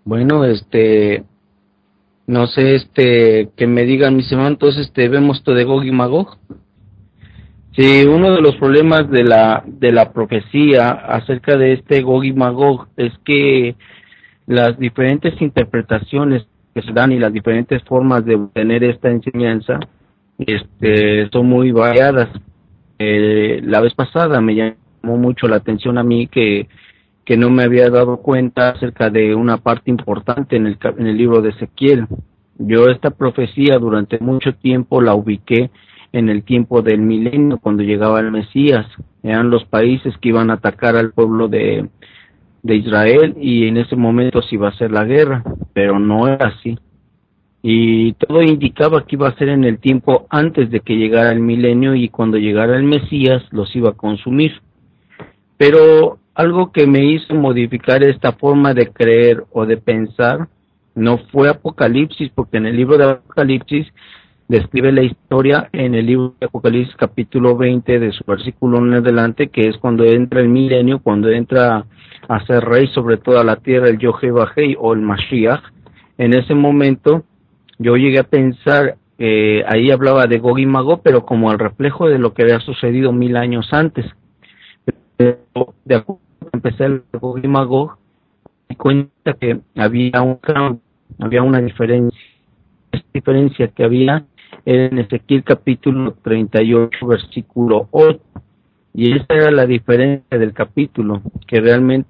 Bueno, no sé, que me digan mis hermanos, entonces, vemos esto de Gog y Magog. Sí, uno de los problemas de la profecía acerca de este Gog y Magog es que las diferentes interpretaciones que se dan y las diferentes formas de obtener esta enseñanza, son muy variadas. La vez pasada me llamó mucho la atención a mí que no me había dado cuenta acerca de una parte importante en el libro de Ezequiel. Yo esta profecía durante mucho tiempo la ubiqué en el tiempo del milenio, cuando llegaba el Mesías. Eran los países que iban a atacar al pueblo de Israel, y en ese momento se iba a hacer la guerra, pero no era así. Y todo indicaba que iba a ser en el tiempo antes de que llegara el milenio, y cuando llegara el Mesías los iba a consumir. Pero algo que me hizo modificar esta forma de creer o de pensar no fue Apocalipsis, porque en el libro de Apocalipsis describe la historia en el libro de Apocalipsis capítulo 20 de su versículo 1 en adelante, que es cuando entra el milenio, cuando entra a ser rey sobre toda la tierra el Yohevahei o el Mashiach. En ese momento yo llegué a pensar, ahí hablaba de Gog y Magog, pero como el reflejo de lo que había sucedido 1000 años antes. De acuerdo a empecé el Gog y Magog, me di cuenta que había un cambio, había una diferencia. Esta diferencia que había era en Ezequiel capítulo 38, versículo 8. Y esa era la diferencia del capítulo, que realmente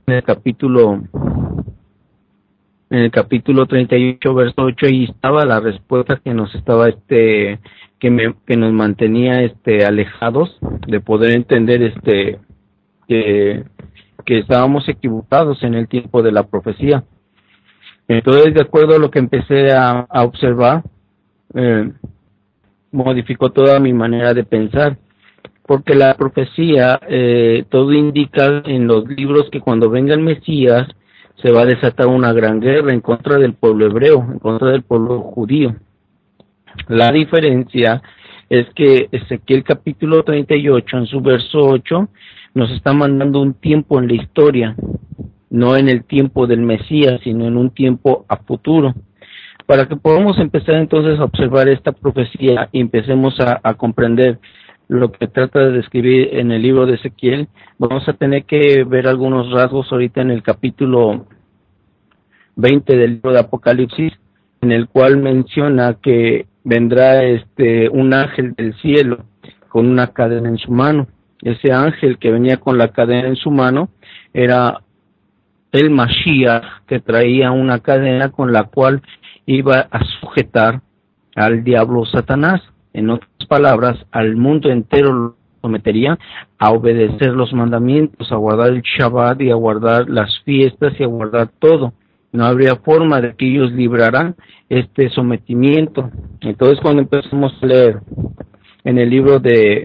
en el capítulo 38, verso 8, ahí estaba la respuesta que nos estaba, que nos mantenía, alejados de poder entender, que, que estábamos equivocados en el tiempo de la profecía. Entonces, de acuerdo a lo que empecé a observar, eh, modificó toda mi manera de pensar, porque la profecía, todo indica en los libros que cuando venga el Mesías se va a desatar una gran guerra en contra del pueblo hebreo, en contra del pueblo judío. La diferencia es que Ezequiel capítulo 38 en su verso 8 nos está mandando un tiempo en la historia, no en el tiempo del Mesías, sino en un tiempo a futuro. Para que podamos empezar entonces a observar esta profecía y empecemos a comprender lo que trata de describir en el libro de Ezequiel, vamos a tener que ver algunos rasgos ahorita en el capítulo 20 del libro de Apocalipsis, en el cual menciona que vendrá un ángel del cielo con una cadena en su mano. Ese ángel que venía con la cadena en su mano era el Mashiach, que traía una cadena con la cual iba a sujetar al diablo Satanás. En otras palabras, al mundo entero lo sometería a obedecer los mandamientos, a guardar el Shabbat y a guardar las fiestas y a guardar todo. No habría forma de que ellos libraran este sometimiento. Entonces, cuando empezamos a leer en el libro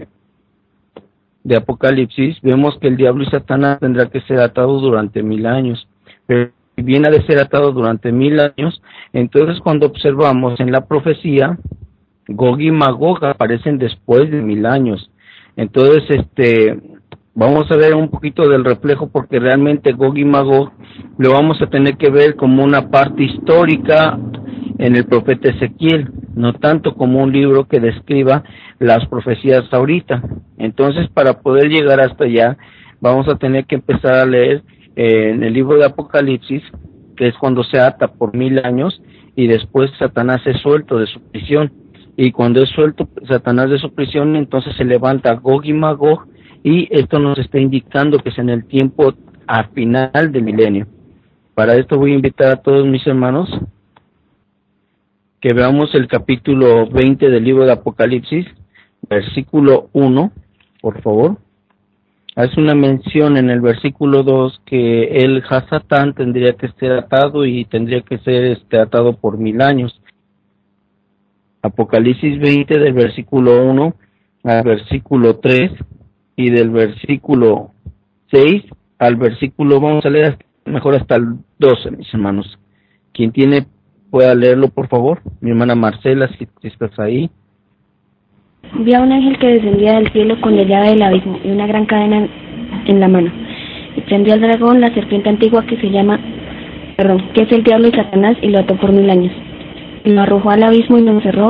de Apocalipsis, vemos que el diablo y Satanás tendrá que ser atado durante 1000 años. Pero si viene de ser atado durante 1000 años, entonces cuando observamos en la profecía, Gog y Magog aparecen después de 1000 años. Entonces, vamos a ver un poquito del reflejo, porque realmente Gog y Magog lo vamos a tener que ver como una parte histórica en el profeta Ezequiel, no tanto como un libro que describa las profecías ahorita. Entonces, para poder llegar hasta allá, vamos a tener que empezar a leer en el libro de Apocalipsis, que es cuando se ata por 1000 años, y después Satanás es suelto de su prisión. Y cuando es suelto Satanás de su prisión, entonces se levanta Gog y Magog, y esto nos está indicando que es en el tiempo a final del milenio. Para esto voy a invitar a todos mis hermanos que veamos el capítulo 20 del libro de Apocalipsis, versículo 1, por favor. Hace una mención en el versículo 2 que el Hasatán tendría que ser atado y tendría que ser atado por 1000 años. Apocalipsis 20 del versículo 1 al versículo 3 y del versículo 6 al versículo, vamos a leer mejor hasta el 12, mis hermanos. Quien tiene, pueda leerlo, por favor. Mi hermana Marcela, si estás ahí. Vi a un ángel que descendía del cielo con la llave del abismo y una gran cadena en la mano, y prendió al dragón, la serpiente antigua que se llama que es el diablo y Satanás, y lo ató por 1000 años. Y lo arrojó al abismo y lo encerró,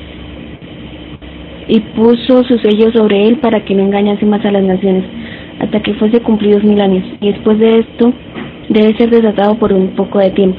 y puso su sello sobre él para que no engañase más a las naciones, hasta que fuese cumplidos 1000 años. Y después de esto, debe ser desatado por un poco de tiempo.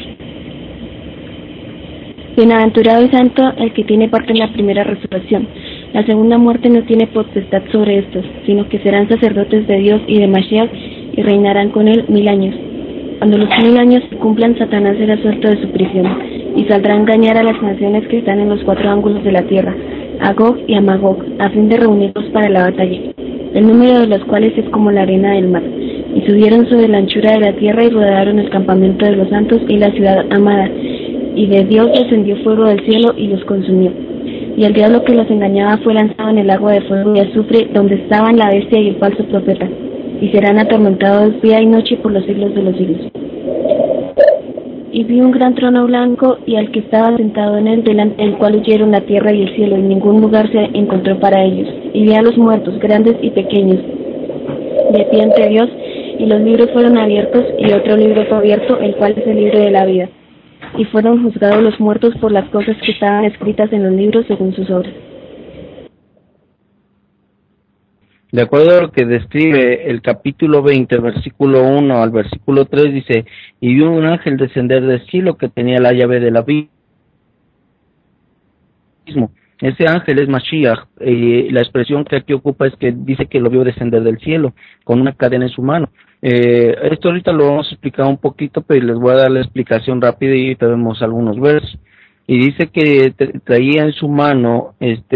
Bienaventurado y santo el que tiene parte en la primera resurrección. La segunda muerte no tiene potestad sobre estos, sino que serán sacerdotes de Dios y de Mashiach, y reinarán con él 1000 años. Cuando los 1000 años se cumplan, Satanás será suelto de su prisión, y saldrá a engañar a las naciones que están en los 4 ángulos de la tierra, a Gog y a Magog, a fin de reunirlos para la batalla, el número de los cuales es como la arena del mar. Y subieron sobre la anchura de la tierra y rodearon el campamento de los santos y la ciudad amada, y de Dios descendió fuego del cielo y los consumió. Y el diablo que los engañaba fue lanzado en el agua de fuego y azufre, donde estaban la bestia y el falso profeta, y serán atormentados día y noche por los siglos de los siglos. Y vi un gran trono blanco, y al que estaba sentado en él, delante del cual huyeron la tierra y el cielo, y ningún lugar se encontró para ellos. Y vi a los muertos, grandes y pequeños, de pie ante Dios, y los libros fueron abiertos, y otro libro fue abierto, el cual es el libro de la vida. Y fueron juzgados los muertos por las cosas que estaban escritas en los libros según sus obras. De acuerdo a lo que describe el capítulo 20, versículo 1 al versículo 3, dice: y vio un ángel descender del cielo que tenía la llave del abismo. Ese ángel es Mashiach, y la expresión que aquí ocupa es que dice que lo vio descender del cielo con una cadena en su mano. Esto ahorita lo vamos a explicar un poquito, pero les voy a dar la explicación rápida y tenemos algunos versos. Y dice que traía en su mano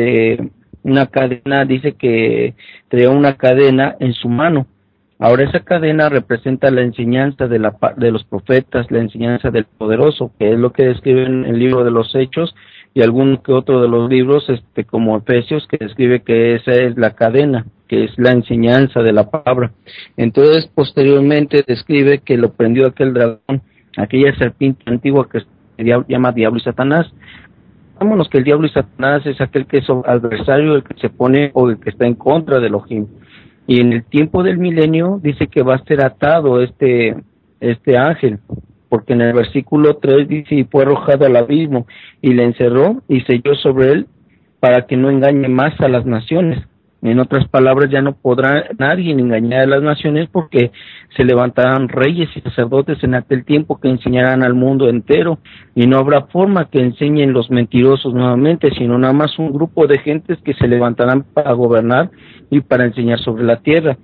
una cadena, dice que traía una cadena en su mano. Ahora esa cadena representa la enseñanza de los profetas, la enseñanza del poderoso, que es lo que describe en el libro de los Hechos y algún que otro de los libros, como Efesios, que describe que esa es la cadena, que es la enseñanza de la palabra. Entonces, posteriormente describe que lo prendió aquel dragón, aquella serpiente antigua que se llama Diablo y Satanás. Vámonos que el Diablo y Satanás es aquel que es adversario, el que se pone o el que está en contra de Elohim. Y en el tiempo del milenio dice que va a ser atado este ángel, porque en el versículo 3 dice: y fue arrojado al abismo, y le encerró y selló sobre él para que no engañe más a las naciones. En otras palabras, ya no podrá nadie engañar a las naciones, porque se levantarán reyes y sacerdotes en aquel tiempo que enseñarán al mundo entero, y no habrá forma que enseñen los mentirosos nuevamente, sino nada más un grupo de gentes que se levantarán para gobernar y para enseñar sobre la tierra.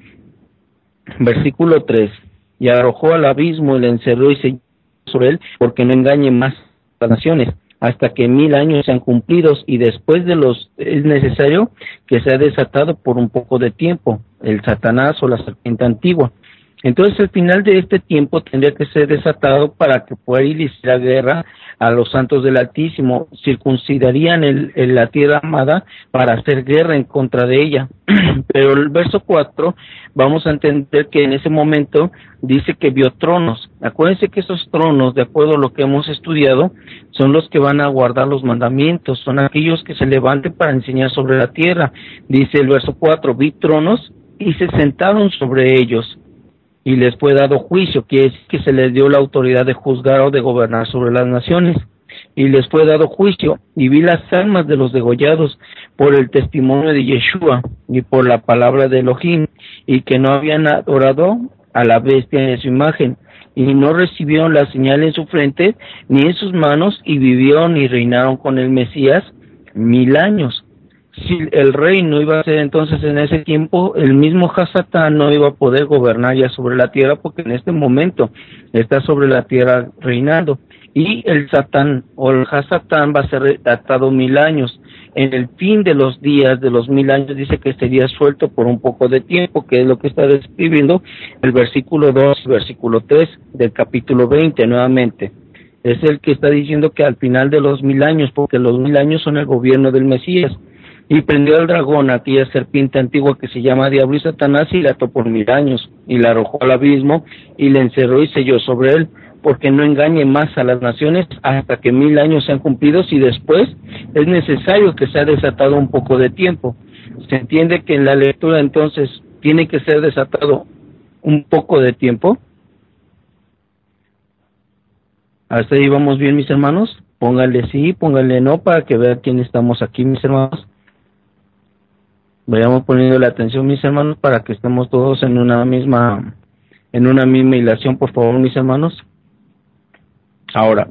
Versículo 3: y arrojó al abismo y le encerró y selló sobre él, porque no engañe más a las naciones, hasta que 1000 años sean cumplidos, y después de los es necesario que sea desatado por un poco de tiempo, el Satanás o la serpiente antigua. Entonces, al final de este tiempo tendría que ser desatado para que pueda ir y hiciera guerra a los santos del Altísimo, circuncidarían la tierra amada para hacer guerra en contra de ella. Pero el verso 4 vamos a entender que en ese momento dice que vio tronos. Acuérdense que esos tronos, de acuerdo a lo que hemos estudiado, son los que van a guardar los mandamientos, son aquellos que se levanten para enseñar sobre la tierra. Dice el verso 4: vi tronos y se sentaron sobre ellos, y les fue dado juicio, que es que se les dio la autoridad de juzgar o de gobernar sobre las naciones. Y les fue dado juicio, y vi las almas de los degollados por el testimonio de Yeshua y por la palabra de Elohim, y que no habían adorado a la bestia en su imagen, y no recibieron la señal en su frente ni en sus manos, y vivieron y reinaron con el Mesías 1000 años. Si el rey no iba a ser entonces en ese tiempo, el mismo Hasatán no iba a poder gobernar ya sobre la tierra, porque en este momento está sobre la tierra reinando, y el Satán o el Hasatán va a ser atado 1000 años. En el fin de los días de los 1000 años dice que sería suelto por un poco de tiempo, que es lo que está describiendo el versículo 2 y versículo 3 del capítulo 20 nuevamente. Es el que está diciendo que al final de los 1000 años, porque los 1000 años son el gobierno del Mesías. Y prendió al dragón, aquella serpiente antigua que se llama Diablo y Satanás, y la ató por 1000 años, y la arrojó al abismo, y le encerró y selló sobre él, porque no engañe más a las naciones hasta que 1000 años sean cumplidos, y después es necesario que sea desatado un poco de tiempo. Se entiende que en la lectura entonces tiene que ser desatado un poco de tiempo. ¿Hasta ahí vamos bien, mis hermanos? Pónganle sí, pónganle no, para que vean quién estamos aquí, mis hermanos. Vayamos poniendo la atención, mis hermanos, para que estemos todos en una misma hilación, por favor, mis hermanos. Ahora,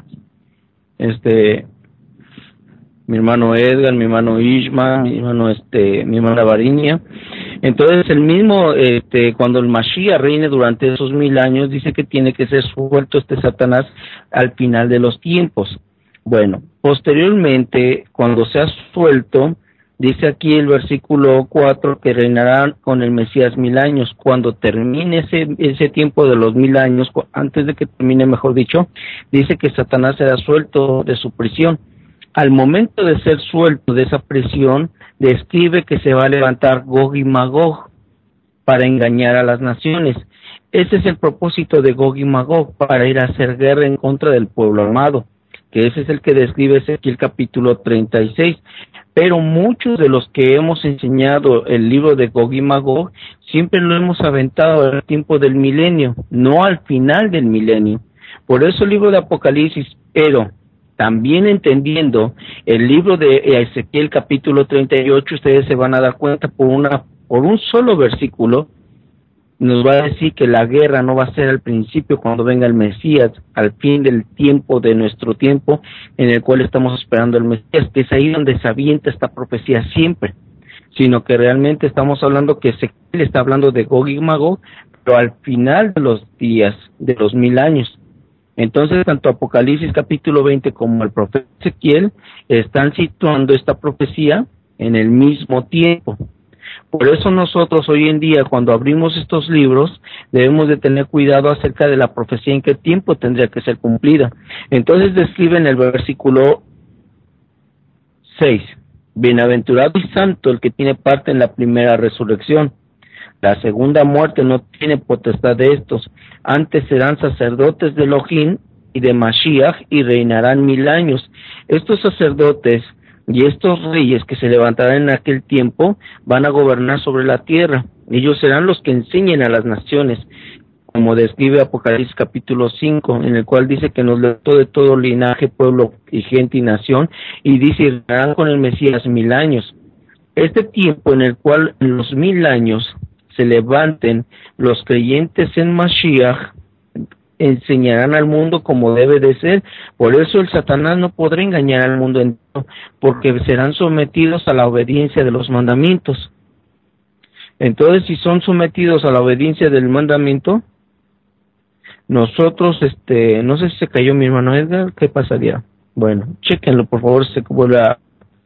mi hermano Edgar, mi hermano Ishma, mi hermana Varinia. Entonces, el mismo, cuando el Mashiach reine durante esos 1000 años, dice que tiene que ser suelto Satanás al final de los tiempos. Bueno, posteriormente, cuando sea suelto, dice aquí el versículo 4 que reinará con el Mesías 1000 años. Cuando termine ese tiempo de los 1000 años, antes de que termine, mejor dicho, dice que Satanás será suelto de su prisión. Al momento de ser suelto de esa prisión, describe que se va a levantar Gog y Magog para engañar a las naciones. Ese es el propósito de Gog y Magog, para ir a hacer guerra en contra del pueblo amado, que ese es el que describe Ezequiel capítulo 36. Pero muchos de los que hemos enseñado el libro de Gog y Magog, siempre lo hemos aventado al tiempo del milenio, no al final del milenio. Por eso el libro de Apocalipsis, pero también entendiendo el libro de Ezequiel capítulo 38, ustedes se van a dar cuenta por un solo versículo, nos va a decir que la guerra no va a ser al principio cuando venga el Mesías, al fin del tiempo de nuestro tiempo en el cual estamos esperando el Mesías, que es ahí donde se avienta esta profecía siempre, sino que realmente estamos hablando que Ezequiel está hablando de Gog y Magog, pero al final de los días, de los 1000 años. Entonces, tanto Apocalipsis capítulo 20 como el profeta Ezequiel están situando esta profecía en el mismo tiempo. Por eso nosotros hoy en día, cuando abrimos estos libros, debemos de tener cuidado acerca de la profecía, en qué tiempo tendría que ser cumplida. Entonces describe en el versículo 6, bienaventurado y santo el que tiene parte en la primera resurrección. La segunda muerte no tiene potestad de estos, antes serán sacerdotes de Elohim y de Mashiach y reinarán 1000 años. Estos sacerdotes y estos reyes que se levantarán en aquel tiempo van a gobernar sobre la tierra. Ellos serán los que enseñen a las naciones, como describe Apocalipsis capítulo 5, en el cual dice que nos levantó de todo linaje, pueblo y gente y nación, y dice, reinarán con el Mesías 1000 años. Este tiempo en el cual en los 1000 años se levanten los creyentes en Mashiach, enseñarán al mundo como debe de ser. Por eso el Satanás no podrá engañar al mundo entero, porque serán sometidos a la obediencia de los mandamientos. Entonces, si son sometidos a la obediencia del mandamiento, nosotros, no sé si se cayó mi hermano Edgar, ¿qué pasaría? Bueno, chéquenlo, por favor, se vuelve a...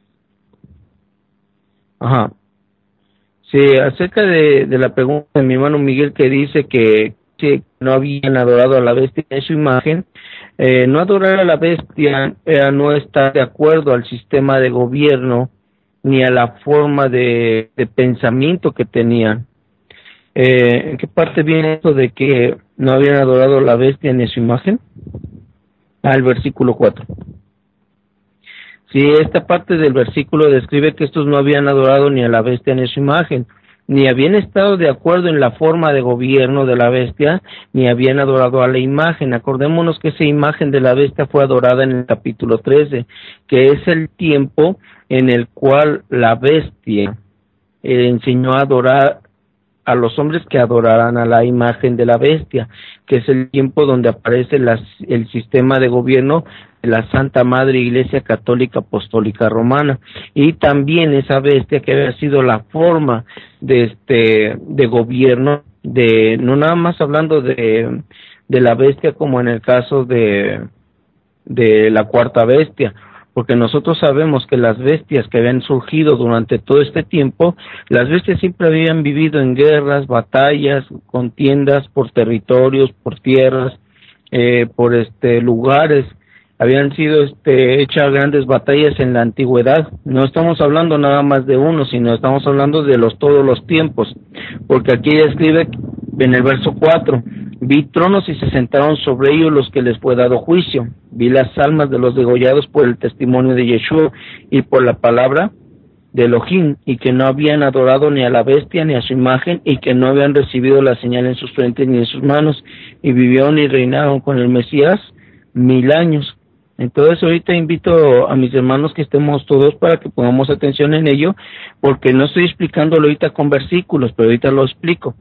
Ajá. Sí, acerca de la pregunta de mi hermano Miguel, que dice que no habían adorado a la bestia en su imagen, no adorar a la bestia era no estar de acuerdo al sistema de gobierno ni a la forma de pensamiento que tenían. ¿En qué parte viene esto de que no habían adorado a la bestia ni a su imagen? Al versículo 4. Sí, esta parte del versículo describe que estos no habían adorado ni a la bestia ni a su imagen, ni habían estado de acuerdo en la forma de gobierno de la bestia, ni habían adorado a la imagen. Acordémonos que esa imagen de la bestia fue adorada en el capítulo 13, que es el tiempo en el cual la bestia enseñó a adorar a los hombres que adorarán a la imagen de la bestia, que es el tiempo donde aparece el sistema de gobierno de la Santa Madre Iglesia Católica Apostólica Romana, y también esa bestia que había sido la forma de gobierno, de no nada más hablando de la bestia como en el caso de la cuarta bestia, porque nosotros sabemos que las bestias que habían surgido durante todo este tiempo, las bestias siempre habían vivido en guerras, batallas, contiendas por territorios, por tierras, por lugares, habían sido hechas grandes batallas en la antigüedad. No estamos hablando nada más de uno, sino estamos hablando de todos los tiempos, porque aquí escribe en el verso 4, vi tronos y se sentaron sobre ellos los que les fue dado juicio. Vi las almas de los degollados por el testimonio de Yeshua y por la palabra de Elohim, y que no habían adorado ni a la bestia ni a su imagen, y que no habían recibido la señal en sus frentes ni en sus manos, y vivieron y reinaron con el Mesías 1000 años. Entonces ahorita invito a mis hermanos que estemos todos para que pongamos atención en ello, porque no estoy explicándolo ahorita con versículos, pero ahorita lo explico.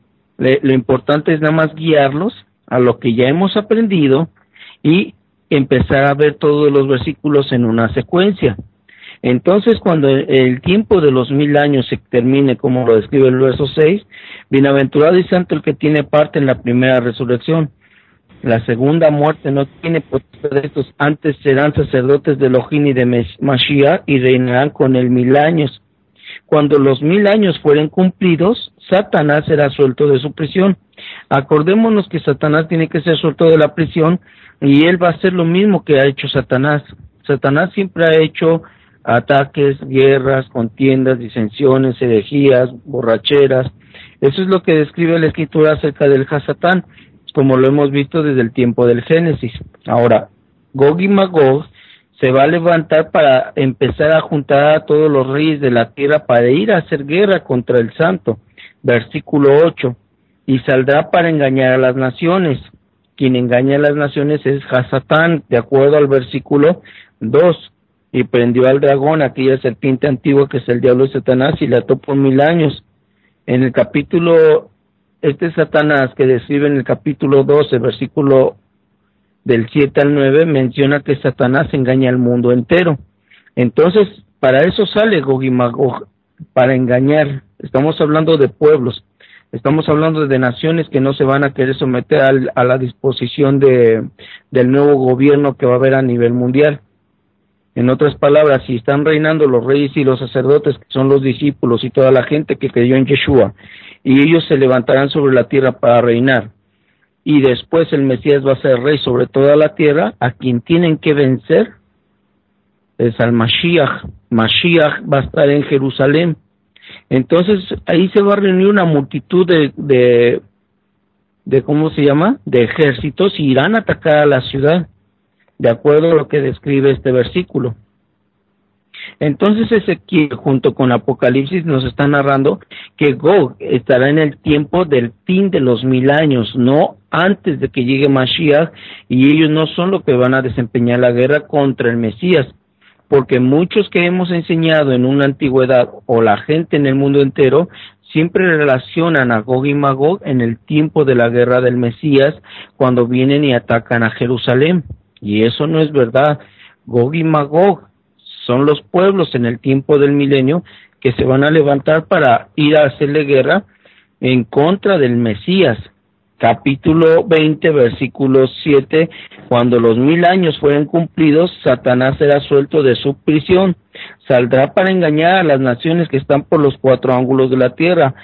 Lo importante es nada más guiarlos a lo que ya hemos aprendido y empezar a ver todos los versículos en una secuencia. Entonces, cuando el tiempo de los 1000 años se termine, como lo describe el verso 6, bienaventurado y santo el que tiene parte en la primera resurrección. La segunda muerte no tiene potestad de estos, antes serán sacerdotes de Elohim y de Mashiach y reinarán con él 1000 años. Cuando los 1000 años fueren cumplidos, Satanás será suelto de su prisión. Acordémonos que Satanás tiene que ser suelto de la prisión y él va a hacer lo mismo que ha hecho Satanás. Satanás siempre ha hecho ataques, guerras, contiendas, disensiones, herejías, borracheras. Eso es lo que describe la Escritura acerca del Hasatán, como lo hemos visto desde el tiempo del Génesis. Ahora, Gog y Magog se va a levantar para empezar a juntar a todos los reyes de la tierra para ir a hacer guerra contra el santo. Versículo 8. Y saldrá para engañar a las naciones. Quien engaña a las naciones es Hasatán, de acuerdo al versículo 2. Y prendió al dragón, aquella serpiente antigua que es el diablo y Satanás, y la ató por 1000 años. En el capítulo, Satanás que describe en el capítulo 12, versículo del 7 al 9, menciona que Satanás engaña al mundo entero. Entonces, para eso sale Gog y Magog, para engañar. Estamos hablando de pueblos, estamos hablando de naciones que no se van a querer someter a la disposición del nuevo gobierno que va a haber a nivel mundial. En otras palabras, si están reinando los reyes y los sacerdotes, que son los discípulos y toda la gente que creyó en Yeshua, y ellos se levantarán sobre la tierra para reinar, y después el Mesías va a ser rey sobre toda la tierra, a quien tienen que vencer es al Mashiach. Mashiach va a estar en Jerusalén. Entonces ahí se va a reunir una multitud de ¿cómo se llama?, de ejércitos, y irán a atacar a la ciudad, de acuerdo a lo que describe este versículo. Entonces Ezequiel junto con Apocalipsis nos está narrando que Gog estará en el tiempo del fin de los 1000 años, no antes de que llegue Mashiach, y ellos no son los que van a desempeñar la guerra contra el Mesías, porque muchos que hemos enseñado en una antigüedad, o la gente en el mundo entero, siempre relacionan a Gog y Magog en el tiempo de la guerra del Mesías, cuando vienen y atacan a Jerusalén. Y eso no es verdad. Gog y Magog son los pueblos en el tiempo del milenio que se van a levantar para ir a hacerle guerra en contra del Mesías. Capítulo 20, versículo 7, cuando los 1000 años fueren cumplidos, Satanás será suelto de su prisión, saldrá para engañar a las naciones que están por los 4 ángulos de la tierra,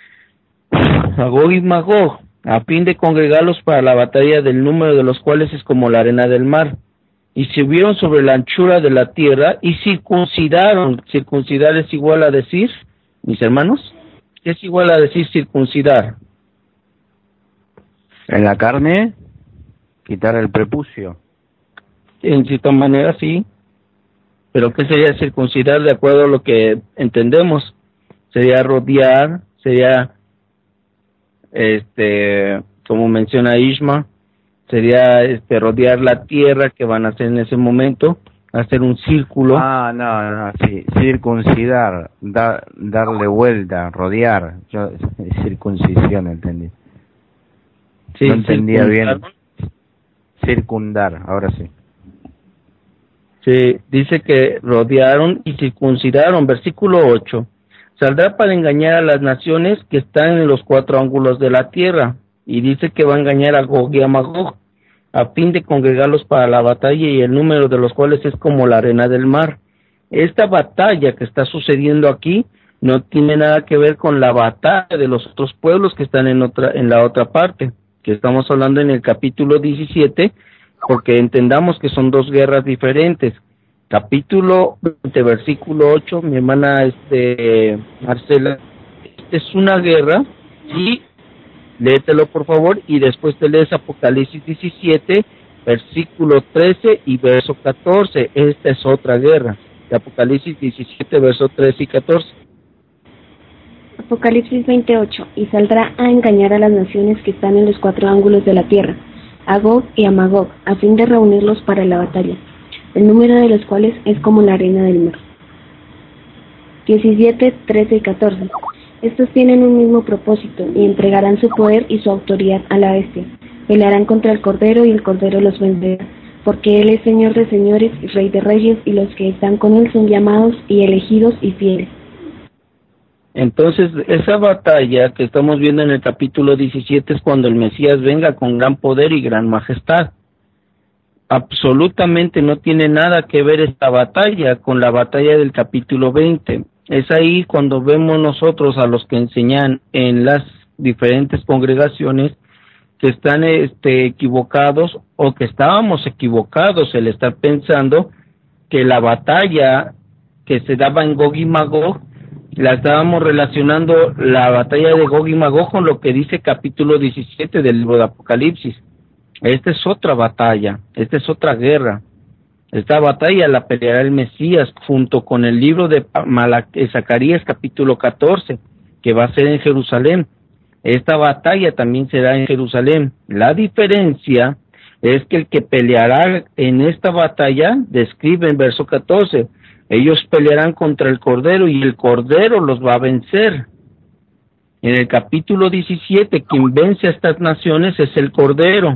a Gog y Magog, a fin de congregarlos para la batalla, del número de los cuales es como la arena del mar. Y subieron sobre la anchura de la tierra y circuncidaron. Circuncidar es igual a decir, mis hermanos, ¿qué es igual a decir circuncidar? En la carne, quitar el prepucio. En cierta manera sí, pero ¿qué sería circuncidar de acuerdo a lo que entendemos? Sería rodear, sería como menciona Ishma, sería rodear la tierra que van a hacer en ese momento, hacer un círculo. No, sí, circuncidar, darle vuelta, rodear. Yo circuncisión entendí. Sí, no entendía bien. Circundar, ahora sí. Sí, dice que rodearon y circuncidaron, versículo 8. Saldrá para engañar a las naciones que están en los 4 ángulos de la tierra, y dice que va a engañar a Gog y a Magog, a fin de congregarlos para la batalla, y el número de los cuales es como la arena del mar. Esta batalla que está sucediendo aquí no tiene nada que ver con la batalla de los otros pueblos que están en la otra parte, que estamos hablando en el capítulo 17, porque entendamos que son 2 guerras diferentes. Capítulo 20, versículo 8, mi hermana Marcela, es una guerra, y léetelo por favor, y después te lees Apocalipsis 17, versículo 13 y verso 14, esta es otra guerra, de Apocalipsis 17, verso 13 y 14. Apocalipsis 28, y saldrá a engañar a las naciones que están en los 4 ángulos de la tierra, a Gog y a Magog, a fin de reunirlos para la batalla, el número de los cuales es como la arena del mar. 17, 13 y 14. Estos tienen un mismo propósito, y entregarán su poder y su autoridad a la bestia. Pelearán contra el Cordero, y el Cordero los vencerá, porque Él es Señor de señores y Rey de reyes, y los que están con Él son llamados y elegidos y fieles. Entonces, esa batalla que estamos viendo en el capítulo 17 es cuando el Mesías venga con gran poder y gran majestad. Absolutamente no tiene nada que ver esta batalla con la batalla del capítulo 20. Es ahí cuando vemos nosotros a los que enseñan en las diferentes congregaciones que están equivocados, o que estábamos equivocados el estar pensando que la batalla que se daba en Gog y Magog la estábamos relacionando, la batalla de Gog y Magog, con lo que dice capítulo 17 del libro de Apocalipsis. Esta es otra batalla, esta es otra guerra. Esta batalla la peleará el Mesías junto con el libro de Zacarías capítulo 14, que va a ser en Jerusalén. Esta batalla también será en Jerusalén. La diferencia es que el que peleará en esta batalla, describe en verso 14, ellos pelearán contra el Cordero y el Cordero los va a vencer. En el capítulo 17, quien vence a estas naciones es el Cordero.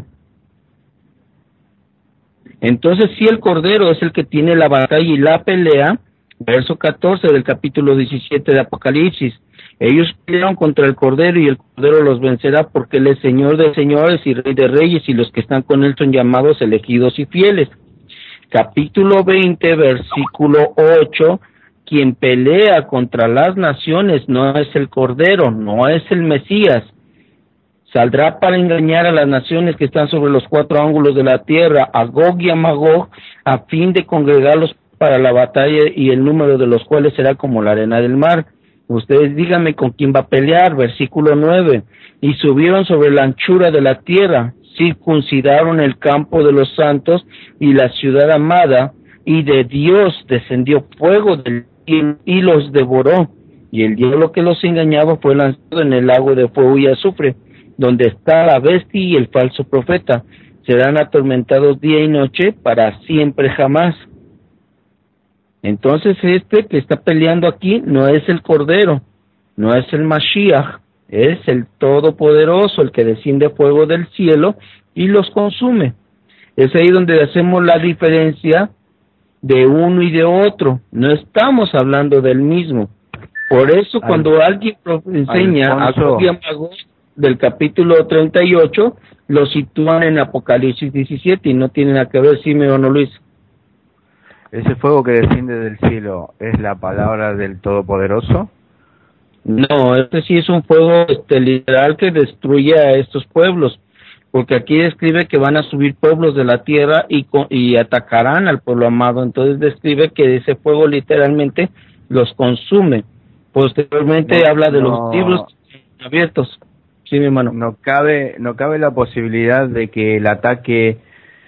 Entonces, si el Cordero es el que tiene la batalla y la pelea, verso 14 del capítulo 17 de Apocalipsis, ellos pelearon contra el Cordero y el Cordero los vencerá, porque Él es Señor de señores y Rey de reyes, y los que están con Él son llamados, elegidos y fieles. Capítulo 20, versículo 8, quien pelea contra las naciones no es el Cordero, no es el Mesías. Saldrá para engañar a las naciones que están sobre los cuatro ángulos de la tierra, a Gog y a Magog, a fin de congregarlos para la batalla, y el número de los cuales será como la arena del mar. Ustedes díganme con quién va a pelear. Versículo 9, y subieron sobre la anchura de la tierra, circuncidaron el campo de los santos y la ciudad amada, y de Dios descendió fuego del cielo y los devoró, y el diablo que los engañaba fue lanzado en el lago de fuego y azufre, donde está la bestia y el falso profeta. Serán atormentados día y noche para siempre jamás. Entonces este que está peleando aquí no es el Cordero, no es el Mashiach, es el Todopoderoso, el que desciende fuego del cielo y los consume. Es ahí donde hacemos la diferencia de uno y de otro. No estamos hablando del mismo. Por eso cuando alguien enseña a Gog y a Magog del capítulo 38, lo sitúan en Apocalipsis 17 y no tiene nada que ver, ¿sí o no, Luis? ¿Ese fuego que desciende del cielo es la palabra del Todopoderoso? No, este sí es un fuego literal que destruye a estos pueblos, porque aquí describe que van a subir pueblos de la tierra y atacarán al pueblo amado. Entonces describe que ese fuego literalmente los consume. Posteriormente habla de los libros abiertos. Sí, mi hermano. No cabe la posibilidad de que el ataque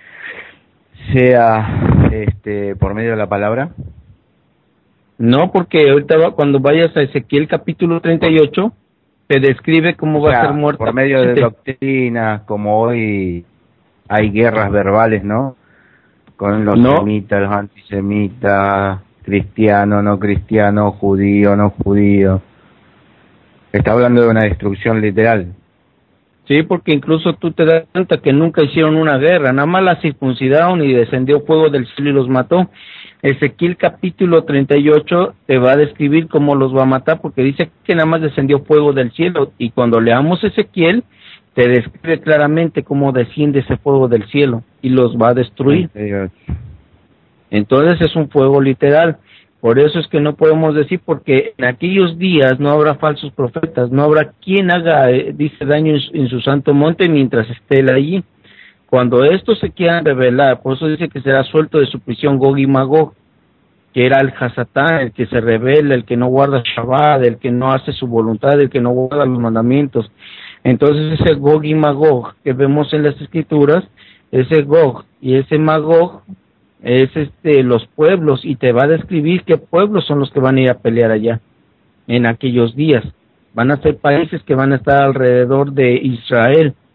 sea por medio de la palabra. No, porque ahorita cuando vayas a Ezequiel capítulo 38 te describe cómo va a ser muerta. Por medio de doctrinas, como hoy hay guerras verbales, ¿no? Con los semitas, los antisemitas, cristiano, no cristiano, judío, no judío. Está hablando de una destrucción literal. Sí, porque incluso tú te das cuenta que nunca hicieron una guerra, nada más la circuncidaron y descendió fuego del cielo y los mató. Ezequiel capítulo 38 te va a describir cómo los va a matar, porque dice que nada más descendió fuego del cielo, y cuando leamos Ezequiel te describe claramente cómo desciende ese fuego del cielo y los va a destruir. Entonces es un fuego literal. Por eso es que no podemos decir, porque en aquellos días no habrá falsos profetas, no habrá quien haga, dice, daño en su santo monte mientras esté él allí. Cuando estos se quieran revelar, por eso dice que será suelto de su prisión Gog y Magog, que era el Hasatán, el que se revela, el que no guarda Shabbat, el que no hace su voluntad, el que no guarda los mandamientos. Entonces ese Gog y Magog que vemos en las escrituras, ese Gog y ese Magog es los pueblos, y te va a describir qué pueblos son los que van a ir a pelear allá en aquellos días. Van a ser países que van a estar alrededor de Israel.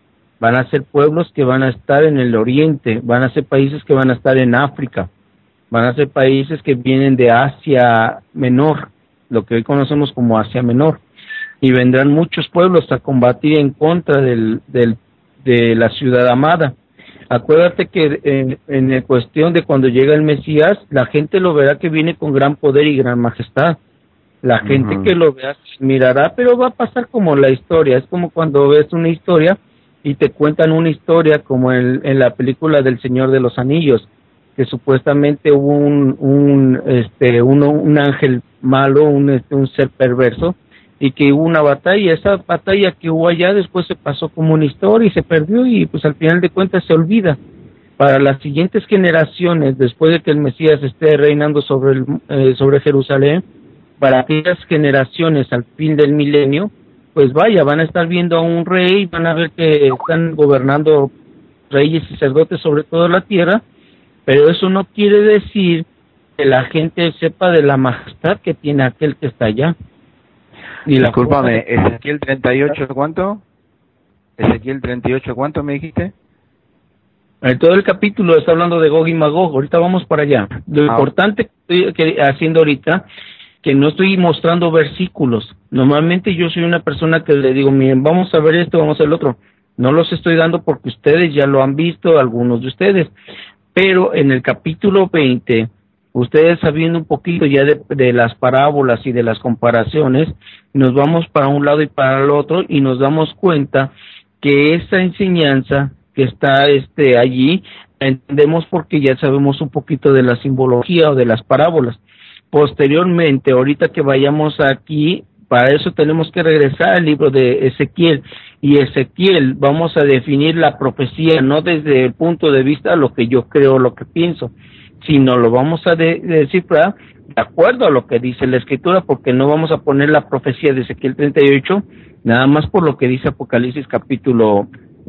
van a ser pueblos que van a estar en el oriente, van a ser países que van a estar en África, van a ser países que vienen de Asia Menor, lo que hoy conocemos como Asia Menor, y vendrán muchos pueblos a combatir en contra de la ciudad amada. Acuérdate que en cuestión de cuando llega el Mesías, la gente lo verá que viene con gran poder y gran majestad. La gente que lo vea mirará, pero va a pasar como la historia. Es como cuando ves una historia y te cuentan una historia como en la película del Señor de los Anillos, que supuestamente hubo un ángel malo, un ser perverso, y que hubo una batalla. Esa batalla que hubo allá después se pasó como una historia y se perdió, y pues al final de cuentas se olvida. Para las siguientes generaciones, después de que el Mesías esté reinando sobre Jerusalén, para aquellas generaciones al fin del milenio, pues vaya, van a estar viendo a un rey, van a ver que están gobernando reyes y sacerdotes sobre toda la tierra, pero eso no quiere decir que la gente sepa de la majestad que tiene aquel que está allá. Y discúlpame, Ezequiel 38, ¿cuánto? Ezequiel 38, ¿cuánto me dijiste? En todo el capítulo está hablando de Gog y Magog, ahorita vamos para allá. Lo importante que estoy haciendo ahorita, que no estoy mostrando versículos. Normalmente yo soy una persona que le digo, miren, vamos a ver esto, vamos a ver el otro. No los estoy dando porque ustedes ya lo han visto, algunos de ustedes. Pero en el capítulo 20, ustedes sabiendo un poquito ya de las parábolas y de las comparaciones, nos vamos para un lado y para el otro y nos damos cuenta que esa enseñanza que está allí, la entendemos porque ya sabemos un poquito de la simbología o de las parábolas. Posteriormente, ahorita que vayamos aquí, para eso tenemos que regresar al libro de Ezequiel, y Ezequiel vamos a definir la profecía no desde el punto de vista de lo que yo creo, lo que pienso, sino lo vamos a descifrar de acuerdo a lo que dice la Escritura, porque no vamos a poner la profecía de Ezequiel 38 nada más por lo que dice Apocalipsis capítulo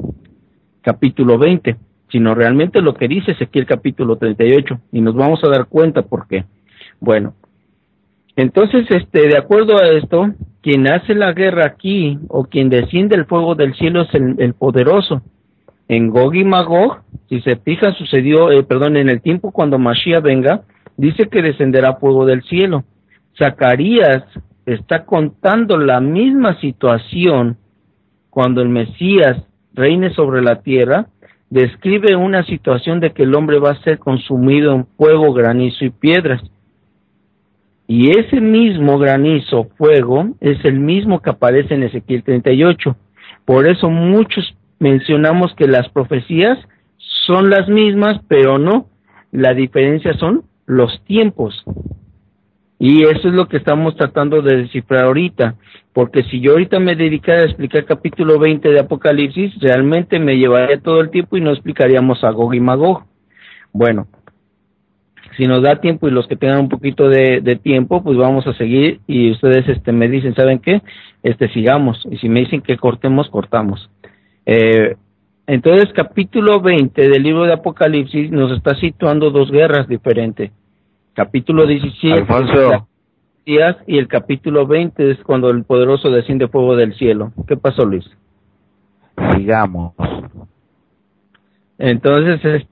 20, sino realmente lo que dice Ezequiel capítulo 38, y nos vamos a dar cuenta por qué. Bueno, entonces, de acuerdo a esto, quien hace la guerra aquí, o quien desciende el fuego del cielo, es el poderoso. En Gog y Magog, si se fija, sucedió, en el tiempo cuando Mashiach venga, dice que descenderá fuego del cielo. Zacarías está contando la misma situación cuando el Mesías reine sobre la tierra, describe una situación de que el hombre va a ser consumido en fuego, granizo y piedras. Y ese mismo granizo, fuego, es el mismo que aparece en Ezequiel 38. Por eso muchos mencionamos que las profecías son las mismas, pero no. La diferencia son los tiempos. Y eso es lo que estamos tratando de descifrar ahorita. Porque si yo ahorita me dedicara a explicar capítulo 20 de Apocalipsis, realmente me llevaría todo el tiempo y no explicaríamos a Gog y Magog. Bueno, si nos da tiempo y los que tengan un poquito de tiempo, pues vamos a seguir, y ustedes me dicen, ¿saben qué? Sigamos, y si me dicen que cortemos, cortamos. Entonces, capítulo 20 del libro de Apocalipsis nos está situando dos guerras diferentes. Capítulo 17 Alfonso, y el capítulo 20 es cuando el poderoso desciende fuego del cielo. ¿Qué pasó, Luis? sigamos. Entonces,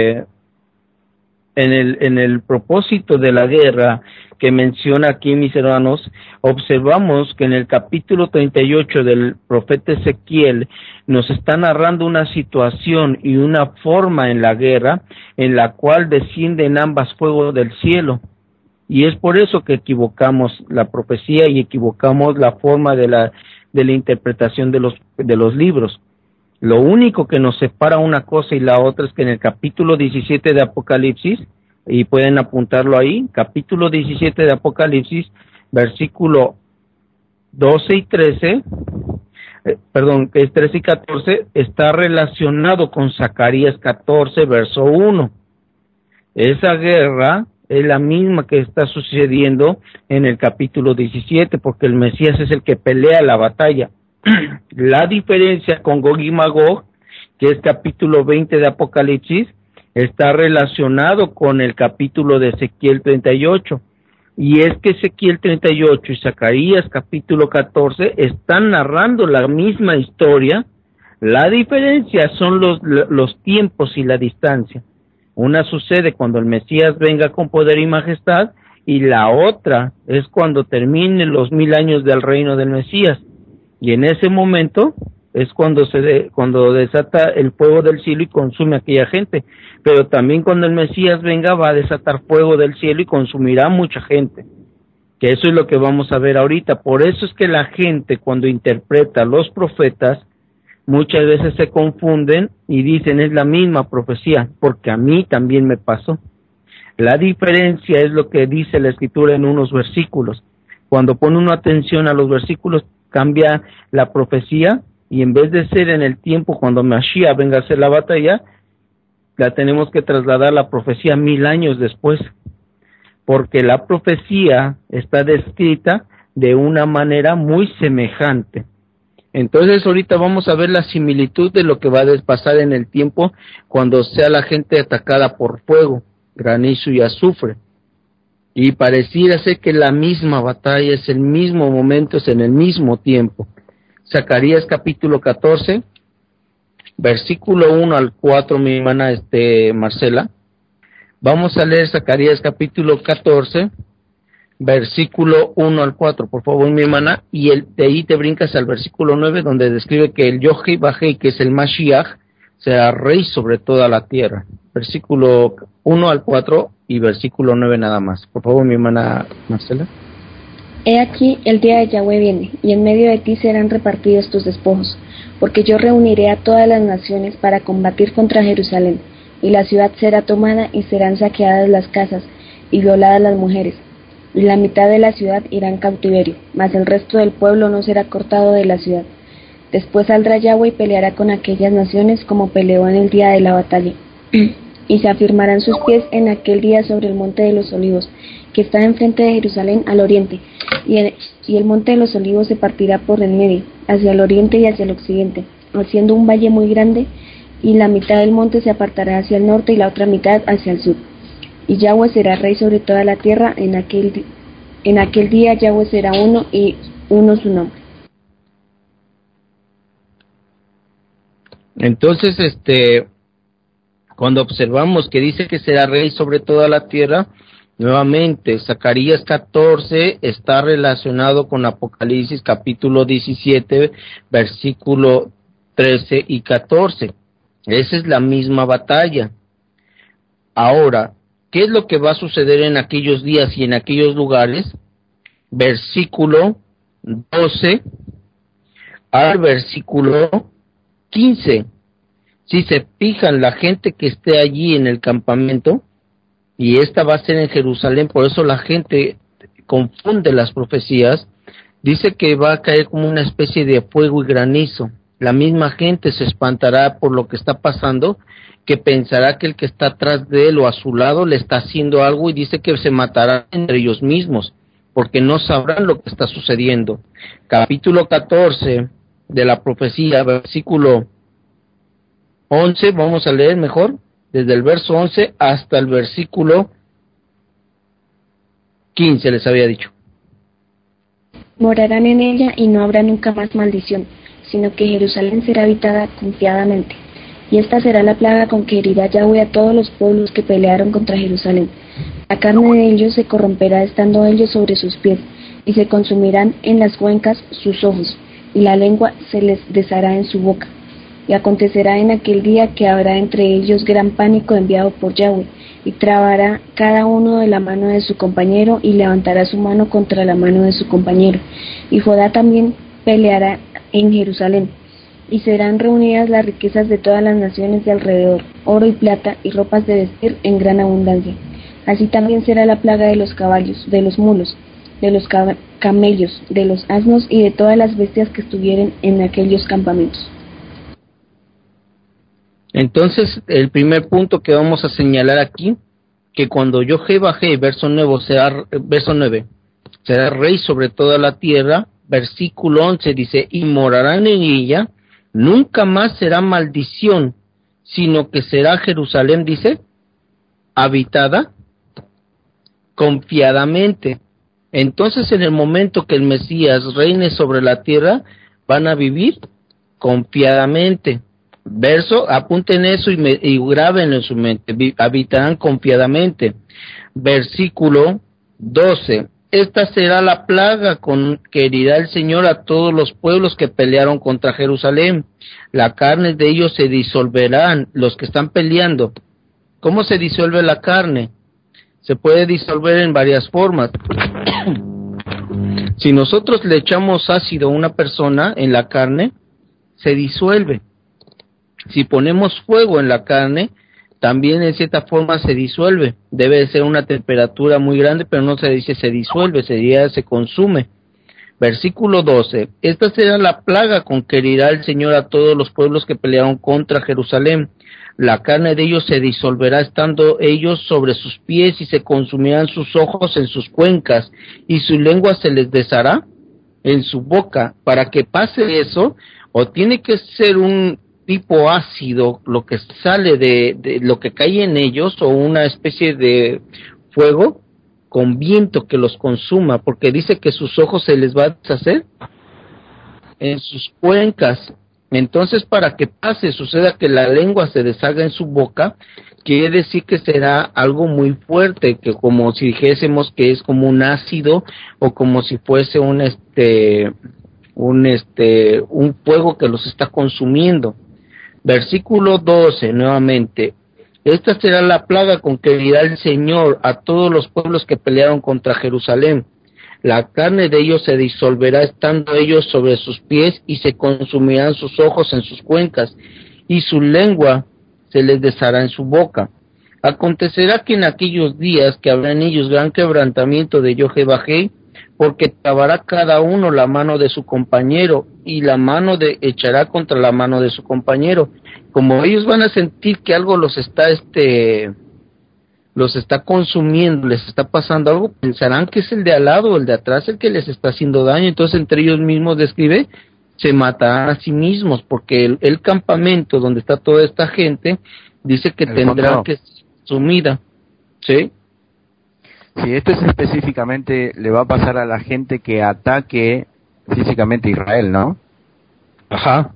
en el propósito de la guerra que menciona aquí, mis hermanos, observamos que en el capítulo 38 del profeta Ezequiel nos está narrando una situación y una forma en la guerra en la cual descienden ambas fuegos del cielo. Y es por eso que equivocamos la profecía y equivocamos la forma de la interpretación de los libros. Lo único que nos separa una cosa y la otra es que en el capítulo 17 de Apocalipsis, y pueden apuntarlo ahí, capítulo 17 de Apocalipsis, versículo 12 y 13, que es 13 y 14, está relacionado con Zacarías 14, verso 1. Esa guerra es la misma que está sucediendo en el capítulo 17, porque el Mesías es el que pelea la batalla. La diferencia con Gog y Magog, que es capítulo 20 de Apocalipsis, está relacionado con el capítulo de Ezequiel 38. Y es que Ezequiel 38 y Zacarías capítulo 14 están narrando la misma historia La diferencia son los tiempos y la distancia. Una sucede cuando el Mesías venga con poder y majestad, y la otra es cuando terminen los 1000 años del reino del Mesías. Y en ese momento es cuando cuando desata el fuego del cielo y consume a aquella gente. Pero también cuando el Mesías venga va a desatar fuego del cielo y consumirá a mucha gente. Que eso es lo que vamos a ver ahorita. Por eso es que la gente, cuando interpreta los profetas, muchas veces se confunden y dicen es la misma profecía, porque a mí también me pasó. La diferencia es lo que dice la Escritura en unos versículos. Cuando pone una atención a los versículos, cambia la profecía, y en vez de ser en el tiempo cuando Mashiach venga a hacer la batalla, la tenemos que trasladar la profecía 1000 años después, porque la profecía está descrita de una manera muy semejante. Entonces ahorita vamos a ver la similitud de lo que va a pasar en el tiempo cuando sea la gente atacada por fuego, granizo y azufre. Y pareciera ser que la misma batalla es el mismo momento, es en el mismo tiempo. Zacarías capítulo 14, versículo 1 al 4, mi hermana Marcela. Vamos a leer Zacarías capítulo 14, versículo 1 al 4, por favor, mi hermana, y de ahí te brincas al versículo 9, donde describe que el Yohei Bajei, que es el Mashiach, será rey sobre toda la tierra. Versículo 1 al 4 y versículo 9 nada más. Por favor, mi hermana Marcela. He aquí, el día de Yahweh viene, y en medio de ti serán repartidos tus despojos, porque yo reuniré a todas las naciones para combatir contra Jerusalén, y la ciudad será tomada y serán saqueadas las casas, y violadas las mujeres. Y la mitad de la ciudad irá en cautiverio, mas el resto del pueblo no será cortado de la ciudad. Después saldrá Yahweh y peleará con aquellas naciones como peleó en el día de la batalla. Y se afirmarán sus pies en aquel día sobre el monte de los olivos, que está enfrente de Jerusalén al oriente, y el monte de los olivos se partirá por el medio, hacia el oriente y hacia el occidente, haciendo un valle muy grande, y la mitad del monte se apartará hacia el norte y la otra mitad hacia el sur. Y Yahweh será rey sobre toda la tierra, en aquel día Yahweh será uno y uno su nombre. Entonces, cuando observamos que dice que será rey sobre toda la tierra, nuevamente, Zacarías 14 está relacionado con Apocalipsis capítulo 17, versículo 13 y 14. Esa es la misma batalla. Ahora, ¿qué es lo que va a suceder en aquellos días y en aquellos lugares? Versículo 12 al versículo 15. Si se fijan, la gente que esté allí en el campamento, y esta va a ser en Jerusalén, por eso la gente confunde las profecías, dice que va a caer como una especie de fuego y granizo. La misma gente se espantará por lo que está pasando, que pensará que el que está atrás de él o a su lado le está haciendo algo, y dice que se matarán entre ellos mismos, porque no sabrán lo que está sucediendo. Capítulo 14 de la profecía, versículo 11, vamos a leer mejor, desde el verso 11 hasta el versículo 15, les había dicho. Morarán en ella y no habrá nunca más maldición, sino que Jerusalén será habitada confiadamente. Y esta será la plaga con que herirá Yahweh a todos los pueblos que pelearon contra Jerusalén. La carne de ellos se corromperá estando ellos sobre sus pies, y se consumirán en las cuencas sus ojos, y la lengua se les deshará en su boca. Y acontecerá en aquel día que habrá entre ellos gran pánico enviado por Yahweh, y trabará cada uno de la mano de su compañero, y levantará su mano contra la mano de su compañero. Y Judá también peleará en Jerusalén, y serán reunidas las riquezas de todas las naciones de alrededor, oro y plata, y ropas de vestir en gran abundancia. Así también será la plaga de los caballos, de los mulos, de los camellos, de los asnos y de todas las bestias que estuvieren en aquellos campamentos. Entonces, el primer punto que vamos a señalar aquí, que cuando Yohei Bajei, verso 9, será rey sobre toda la tierra, versículo 11 dice, y morarán en ella, nunca más será maldición, sino que será Jerusalén, dice, habitada confiadamente. Entonces, en el momento que el Mesías reine sobre la tierra, van a vivir confiadamente. Verso, apunten eso y graben en su mente, habitarán confiadamente. Versículo 12. Esta será la plaga con que herirá el Señor a todos los pueblos que pelearon contra Jerusalén. La carne de ellos se disolverán, los que están peleando. ¿Cómo se disuelve la carne? Se puede disolver en varias formas. Si nosotros le echamos ácido a una persona en la carne, se disuelve. Si ponemos fuego en la carne, también en cierta forma se disuelve. Debe de ser una temperatura muy grande, pero no se dice se disuelve, se consume. Versículo 12. Esta será la plaga con que herirá el Señor a todos los pueblos que pelearon contra Jerusalén. La carne de ellos se disolverá estando ellos sobre sus pies y se consumirán sus ojos en sus cuencas y su lengua se les deshará en su boca. Para que pase eso, o tiene que ser un tipo ácido lo que sale de lo que cae en ellos, o una especie de fuego con viento que los consuma, porque dice que sus ojos se les va a deshacer en sus cuencas. Entonces, para que pase, suceda que la lengua se deshaga en su boca, quiere decir que será algo muy fuerte, que como si dijésemos que es como un ácido, o como si fuese un fuego que los está consumiendo. Versículo 12, nuevamente. Esta será la plaga con que herirá el Señor a todos los pueblos que pelearon contra Jerusalén. La carne de ellos se disolverá estando ellos sobre sus pies y se consumirán sus ojos en sus cuencas y su lengua se les deshará en su boca. Acontecerá que en aquellos días que habrá en ellos gran quebrantamiento de Yahweh, porque trabará cada uno la mano de su compañero y la mano echará contra la mano de su compañero. Como ellos van a sentir que algo los está consumiendo, les está pasando algo, pensarán que es el de al lado o el de atrás el que les está haciendo daño. Entonces entre ellos mismos, describe, se matarán a sí mismos, porque el campamento donde está toda esta gente dice que tendrá que ser sumida. ¿Sí? Sí, esto es específicamente, le va a pasar a la gente que ataque físicamente a Israel, ¿no? Ajá.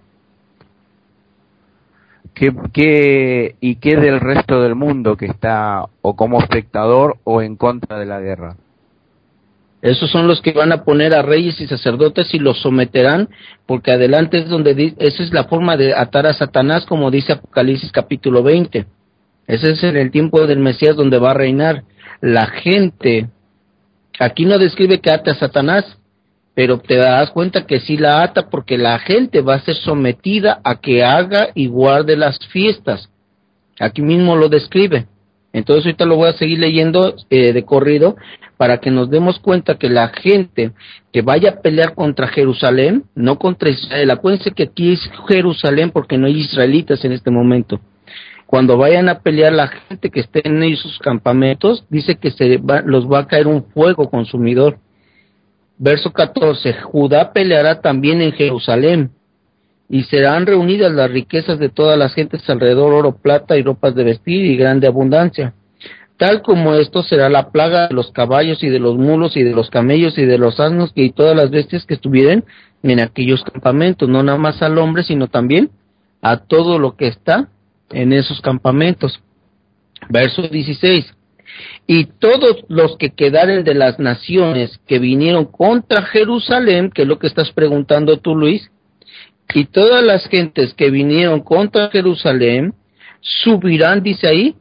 ¿Qué del resto del mundo que está o como espectador o en contra de la guerra? Esos son los que van a poner a reyes y sacerdotes y los someterán, porque adelante es donde esa es la forma de atar a Satanás, como dice Apocalipsis capítulo 20. Ese es en el tiempo del Mesías donde va a reinar. La gente, aquí no describe que ate a Satanás, pero te das cuenta que sí la ata, porque la gente va a ser sometida a que haga y guarde las fiestas. Aquí mismo lo describe. Entonces ahorita lo voy a seguir leyendo de corrido, para que nos demos cuenta que la gente que vaya a pelear contra Jerusalén, no contra Israel, acuérdense que aquí es Jerusalén porque no hay israelitas en este momento. Cuando vayan a pelear la gente que esté en esos campamentos, dice que los va a caer un fuego consumidor. Verso 14, Judá peleará también en Jerusalén, y serán reunidas las riquezas de todas las gentes alrededor, oro, plata y ropas de vestir y grande abundancia. Tal como esto será la plaga de los caballos y de los mulos y de los camellos y de los asnos y todas las bestias que estuvieran en aquellos campamentos, no nada más al hombre, sino también a todo lo que está en esos campamentos. Verso 16. Y todos los que quedaren de las naciones que vinieron contra Jerusalén, que es lo que estás preguntando tú, Luis, y todas las gentes que vinieron contra Jerusalén subirán, dice ahí,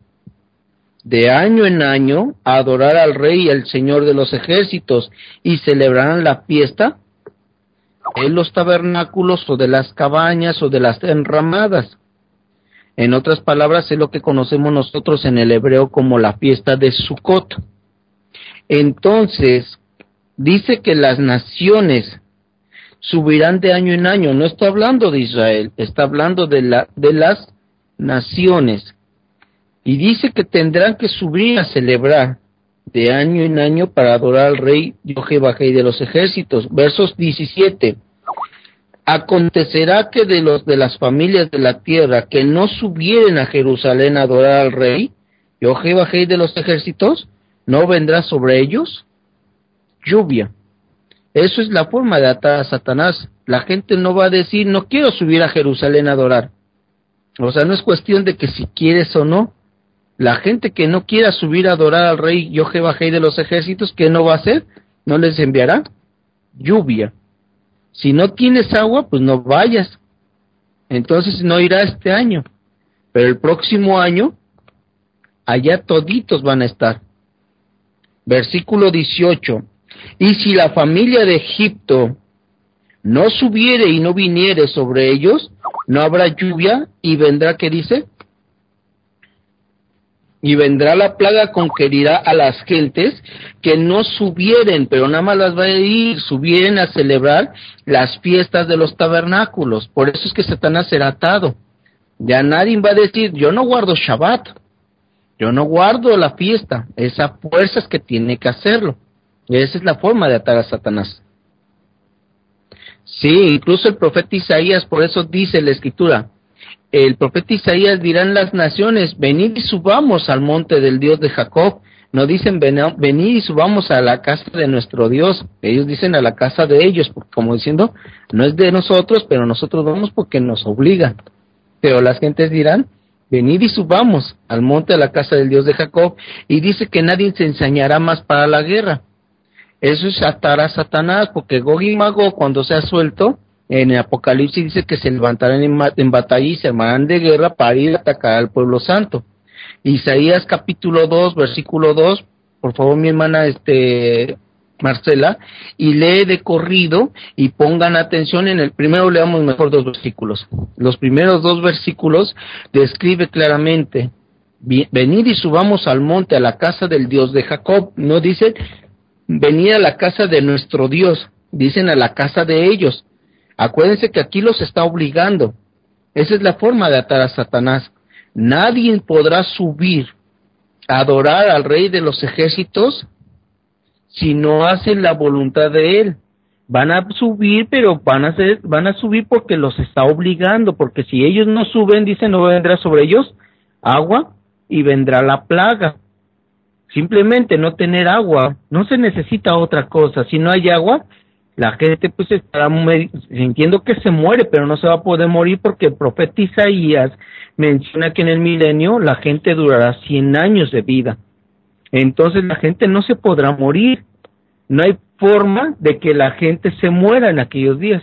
de año en año a adorar al Rey y al Señor de los ejércitos, y celebrarán la fiesta en los tabernáculos o de las cabañas o de las enramadas. En otras palabras, es lo que conocemos nosotros en el hebreo como la fiesta de Sukkot. Entonces, dice que las naciones subirán de año en año. No está hablando de Israel, está hablando de las naciones. Y dice que tendrán que subir a celebrar de año en año para adorar al Rey Yahweh de los ejércitos. Versos 17. Acontecerá que de las familias de la tierra que no subieren a Jerusalén a adorar al Rey Yahweh de los ejércitos, no vendrá sobre ellos lluvia. Eso es la forma de atar a Satanás. La gente no va a decir, no quiero subir a Jerusalén a adorar. O sea, no es cuestión de que si quieres o no. La gente que no quiera subir a adorar al rey Yahweh de los ejércitos, ¿qué no va a hacer? ¿No les enviará? Lluvia. Si no tienes agua, pues no vayas. Entonces no irá este año. Pero el próximo año, allá toditos van a estar. Versículo 18. Y si la familia de Egipto no subiere y no viniere sobre ellos, no habrá lluvia, y vendrá, ¿qué dice? Y vendrá la plaga con que herirá a las gentes que no subieren, pero nada más las va a ir, subieren a celebrar las fiestas de los tabernáculos. Por eso es que Satanás será atado. Ya nadie va a decir, yo no guardo Shabbat, yo no guardo la fiesta. Esa fuerza es que tiene que hacerlo. Esa es la forma de atar a Satanás. Sí, incluso el profeta Isaías, por eso dice la Escritura, el profeta Isaías dirá en las naciones, venid y subamos al monte del Dios de Jacob. No dicen venid y subamos a la casa de nuestro Dios. Ellos dicen a la casa de ellos, como diciendo, no es de nosotros, pero nosotros vamos porque nos obligan. Pero las gentes dirán, venid y subamos al monte de la casa del Dios de Jacob. Y dice que nadie se ensañará más para la guerra. Eso es atar a Satanás, porque Gog y Magog, cuando sea suelto, en el Apocalipsis dice que se levantarán en batalla y se armarán de guerra para ir a atacar al pueblo santo. Isaías capítulo 2, versículo 2, por favor mi hermana Marcela, y lee de corrido y pongan atención en el primero, leamos mejor 2 versículos. Los primeros 2 versículos describe claramente, venid y subamos al monte a la casa del Dios de Jacob. No dicen, venid a la casa de nuestro Dios, dicen a la casa de ellos. Acuérdense que aquí los está obligando. Esa es la forma de atar a Satanás. Nadie podrá subir a adorar al rey de los ejércitos si no hacen la voluntad de él. Van a subir, pero van a subir porque los está obligando, porque si ellos no suben, dicen, no vendrá sobre ellos agua y vendrá la plaga. Simplemente no tener agua, no se necesita otra cosa. Si no hay agua, la gente pues estará sintiendo que se muere, pero no se va a poder morir porque el profeta Isaías menciona que en el milenio la gente durará 100 años de vida. Entonces la gente no se podrá morir. No hay forma de que la gente se muera en aquellos días.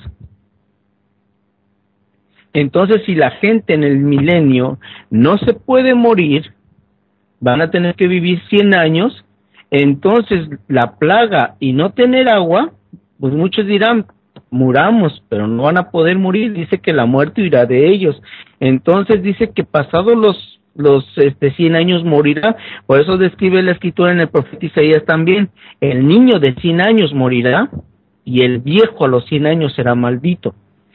Entonces si la gente en el milenio no se puede morir, van a tener que vivir 100 años, entonces la plaga y no tener agua, pues muchos dirán, muramos, pero no van a poder morir, dice que la muerte irá de ellos. Entonces dice que pasados los 100 años morirá, por eso describe la Escritura en el profeta Isaías también, el niño de 100 años morirá, y el viejo a los 100 años será maldito.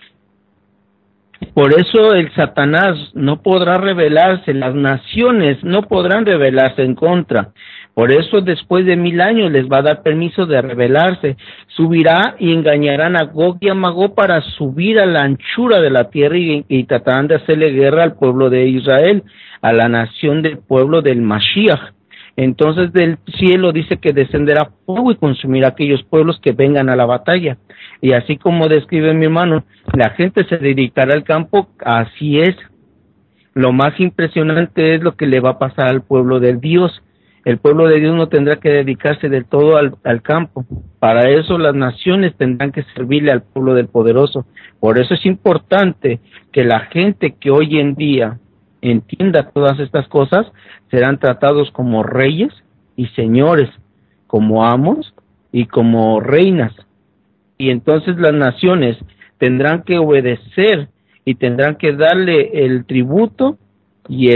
Por eso el Satanás no podrá rebelarse, las naciones no podrán rebelarse en contra. Por eso después de 1000 años les va a dar permiso de rebelarse. Subirá y engañarán a Gog y a Magog para subir a la anchura de la tierra y tratarán de hacerle guerra al pueblo de Israel, a la nación del pueblo del Mashiach. Entonces del cielo dice que descenderá fuego y consumirá aquellos pueblos que vengan a la batalla. Y así como describe mi hermano, la gente se dedicará al campo, así es. Lo más impresionante es lo que le va a pasar al pueblo de Dios. El pueblo de Dios no tendrá que dedicarse del todo al campo. Para eso las naciones tendrán que servirle al pueblo del poderoso. Por eso es importante que la gente que hoy en día entienda todas estas cosas, serán tratados como reyes y señores, como amos y como reinas. Y entonces las naciones tendrán que obedecer y tendrán que darle el tributo y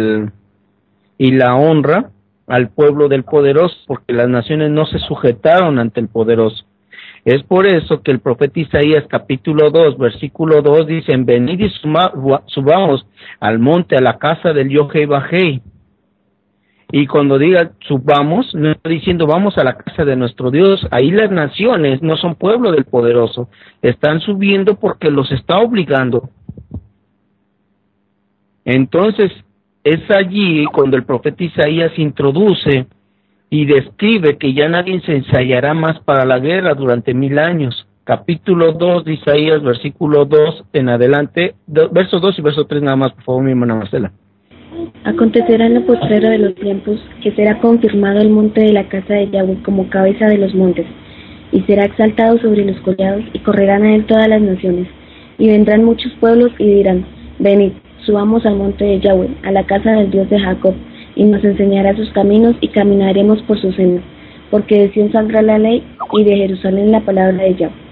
la honra al pueblo del poderoso, porque las naciones no se sujetaron ante el poderoso. Es por eso que el profeta Isaías capítulo 2, versículo 2 dice, venid y subamos al monte, a la casa del Yahweh. Y cuando diga subamos, no está diciendo vamos a la casa de nuestro Dios. Ahí las naciones no son pueblo del poderoso, están subiendo porque los está obligando. Entonces, es allí cuando el profeta Isaías introduce y describe que ya nadie se ensayará más para la guerra durante 1000 años. capítulo 2 de Isaías, versículo 2 en adelante, verso 2 y verso 3 nada más, por favor, mi hermana Marcela. Acontecerá en lo postrero de los tiempos que será confirmado el monte de la casa de Yahweh como cabeza de los montes, y será exaltado sobre los collados, y correrán a él todas las naciones. Y vendrán muchos pueblos y dirán: venid, subamos al monte de Yahweh, a la casa del Dios de Jacob, y nos enseñará sus caminos, y caminaremos por sus sendas. Porque de Sión saldrá la ley, y de Jerusalén la palabra de Yahweh.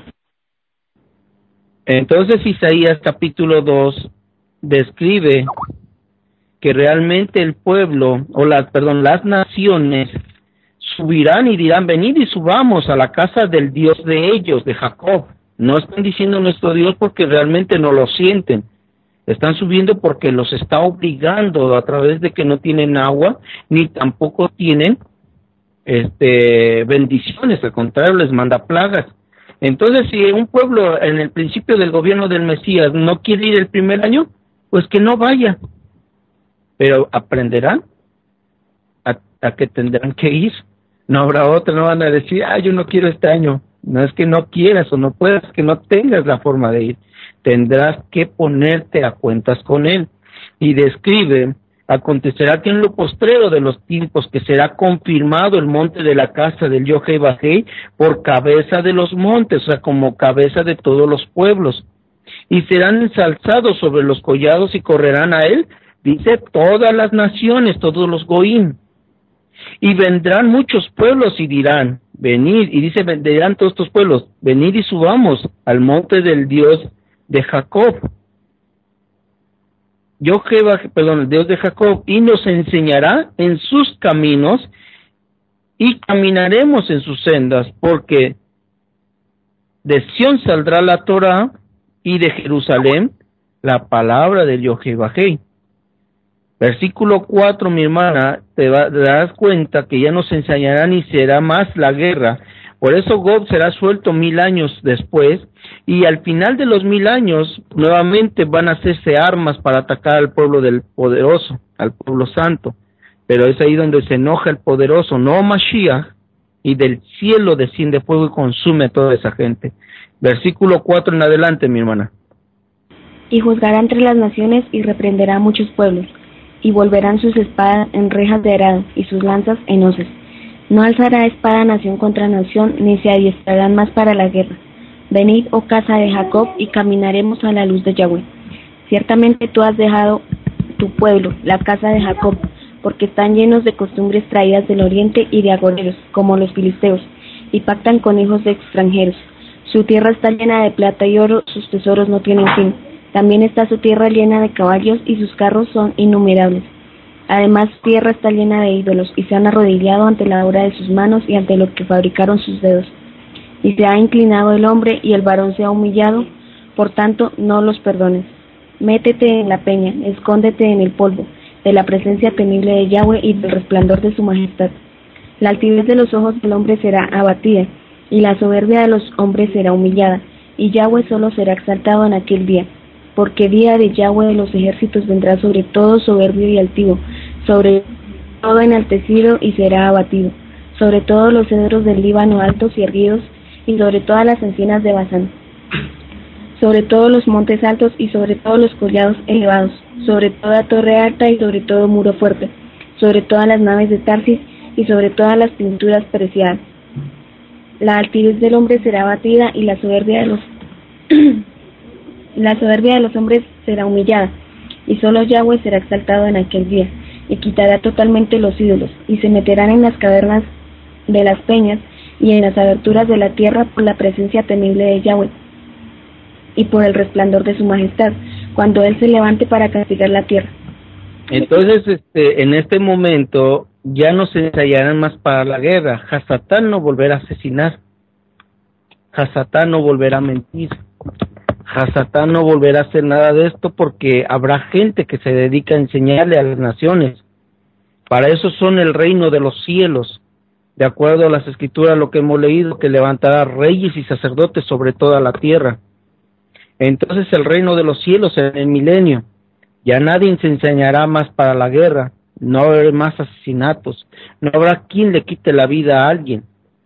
Entonces Isaías capítulo 2 describe que realmente el pueblo, las naciones subirán y dirán: venid y subamos a la casa del Dios de ellos, de Jacob. No están diciendo nuestro Dios porque realmente no lo sienten. Están subiendo porque los está obligando a través de que no tienen agua, ni tampoco tienen bendiciones, al contrario, les manda plagas. Entonces, si un pueblo en el principio del gobierno del Mesías no quiere ir el primer año, pues que no vaya. Pero aprenderán a que tendrán que ir. No habrá otra, no van a decir: yo no quiero este año. No es que no quieras o no puedas, que no tengas la forma de ir. Tendrás que ponerte a cuentas con él. Y describe: acontecerá que en lo postrero de los tiempos que será confirmado el monte de la casa del Yahweh por cabeza de los montes, o sea, como cabeza de todos los pueblos. Y serán ensalzados sobre los collados y correrán a él, dice, todas las naciones, todos los goín. Y vendrán muchos pueblos y dirán: venid, y dice, vendrán todos estos pueblos, venid y subamos al monte del Dios de Jacob. El Dios de Jacob, y nos enseñará en sus caminos, y caminaremos en sus sendas, porque de Sión saldrá la Torá, y de Jerusalén la palabra del Yahweh. Versículo 4, mi hermana, te darás cuenta que ya nos enseñará ni será más la guerra. Por eso Gog será suelto 1000 años después, y al final de los 1000 años nuevamente van a hacerse armas para atacar al pueblo del poderoso, al pueblo santo. Pero es ahí donde se enoja el poderoso, no Mashiach, y del cielo desciende fuego y consume a toda esa gente. Versículo 4 en adelante, mi hermana. Y juzgará entre las naciones y reprenderá a muchos pueblos, y volverán sus espadas en rejas de arado y sus lanzas en hoces. No alzará espada nación contra nación, ni se adiestrarán más para la guerra. Venid, oh casa de Jacob, y caminaremos a la luz de Yahweh. Ciertamente tú has dejado tu pueblo, la casa de Jacob, porque están llenos de costumbres traídas del oriente y de agoreros, como los filisteos, y pactan con hijos de extranjeros. Su tierra está llena de plata y oro, sus tesoros no tienen fin. También está su tierra llena de caballos, y sus carros son innumerables. Además, su tierra está llena de ídolos, y se han arrodillado ante la obra de sus manos y ante lo que fabricaron sus dedos. Y se ha inclinado el hombre, y el varón se ha humillado, por tanto, no los perdones. Métete en la peña, escóndete en el polvo, de la presencia temible de Yahweh y del resplandor de su majestad. La altivez de los ojos del hombre será abatida, y la soberbia de los hombres será humillada, y Yahweh solo será exaltado en aquel día. Porque día de Yahweh de los ejércitos vendrá sobre todo soberbio y altivo, sobre todo enaltecido y será abatido, sobre todos los cedros del Líbano altos y erguidos, y sobre todas las encinas de Basán, sobre todos los montes altos y sobre todos los collados elevados, sobre toda torre alta y sobre todo muro fuerte, sobre todas las naves de Tarsis y sobre todas las pinturas preciadas. La altivez del hombre será abatida, y la soberbia de los hombres será humillada, y solo Yahweh será exaltado en aquel día, y quitará totalmente los ídolos, y se meterán en las cavernas de las peñas y en las aberturas de la tierra por la presencia temible de Yahweh y por el resplandor de su majestad, cuando él se levante para castigar la tierra. Entonces, en este momento ya no se ensayarán más para la guerra. Hasatán no volverá a asesinar, Hasatán no volverá a mentir, Hasatán no volverá a hacer nada de esto, porque habrá gente que se dedica a enseñarle a las naciones. Para eso son el reino de los cielos, de acuerdo a las escrituras, lo que hemos leído, que levantará reyes y sacerdotes sobre toda la tierra. Entonces el reino de los cielos en el milenio, ya nadie se enseñará más para la guerra, no habrá más asesinatos, no habrá quien le quite la vida a alguien.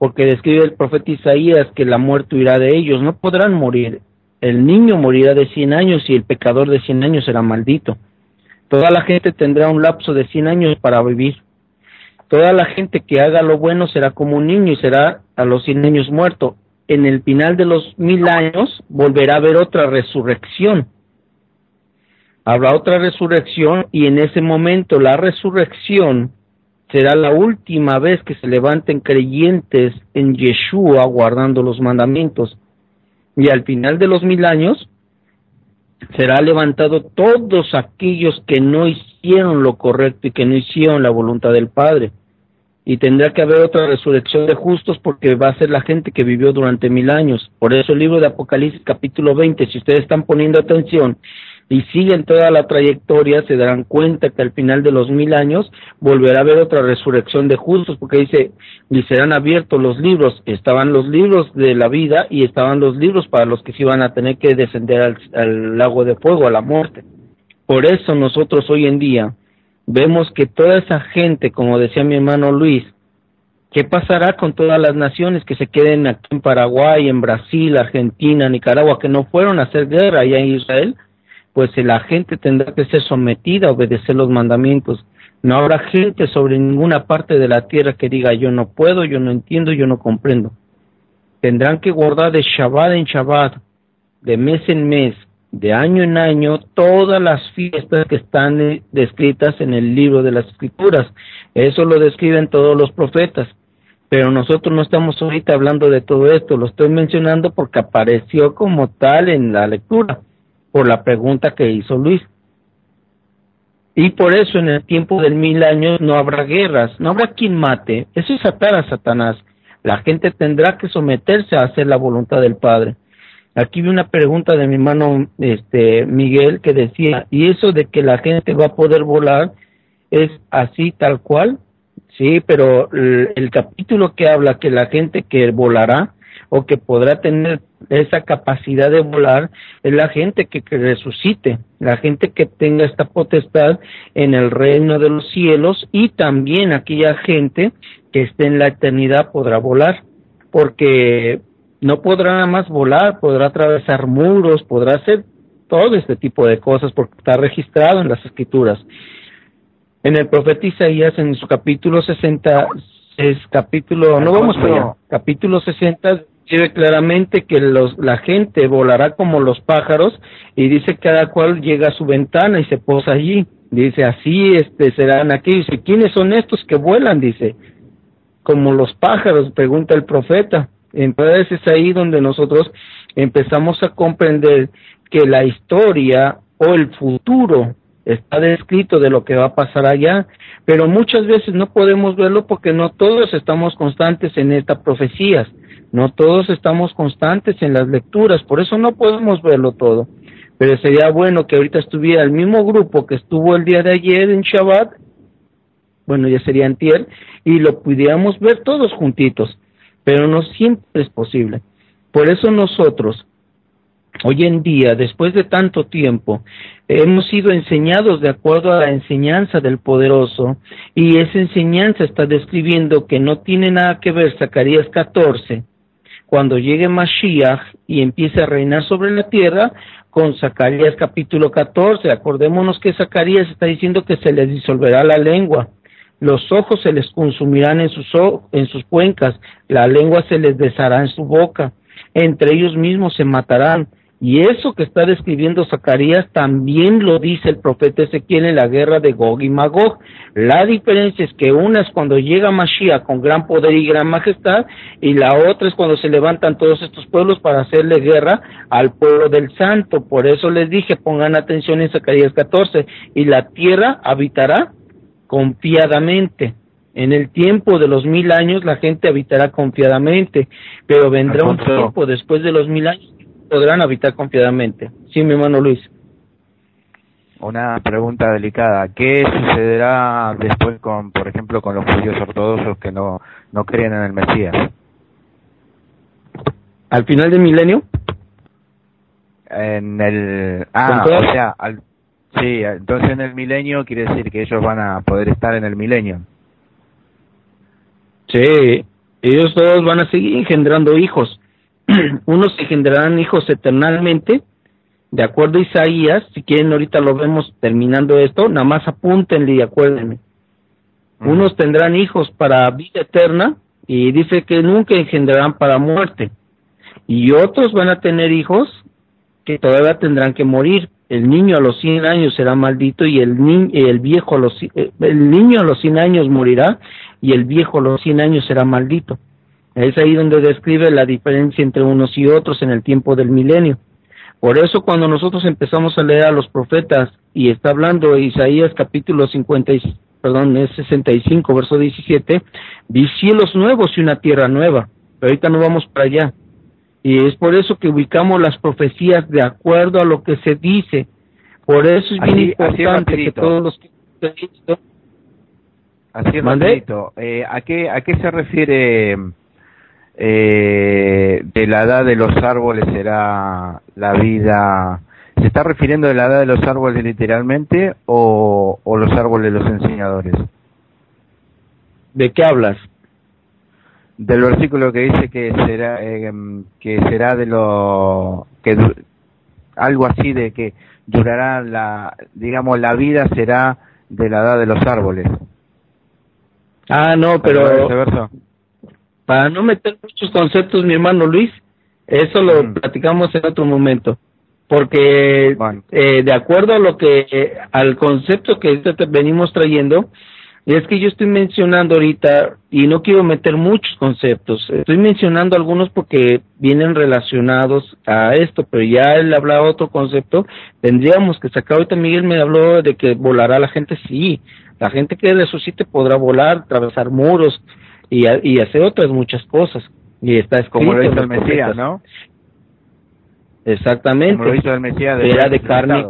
porque describe el profeta Isaías que la muerte huirá de ellos, no podrán morir. El niño morirá de 100 años y el pecador de 100 años será maldito. Toda la gente tendrá un lapso de 100 años para vivir. Toda la gente que haga lo bueno será como un niño y será a los 100 años muerto. En el final de los 1000 años volverá a haber otra resurrección. Habrá otra resurrección y en ese momento la resurrección será la última vez que se levanten creyentes en Yeshua guardando los mandamientos. Y al final de los 1000 años será levantado todos aquellos que no hicieron lo correcto y que no hicieron la voluntad del Padre. Y tendrá que haber otra resurrección de justos porque va a ser la gente que vivió durante 1000 años. Por eso el libro de Apocalipsis capítulo 20, si ustedes están poniendo atención y siguen toda la trayectoria, se darán cuenta que al final de los 1000 años volverá a haber otra resurrección de justos, porque dice, y serán abiertos los libros. Estaban los libros de la vida y estaban los libros para los que se iban a tener que descender al lago de fuego, a la muerte. Por eso nosotros hoy en día vemos que toda esa gente, como decía mi hermano Luis, ¿qué pasará con todas las naciones que se queden aquí en Paraguay, en Brasil, Argentina, Nicaragua, que no fueron a hacer guerra allá en Israel? Pues la gente tendrá que ser sometida a obedecer los mandamientos. No habrá gente sobre ninguna parte de la tierra que diga yo no puedo, yo no entiendo, yo no comprendo. Tendrán que guardar de Shabbat en Shabbat, de mes en mes, de año en año, todas las fiestas que están descritas en el libro de las Escrituras. Eso lo describen todos los profetas. Pero nosotros no estamos ahorita hablando de todo esto, lo estoy mencionando porque apareció como tal en la lectura, por la pregunta que hizo Luis. Y por eso en el tiempo del 1000 años no habrá guerras, no habrá quien mate. Eso es atar a Satanás. La gente tendrá que someterse a hacer la voluntad del Padre. Aquí vi una pregunta de mi hermano Miguel que decía, ¿y eso de que la gente va a poder volar es así tal cual? Sí, pero el capítulo que habla que la gente que volará o que podrá tener esa capacidad de volar es la gente que resucite, la gente que tenga esta potestad en el reino de los cielos, y también aquella gente que esté en la eternidad podrá volar, porque no podrá nada más volar, podrá atravesar muros, podrá hacer todo este tipo de cosas porque está registrado en las Escrituras. En el profeta Isaías, en su capítulo 60, capítulo 60, dice claramente que la gente volará como los pájaros, y dice cada cual llega a su ventana y se posa allí. Dice, así serán aquí. Dice, ¿quiénes son estos que vuelan? Dice, como los pájaros, pregunta el profeta. Entonces es ahí donde nosotros empezamos a comprender que la historia o el futuro está descrito de lo que va a pasar allá, pero muchas veces no podemos verlo porque no todos estamos constantes en estas profecías, no todos estamos constantes en las lecturas, por eso no podemos verlo todo. Pero sería bueno que ahorita estuviera el mismo grupo que estuvo el día de ayer en Shabbat, bueno, ya sería antier, y lo pudiéramos ver todos juntitos, pero no siempre es posible. Por eso nosotros, hoy en día, después de tanto tiempo, hemos sido enseñados de acuerdo a la enseñanza del Poderoso, y esa enseñanza está describiendo que no tiene nada que ver Zacarías 14, cuando llegue Mashiach y empiece a reinar sobre la tierra, con Zacarías capítulo 14. Acordémonos que Zacarías está diciendo que se les disolverá la lengua, los ojos se les consumirán en sus cuencas, la lengua se les deshará en su boca, entre ellos mismos se matarán. Y eso que está describiendo Zacarías también lo dice el profeta Ezequiel en la guerra de Gog y Magog. La diferencia es que una es cuando llega Mashiach con gran poder y gran majestad, y la otra es cuando se levantan todos estos pueblos para hacerle guerra al pueblo del santo. Por eso les dije, pongan atención en Zacarías 14, y la tierra habitará confiadamente. En el tiempo de los 1000 años la gente habitará confiadamente, pero vendrá un tiempo después de los 1000 años podrán habitar confiadamente. Sí, mi hermano Luis. Una pregunta delicada. ¿Qué sucederá después con, por ejemplo, con los judíos ortodoxos que no creen en el Mesías? ¿Al final del milenio? Sí, entonces en el milenio quiere decir que ellos van a poder estar en el milenio. Sí, Ellos todos van a seguir engendrando hijos. Unos engendrarán hijos eternamente, de acuerdo a Isaías. Si quieren ahorita lo vemos terminando esto, nada más apúntenle y acuérdenme. Unos tendrán hijos para vida eterna, y dice que nunca engendrarán para muerte. Y otros van a tener hijos que todavía tendrán que morir. El niño a los 100 años será maldito, y el niño a los 100 años morirá, y el viejo a los 100 años será maldito. Es ahí donde describe la diferencia entre unos y otros en el tiempo del milenio. Por eso cuando nosotros empezamos a leer a los profetas, y está hablando Isaías capítulo 65, verso 17, vi cielos nuevos y una tierra nueva. Pero ahorita no vamos para allá. Y es por eso que ubicamos las profecías de acuerdo a lo que se dice. Por eso es bien importante que todos los que así es rapidito. ¿A qué se refiere de la edad de los árboles será la vida? ¿Se está refiriendo de la edad de los árboles literalmente o los árboles de los enseñadores? ¿De qué hablas? Del versículo que dice que será de lo que algo así de que durará la vida será de la edad de los árboles. Ah, no, pero para no meter muchos conceptos, mi hermano Luis, eso lo platicamos en otro momento, porque de acuerdo a al concepto que venimos trayendo, es que yo estoy mencionando ahorita, y no quiero meter muchos conceptos, estoy mencionando algunos porque vienen relacionados a esto, pero ya él hablaba otro concepto, tendríamos que sacar. Ahorita Miguel me habló de que volará la gente. Sí, la gente que resucite podrá volar, atravesar muros y hacer otras muchas cosas, y está escrito como lo hizo el Mesías, ¿no? Exactamente, como lo hizo el Mesías, era de carne.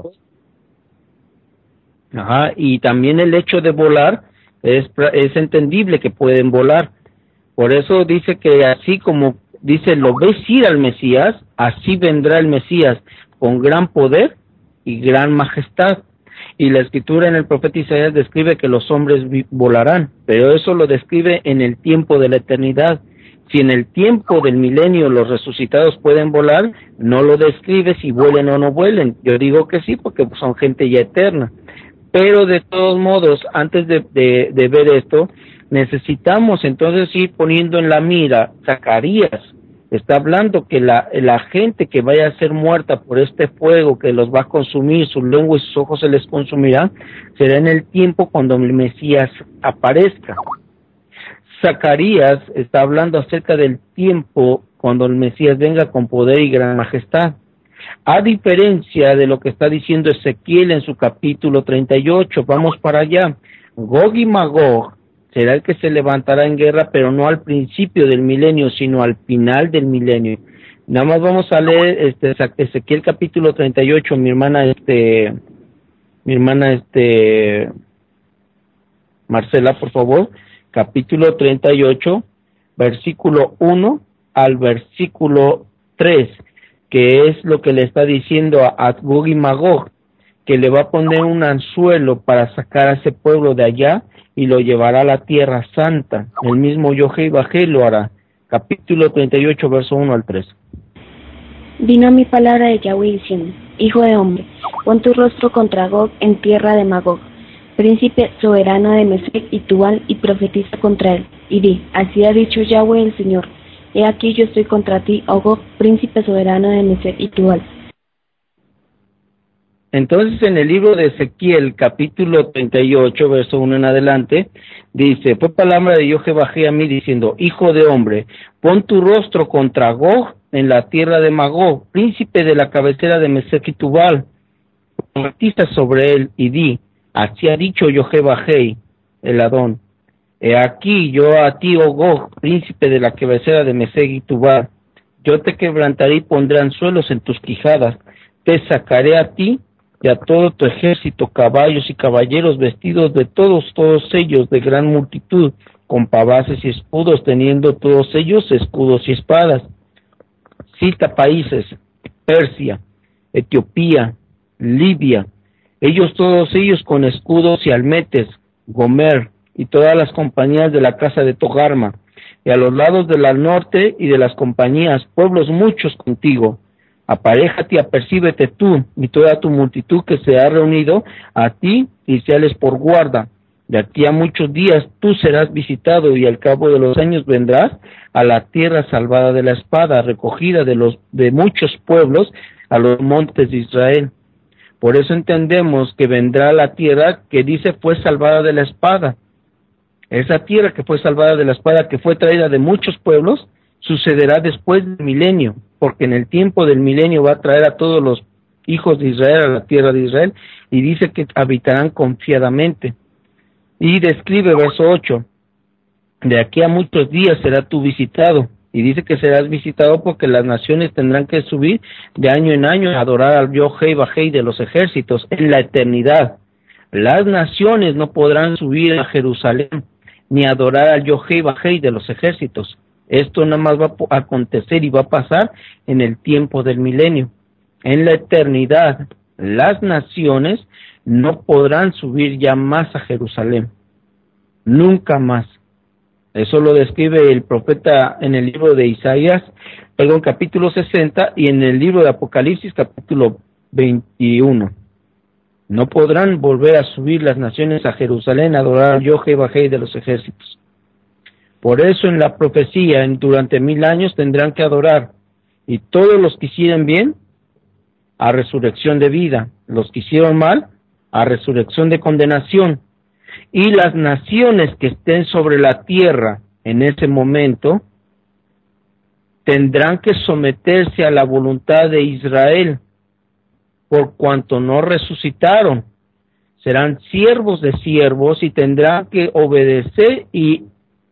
Ajá, y también el hecho de volar es entendible que pueden volar. Por eso dice que así como dice, lo ves ir al Mesías, así vendrá el Mesías con gran poder y gran majestad. Y la escritura en el profeta Isaías describe que los hombres volarán, pero eso lo describe en el tiempo de la eternidad. Si en el tiempo del milenio los resucitados pueden volar, no lo describe si vuelen o no vuelen. Yo digo que sí, porque son gente ya eterna. Pero de todos modos, antes de ver esto, necesitamos entonces ir poniendo en la mira. Zacarías está hablando que la gente que vaya a ser muerta por este fuego que los va a consumir, su lengua y sus ojos se les consumirán, será en el tiempo cuando el Mesías aparezca. Zacarías está hablando acerca del tiempo cuando el Mesías venga con poder y gran majestad. A diferencia de lo que está diciendo Ezequiel en su capítulo 38, vamos para allá. Gog y Magog será el que se levantará en guerra, pero no al principio del milenio, sino al final del milenio. Nada más vamos a leer Ezequiel capítulo 38, mi hermana Marcela, por favor, capítulo 38, versículo 1 al versículo 3. Que es lo que le está diciendo a Gog y Magog, que le va a poner un anzuelo para sacar a ese pueblo de allá y lo llevará a la tierra santa. El mismo Yahvé lo hará. Capítulo 38, verso 1 al 3. Vino a mi palabra de Yahvé diciendo: Hijo de hombre, pon tu rostro contra Gog en tierra de Magog, príncipe soberano de Mesec y Tubal, y profetiza contra él, y di: así ha dicho Yahvé el Señor. He aquí yo estoy contra ti, oh Gog, príncipe soberano de Mesec y Tubal. Entonces en el libro de Ezequiel, capítulo 38, verso 1 en adelante, dice: fue palabra de Yahvé a mí diciendo: Hijo de hombre, pon tu rostro contra Gog en la tierra de Magog, príncipe de la cabecera de Mesec y Tubal. Profetiza sobre él y di: así ha dicho Yahvé, el Adón. He aquí yo a ti, oh Gog, príncipe de la cabecera de Mesec y Tubal, yo te quebrantaré y pondré anzuelos en tus quijadas, te sacaré a ti y a todo tu ejército, caballos y caballeros vestidos de todos ellos de gran multitud, con pavases y escudos, teniendo todos ellos escudos y espadas. Cita países: Persia, Etiopía, Libia, todos ellos con escudos y almetes, Gomer, y todas las compañías de la casa de Togarma. y a los lados del norte y de las compañías, pueblos muchos contigo. Aparéjate y apercíbete tú y toda tu multitud que se ha reunido a ti, y séales por guarda. De aquí a muchos días tú serás visitado, y al cabo de los años vendrás a la tierra salvada de la espada, recogida de muchos pueblos, a los montes de Israel. Por eso entendemos que vendrá la tierra que dice fue salvada de la espada. Esa tierra que fue salvada de la espada, que fue traída de muchos pueblos, sucederá después del milenio, porque en el tiempo del milenio va a traer a todos los hijos de Israel a la tierra de Israel, y dice que habitarán confiadamente. Y describe verso 8, de aquí a muchos días será tú visitado, y dice que serás visitado porque las naciones tendrán que subir de año en año a adorar al Yod-Heh Vah-Heh de los ejércitos en la eternidad. Las naciones no podrán subir a Jerusalén ni adorar al Yod-Heh Vah-Heh de los ejércitos. Esto nada más va a acontecer y va a pasar en el tiempo del milenio. En la eternidad, las naciones no podrán subir ya más a Jerusalén. Nunca más. Eso lo describe el profeta en el libro de Isaías, capítulo 60, y en el libro de Apocalipsis, capítulo 21. No podrán volver a subir las naciones a Jerusalén a adorar al Yod-Heh Vah-Heh de los ejércitos. Por eso en la profecía, durante 1000 años tendrán que adorar, y todos los que hicieron bien, a resurrección de vida, los que hicieron mal, a resurrección de condenación, y las naciones que estén sobre la tierra en ese momento, tendrán que someterse a la voluntad de Israel, por cuanto no resucitaron. Serán siervos de siervos y tendrán que obedecer y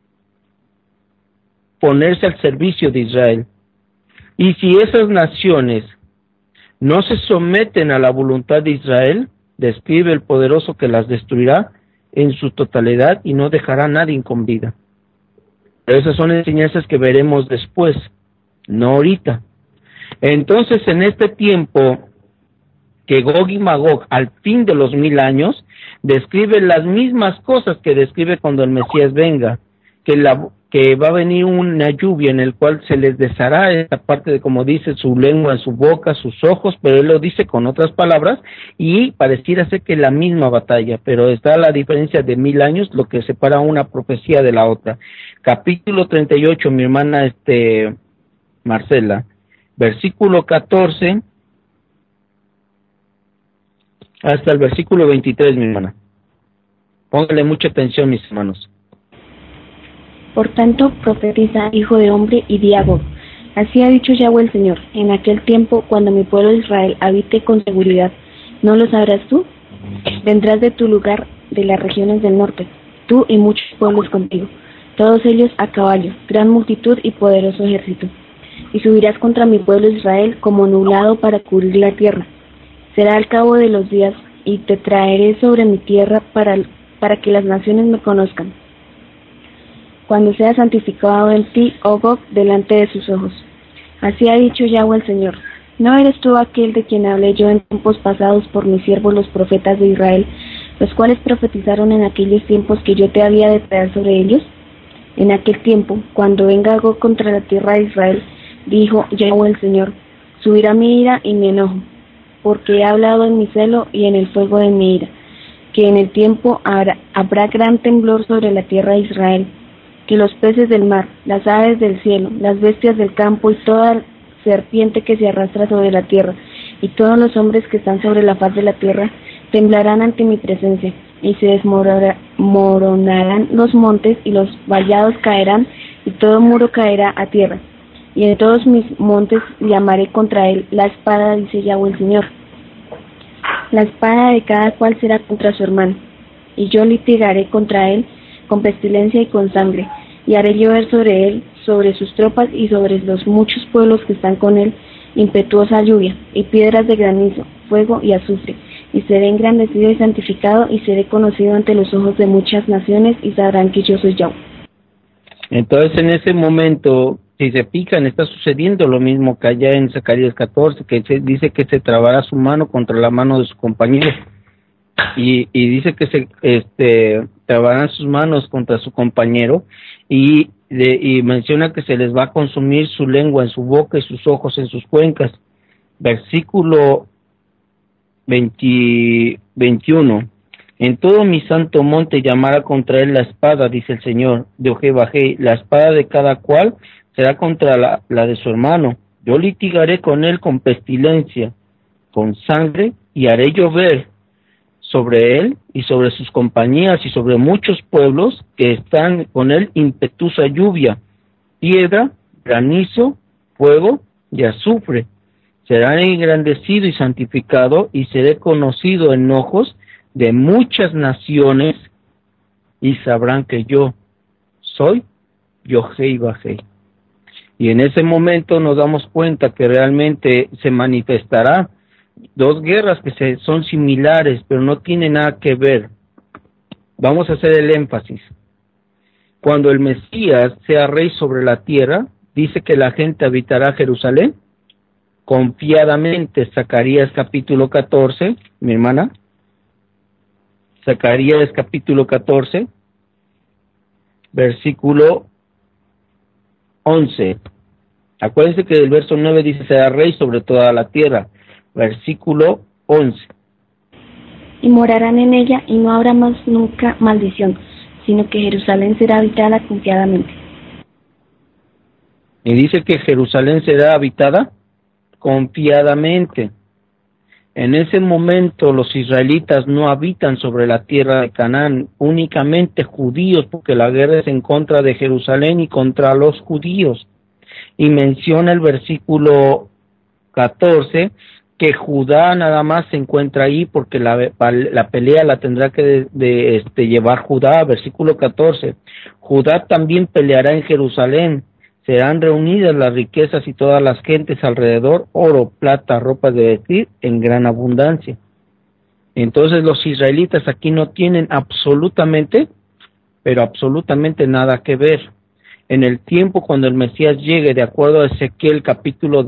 ponerse al servicio de Israel. Y si esas naciones no se someten a la voluntad de Israel, describe el poderoso que las destruirá en su totalidad y no dejará a nadie con vida. Pero esas son enseñanzas que veremos después, no ahorita. Entonces, en este tiempo que Gog y Magog, al fin de los 1000 años, describe las mismas cosas que describe cuando el Mesías venga, que va a venir una lluvia en el cual se les deshará esta parte de, como dice, su lengua, su boca, sus ojos, pero él lo dice con otras palabras, y pareciera ser que es la misma batalla, pero está la diferencia de 1000 años, lo que separa una profecía de la otra. Capítulo 38, mi hermana Marcela, versículo 14 hasta el versículo 23, mi hermana. Póngale mucha atención, mis hermanos. Por tanto, profetiza, hijo de hombre, y di a Gog: así ha dicho Yahweh el Señor, en aquel tiempo, cuando mi pueblo Israel habite con seguridad, ¿no lo sabrás tú? Vendrás de tu lugar de las regiones del norte, tú y muchos pueblos contigo, todos ellos a caballo, gran multitud y poderoso ejército. Y subirás contra mi pueblo Israel como nublado para cubrir la tierra. Será al cabo de los días, y te traeré sobre mi tierra para que las naciones me conozcan, cuando sea santificado en ti, oh Gog, delante de sus ojos. Así ha dicho Yahweh el Señor: ¿no eres tú aquel de quien hablé yo en tiempos pasados por mis siervos los profetas de Israel, los cuales profetizaron en aquellos tiempos que yo te había de traer sobre ellos? En aquel tiempo, cuando venga Gog contra la tierra de Israel, dijo Yahweh el Señor, subirá mi ira y mi enojo, porque he hablado en mi celo y en el fuego de mi ira, que en el tiempo habrá gran temblor sobre la tierra de Israel, que los peces del mar, las aves del cielo, las bestias del campo y toda serpiente que se arrastra sobre la tierra, y todos los hombres que están sobre la faz de la tierra, temblarán ante mi presencia, y se desmoronarán los montes, y los vallados caerán, y todo muro caerá a tierra. Y en todos mis montes llamaré contra él la espada, dice Yahweh el Señor. La espada de cada cual será contra su hermano, y yo litigaré contra él con pestilencia y con sangre, y haré llover sobre él, sobre sus tropas y sobre los muchos pueblos que están con él, impetuosa lluvia, y piedras de granizo, fuego y azufre, y seré engrandecido y santificado, y seré conocido ante los ojos de muchas naciones, y sabrán que yo soy Yahweh. Entonces, en ese momento, si se pican, está sucediendo lo mismo que allá en Zacarías 14, que dice que se trabará su mano contra la mano de su compañero. Y dice que se trabarán sus manos contra su compañero, y y menciona que se les va a consumir su lengua en su boca y sus ojos en sus cuencas. Versículo 21. En todo mi santo monte llamará contra él la espada, dice el Señor, de Ojebajé, la espada de cada cual será contra la de su hermano. Yo litigaré con él con pestilencia, con sangre, y haré llover sobre él y sobre sus compañías y sobre muchos pueblos que están con él impetuosa lluvia, piedra, granizo, fuego y azufre. Será engrandecido y santificado y seré conocido en ojos de muchas naciones y sabrán que yo soy Yojei-Bajei. Y en ese momento nos damos cuenta que realmente se manifestará dos guerras que son similares, pero no tienen nada que ver. Vamos a hacer el énfasis. Cuando el Mesías sea rey sobre la tierra, dice que la gente habitará Jerusalén confiadamente. Zacarías capítulo 14, mi hermana. Zacarías capítulo 14, versículo 11. Acuérdense que el verso 9 dice será rey sobre toda la tierra. Versículo 11. Y morarán en ella, y no habrá más nunca maldición, sino que Jerusalén será habitada confiadamente. Y dice que Jerusalén será habitada confiadamente. En ese momento los israelitas no habitan sobre la tierra de Canaán, únicamente judíos, porque la guerra es en contra de Jerusalén y contra los judíos. Y menciona el versículo 14 que Judá nada más se encuentra ahí porque la pelea la tendrá que llevar Judá. Versículo 14, Judá también peleará en Jerusalén, serán reunidas las riquezas y todas las gentes alrededor, oro, plata, ropa de vestir en gran abundancia. Entonces los israelitas aquí no tienen absolutamente, pero absolutamente nada que ver. En el tiempo cuando el Mesías llegue, de acuerdo a Ezequiel capítulo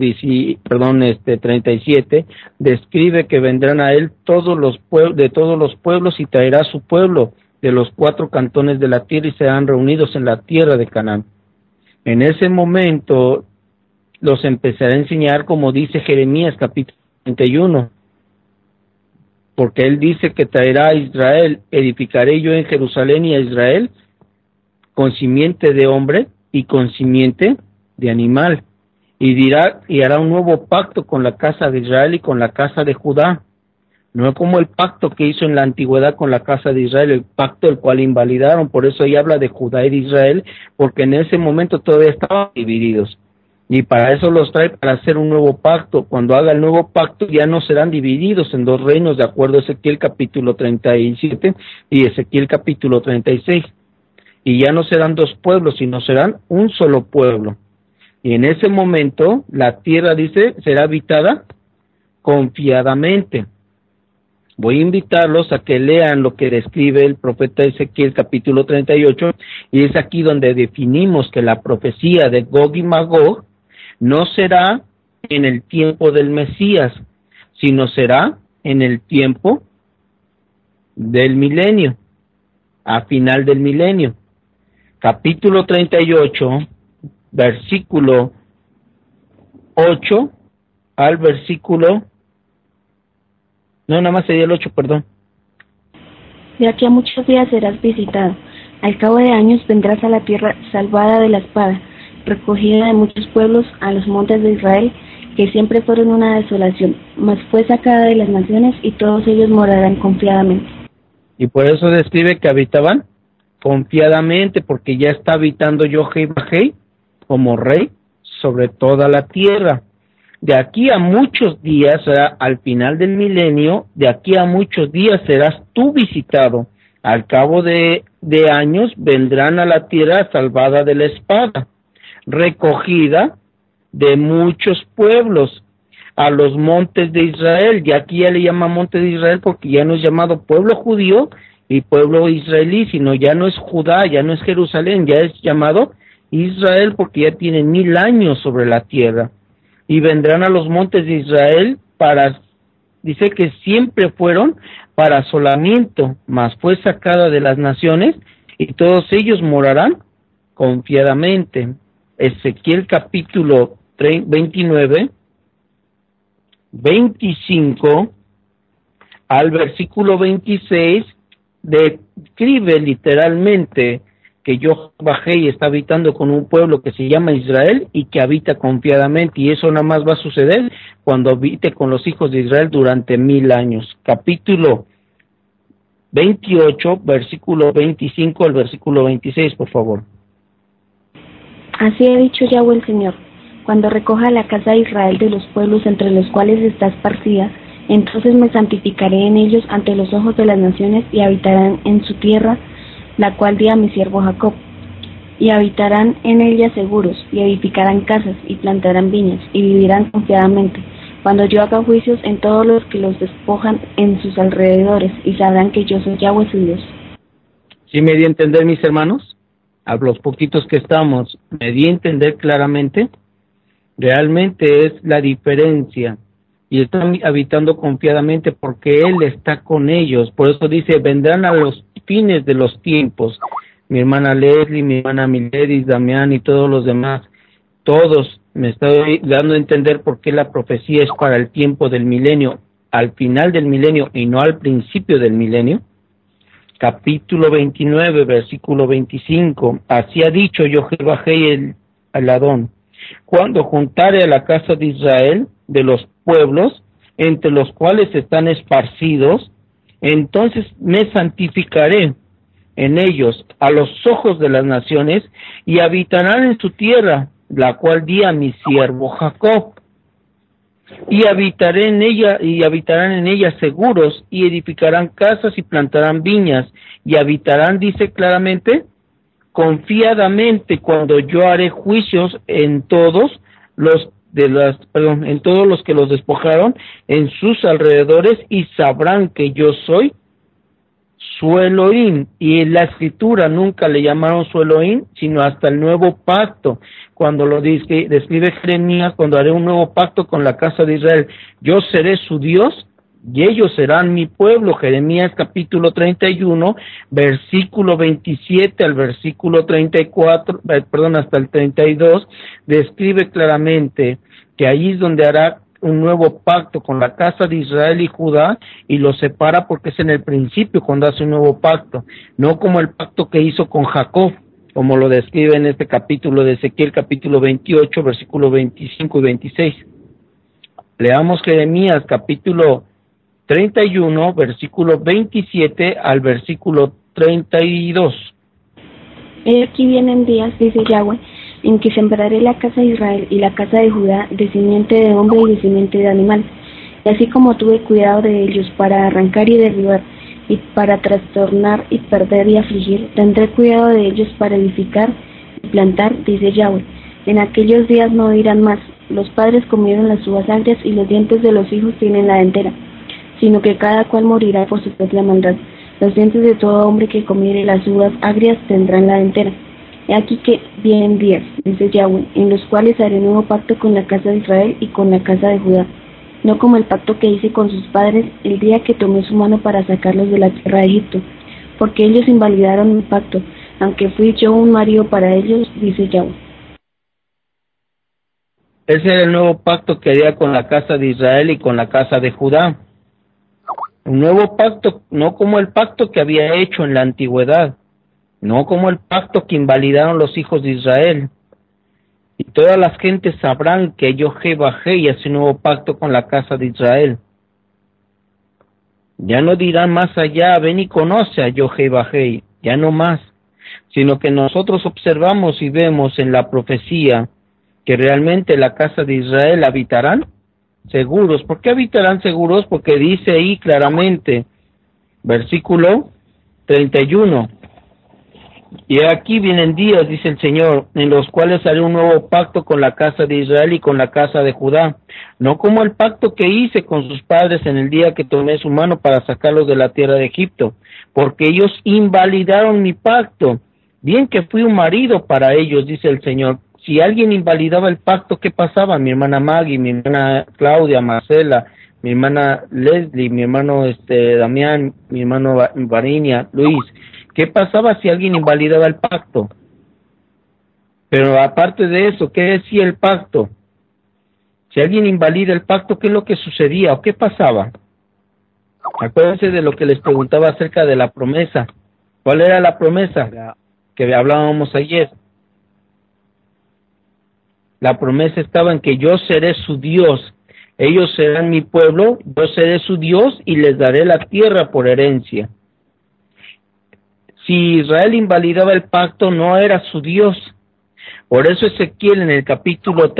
37, describe que vendrán a él todos los pueblos y traerá su pueblo de los 4 cantones de la tierra y serán reunidos en la tierra de Canaán. En ese momento los empezaré a enseñar como dice Jeremías capítulo 31, porque él dice que traerá a Israel, edificaré yo en Jerusalén y a Israel con simiente de hombre y con simiente de animal, y hará un nuevo pacto con la casa de Israel y con la casa de Judá, no como el pacto que hizo en la antigüedad con la casa de Israel, el pacto el cual invalidaron. Por eso ahí habla de Judá y de Israel, porque en ese momento todavía estaban divididos, y para eso los trae para hacer un nuevo pacto. Cuando haga el nuevo pacto ya no serán divididos en 2 reinos, de acuerdo a Ezequiel capítulo 37 y Ezequiel capítulo 36, y ya no serán 2 pueblos, sino serán un solo pueblo. Y en ese momento la tierra, dice, será habitada confiadamente. Voy a invitarlos a que lean lo que describe el profeta Ezequiel capítulo 38, y es aquí donde definimos que la profecía de Gog y Magog no será en el tiempo del Mesías, sino será en el tiempo del milenio, a final del milenio. Capítulo 38, versículo 8 al versículo... No, nada más sería el 8, perdón. De aquí a muchos días serás visitado. Al cabo de años vendrás a la tierra salvada de la espada, recogida de muchos pueblos, a los montes de Israel, que siempre fueron una desolación, mas fue sacada de las naciones, y todos ellos morarán confiadamente. Y por eso describe que habitaban confiadamente, porque ya está habitando Yojei-Bajei como rey sobre toda la tierra. De aquí a muchos días, al final del milenio, de aquí a muchos días serás tú visitado. Al cabo de años vendrán a la tierra salvada de la espada, recogida de muchos pueblos, a los montes de Israel. Y aquí ya le llama monte de Israel porque ya no es llamado pueblo judío y pueblo israelí, sino ya no es Judá, ya no es Jerusalén, ya es llamado Israel porque ya tiene 1000 años sobre la tierra. Y vendrán a los montes de Israel dice que siempre fueron para asolamiento, mas fue sacada de las naciones, y todos ellos morarán confiadamente. Ezequiel capítulo 29, 25 al versículo 26 describe literalmente que yo bajé y está habitando con un pueblo que se llama Israel y que habita confiadamente, y eso nada más va a suceder cuando habite con los hijos de Israel durante 1000 años. Capítulo 28, versículo 25 al versículo 26, por favor. Así ha dicho Yahweh el Señor: cuando recoja la casa de Israel de los pueblos entre los cuales está esparcida, entonces me santificaré en ellos ante los ojos de las naciones, y habitarán en su tierra, la cual di a mi siervo Jacob. Y habitarán en ella seguros, y edificarán casas, y plantarán viñas, y vivirán confiadamente, cuando yo haga juicios en todos los que los despojan en sus alrededores, y sabrán que yo soy Yahweh su Dios. ¿Sí me di a entender, mis hermanos? A los poquitos que estamos, ¿me di a entender claramente? Realmente es la diferencia, y están habitando confiadamente porque Él está con ellos. Por eso dice, vendrán a los fines de los tiempos. Mi hermana Leslie, mi hermana Miledis, Damián y todos los demás, todos me estoy dando a entender por qué la profecía es para el tiempo del milenio, al final del milenio y no al principio del milenio. Capítulo 29, versículo 25, así ha dicho Jehová el Adón: cuando juntare a la casa de Israel de los pueblos entre los cuales están esparcidos, entonces me santificaré en ellos a los ojos de las naciones, y habitarán en su tierra, la cual di a mi siervo Jacob. Y habitarán en ella seguros, y edificarán casas y plantarán viñas, y habitarán, dice claramente, confiadamente, cuando yo haré juicios en todos en todos los que los despojaron en sus alrededores, y sabrán que yo soy su Elohim. Y en la escritura nunca le llamaron su Elohim, sino hasta el nuevo pacto, cuando lo describe Jeremías, cuando haré un nuevo pacto con la casa de Israel, yo seré su Dios y ellos serán mi pueblo. Jeremías capítulo 31, versículo 27 al versículo 34, hasta el 32, describe claramente que allí es donde hará un nuevo pacto con la casa de Israel y Judá, y los separa porque es en el principio cuando hace un nuevo pacto, no como el pacto que hizo con Jacob, como lo describe en este capítulo de Ezequiel, capítulo 28, versículo 25 y 26. Leamos Jeremías, capítulo 31, versículo 27 al versículo 32. Aquí vienen días, dice Yahweh, en que sembraré la casa de Israel y la casa de Judá de simiente de hombre y de simiente de animal. Y así como tuve cuidado de ellos para arrancar y derribar, y para trastornar y perder y afligir, tendré cuidado de ellos para edificar y plantar, dice Yahweh. En aquellos días no dirán más: los padres comieron las uvas agrias y los dientes de los hijos tienen la dentera, sino que cada cual morirá por su propia maldad. Los dientes de todo hombre que comiere las uvas agrias tendrán la dentera. He aquí que vienen días, dice Yahweh, en los cuales haré un nuevo pacto con la casa de Israel y con la casa de Judá, no como el pacto que hice con sus padres el día que tomé su mano para sacarlos de la tierra de Egipto, porque ellos invalidaron mi pacto, aunque fui yo un marido para ellos, dice Yahweh. Ese era el nuevo pacto que haría con la casa de Israel y con la casa de Judá. Un nuevo pacto, no como el pacto que había hecho en la antigüedad, no como el pacto que invalidaron los hijos de Israel. Y todas las gentes sabrán que yo bajé y hace un nuevo pacto con la casa de Israel. Ya no dirán más allá: ven y conoce a Yahweh, ya no más, sino que nosotros observamos y vemos en la profecía que realmente la casa de Israel habitarán seguros. ¿Por qué habitarán seguros? Porque dice ahí claramente, versículo 31, y aquí vienen días, dice el Señor, en los cuales haré un nuevo pacto con la casa de Israel y con la casa de Judá, no como el pacto que hice con sus padres en el día que tomé su mano para sacarlos de la tierra de Egipto, porque ellos invalidaron mi pacto, bien que fui un marido para ellos, dice el Señor. Si alguien invalidaba el pacto, ¿qué pasaba? Mi hermana Maggie, mi hermana Claudia, Marcela, mi hermana Leslie, mi hermano Damián, mi hermano Varinia, Luis. ¿Qué pasaba si alguien invalidaba el pacto? Pero aparte de eso, ¿qué decía el pacto? Si alguien invalida el pacto, ¿qué es lo que sucedía o qué pasaba? Acuérdense de lo que les preguntaba acerca de la promesa. ¿Cuál era la promesa que hablábamos ayer? La promesa estaba en que yo seré su Dios, ellos serán mi pueblo, yo seré su Dios y les daré la tierra por herencia. Si Israel invalidaba el pacto, no era su Dios. Por eso Ezequiel en el capítulo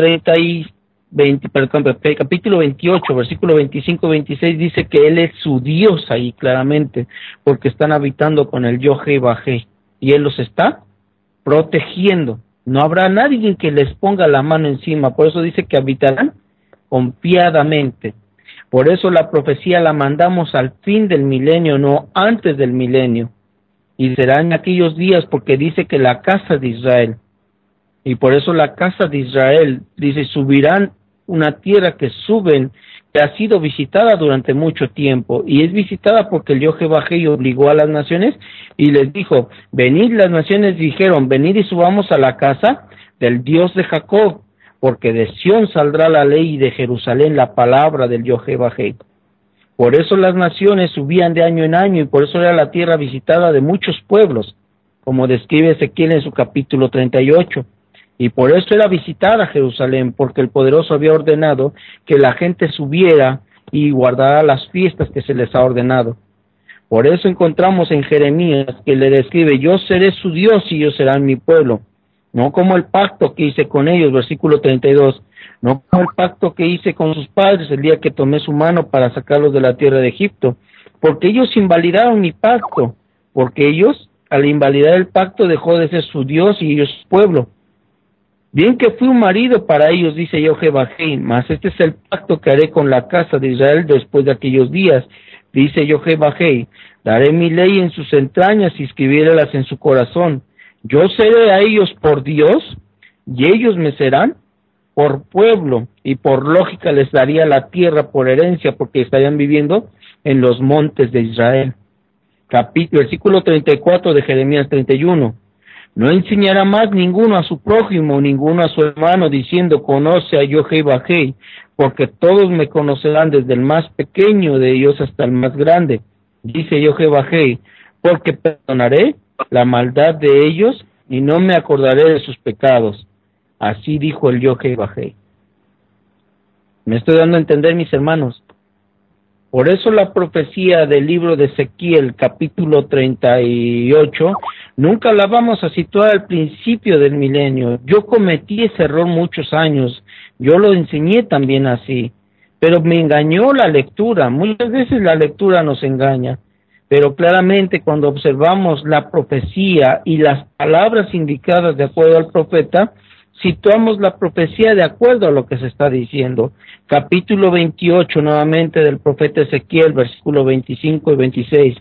28, versículo 25 y 26 dice que él es su Dios ahí claramente, porque están habitando con el Yod-Heh-Vah-Heh y él los está protegiendo. No habrá nadie que les ponga la mano encima, por eso dice que habitarán confiadamente. Por eso la profecía la mandamos al fin del milenio, no antes del milenio. Y será en aquellos días porque dice que la casa de Israel, y por eso la casa de Israel, dice, subirán una tierra que suben, que ha sido visitada durante mucho tiempo, y es visitada porque el Yod-Heh-Vah-Heh obligó a las naciones y les dijo, venid, las naciones dijeron, venid y subamos a la casa del Dios de Jacob, porque de Sión saldrá la ley y de Jerusalén la palabra del Yod-Heh-Vah-Heh. Por eso las naciones subían de año en año y por eso era la tierra visitada de muchos pueblos, como describe Ezequiel en su capítulo 38. Y por eso era visitada Jerusalén, porque el poderoso había ordenado que la gente subiera y guardara las fiestas que se les ha ordenado. Por eso encontramos en Jeremías que le describe, yo seré su Dios y ellos serán mi pueblo. No como el pacto que hice con ellos, versículo 32, no como el pacto que hice con sus padres el día que tomé su mano para sacarlos de la tierra de Egipto, porque ellos invalidaron mi pacto, porque ellos, al invalidar el pacto, dejó de ser su Dios y ellos su pueblo. Bien que fui un marido para ellos, dice Yod-Heh-Vah-Heh, mas este es el pacto que haré con la casa de Israel después de aquellos días, dice Yod-Heh-Vah-Heh, daré mi ley en sus entrañas y escribirélas en su corazón. Yo seré a ellos por Dios, y ellos me serán por pueblo, y por lógica les daría la tierra por herencia, porque estarían viviendo en los montes de Israel. Versículo 34 de Jeremías 31. No enseñará más ninguno a su prójimo, ninguno a su hermano, diciendo, conoce a Yod-Heh-Vah-Heh, porque todos me conocerán desde el más pequeño de ellos hasta el más grande, dice Yod-Heh-Vah-Heh, porque perdonaré la maldad de ellos y no me acordaré de sus pecados. Así dijo el Yod-Heh-Vah-Heh. ¿Me estoy dando a entender, mis hermanos? Por eso la profecía del libro de Ezequiel, capítulo 38, nunca la vamos a situar al principio del milenio. Yo cometí ese error muchos años, yo lo enseñé también así, pero me engañó la lectura. Muchas veces la lectura nos engaña, pero claramente cuando observamos la profecía y las palabras indicadas de acuerdo al profeta, situamos la profecía de acuerdo a lo que se está diciendo. Capítulo 28 nuevamente del profeta Ezequiel, versículo 25 y 26.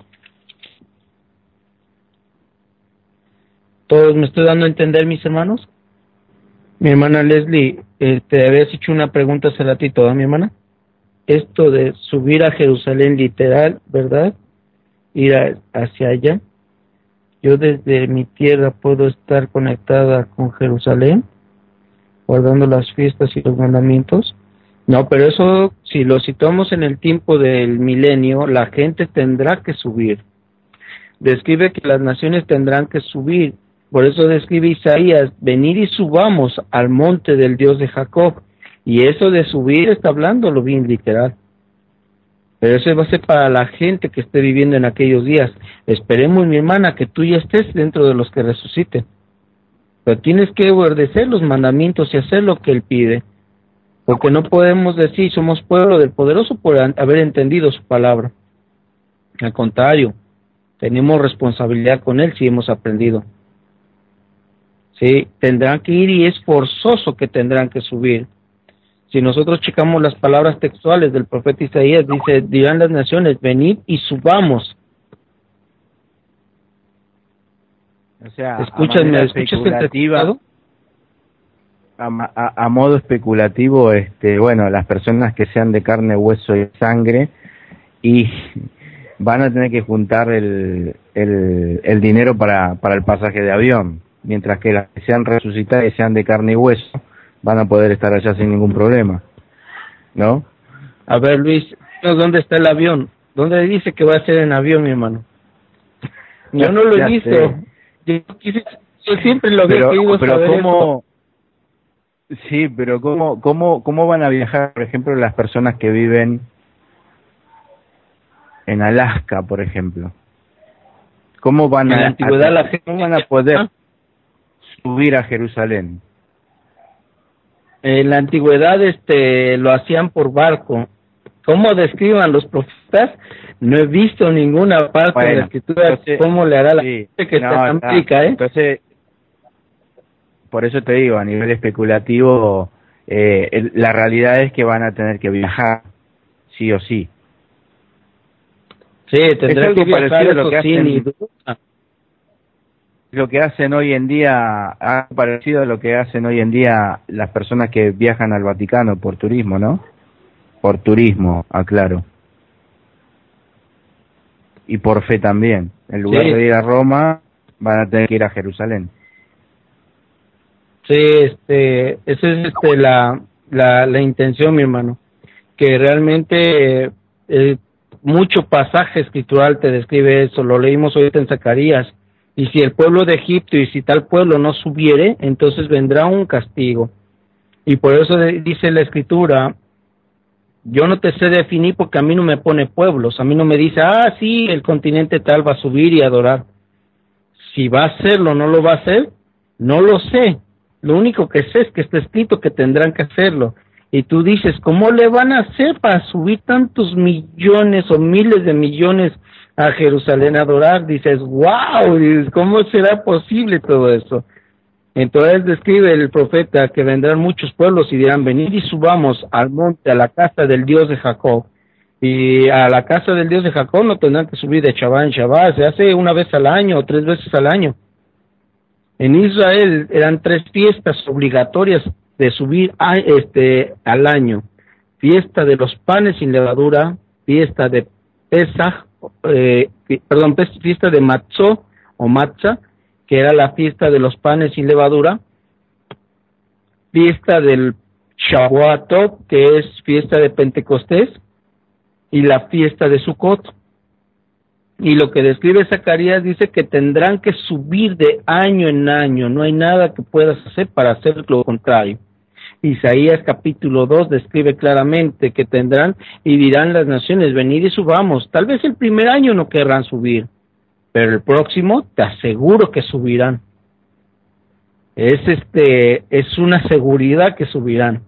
¿Todos me estoy dando a entender, mis hermanos? Mi hermana Leslie, te habías hecho una pregunta hace ratito, ¿verdad, mi hermana? Esto de subir a Jerusalén literal, ¿verdad? Ir hacia allá. Yo desde mi tierra puedo estar conectada con Jerusalén, guardando las fiestas y los mandamientos. No, pero eso, si lo situamos en el tiempo del milenio, la gente tendrá que subir. Describe que las naciones tendrán que subir. Por eso describe Isaías, venid y subamos al monte del Dios de Jacob. Y eso de subir está hablándolo bien literal. Pero eso va a ser para la gente que esté viviendo en aquellos días. Esperemos, mi hermana, que tú ya estés dentro de los que resuciten. Pero tienes que obedecer los mandamientos y hacer lo que Él pide. Porque no podemos decir somos pueblo del poderoso por haber entendido su palabra. Al contrario, tenemos responsabilidad con Él si hemos aprendido. Sí, tendrán que ir y es forzoso que tendrán que subir. Si nosotros checamos las palabras textuales del profeta Isaías, dice, dirán las naciones, venid y subamos. O sea, ¿Escuchas especulativa, a modo especulativo, bueno, las personas que sean de carne, hueso y sangre y van a tener que juntar el dinero para el pasaje de avión. mientras que las que sean resucitadas y sean de carne y hueso van a poder estar allá sin ningún problema, ¿no? A ver, Luis, ¿dónde está el avión? ¿Dónde dice que va a ser en avión, mi hermano? Yo no lo he visto. Yo siempre lo había querido saber. ¿cómo? Sí, pero ¿cómo van a viajar, por ejemplo, las personas que viven en Alaska, por ejemplo? ¿Cómo van en la antigüedad la gente van a poder subir a Jerusalén? En la antigüedad lo hacían por barco. ¿Cómo describan los profetas? No he visto ninguna parte de la escritura. Entonces, ¿cómo le hará la gente que está en América? Entonces, por eso te digo, a nivel especulativo, la realidad es que van a tener que viajar, sí o sí. Sí, tendrá que viajar, lo que hacen, lo que hacen hoy en día, parecido a lo que hacen hoy en día las personas que viajan al Vaticano por turismo, ¿no? Por turismo, aclaro. Y por fe también. En lugar de ir a Roma, van a tener que ir a Jerusalén. Sí, esa es la intención, mi hermano, que realmente mucho pasaje escritural te describe eso. Lo leímos ahorita en Zacarías. Y si el pueblo de Egipto y si tal pueblo no subiere, entonces vendrá un castigo. Y por eso dice la escritura, yo no te sé definir porque a mí no me pone pueblos, a mí no me dice, sí, el continente tal va a subir y adorar. Si va a hacerlo o no lo va a hacer, no lo sé. Lo único que sé es que está escrito que tendrán que hacerlo. Y tú dices, ¿cómo le van a hacer para subir tantos millones o miles de millones a Jerusalén a adorar? Dices, wow, ¿cómo será posible todo eso? Entonces describe el profeta que vendrán muchos pueblos y dirán, venid y subamos al monte, a la casa del Dios de Jacob. Y a la casa del Dios de Jacob no tendrán que subir de Shabbat en Shabbat, se hace una vez al año o 3 veces al año. En Israel eran 3 fiestas obligatorias de subir al año: fiesta de los panes sin levadura, fiesta de Pesaj, fiesta de Matzó o Matzah, que era la fiesta de los panes sin levadura, fiesta del Shavuot, que es fiesta de Pentecostés, y la fiesta de Sukkot. Y lo que describe Zacarías dice que tendrán que subir de año en año, no hay nada que puedas hacer para hacer lo contrario. Isaías capítulo 2 describe claramente que tendrán y dirán las naciones, venid y subamos. Tal vez el primer año no querrán subir, pero el próximo te aseguro que subirán. Es una seguridad que subirán.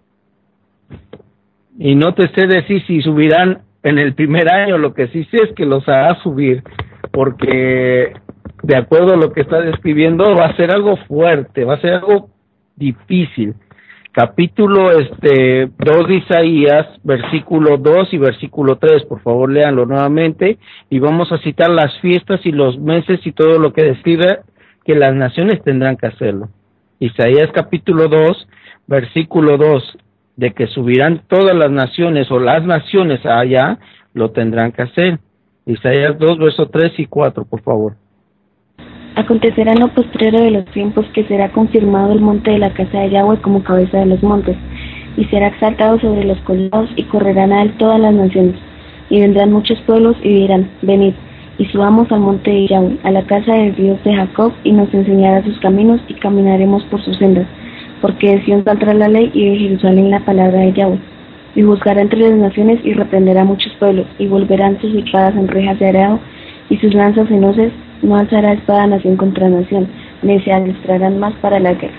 Y no te sé decir si subirán en el primer año, lo que sí sé es que los hará subir, porque de acuerdo a lo que está describiendo va a ser algo fuerte, va a ser algo difícil. Capítulo 2 de Isaías, versículo 2 y versículo 3, por favor léanlo nuevamente, y vamos a citar las fiestas y los meses y todo lo que describe que las naciones tendrán que hacerlo. Isaías capítulo 2, versículo 2, de que subirán todas las naciones o las naciones allá, lo tendrán que hacer. Isaías 2, versos 3 y 4, por favor. Acontecerá en lo postrero de los tiempos que será confirmado el monte de la casa de Yahweh como cabeza de los montes, y será exaltado sobre los collados, y correrán a él todas las naciones. Y vendrán muchos pueblos y dirán, venid, y subamos al monte de Yahweh, a la casa del Dios de Jacob, y nos enseñará sus caminos, y caminaremos por sus sendas. Porque de Sión saldrá la ley, y de Jerusalén la palabra de Yahweh. Y juzgará entre las naciones, y reprenderá a muchos pueblos, y volverán sus espadas en rejas de arado, y sus lanzas en hoces. No alzará espada nación contra nación, ni se adiestrarán más para la guerra.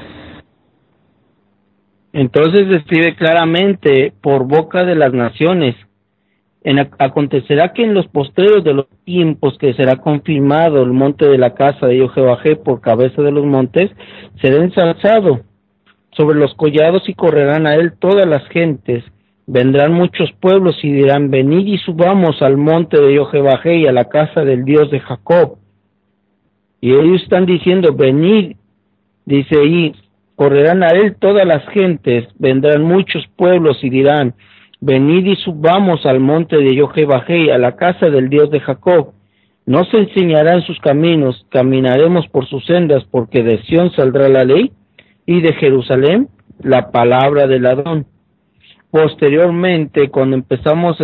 Entonces describe claramente por boca de las naciones. Acontecerá que en los postreros de los tiempos que será confirmado el monte de la casa de Jehová por cabeza de los montes, será ensalzado sobre los collados y correrán a él todas las gentes. Vendrán muchos pueblos y dirán, venid y subamos al monte de Jehová y a la casa del Dios de Jacob. Y ellos están diciendo, venid, dice ahí, correrán a él todas las gentes, vendrán muchos pueblos y dirán, venid y subamos al monte de Jehová a la casa del Dios de Jacob. Nos enseñará en sus caminos, caminaremos por sus sendas, porque de Sión saldrá la ley y de Jerusalén la palabra del Adón. Posteriormente, cuando empezamos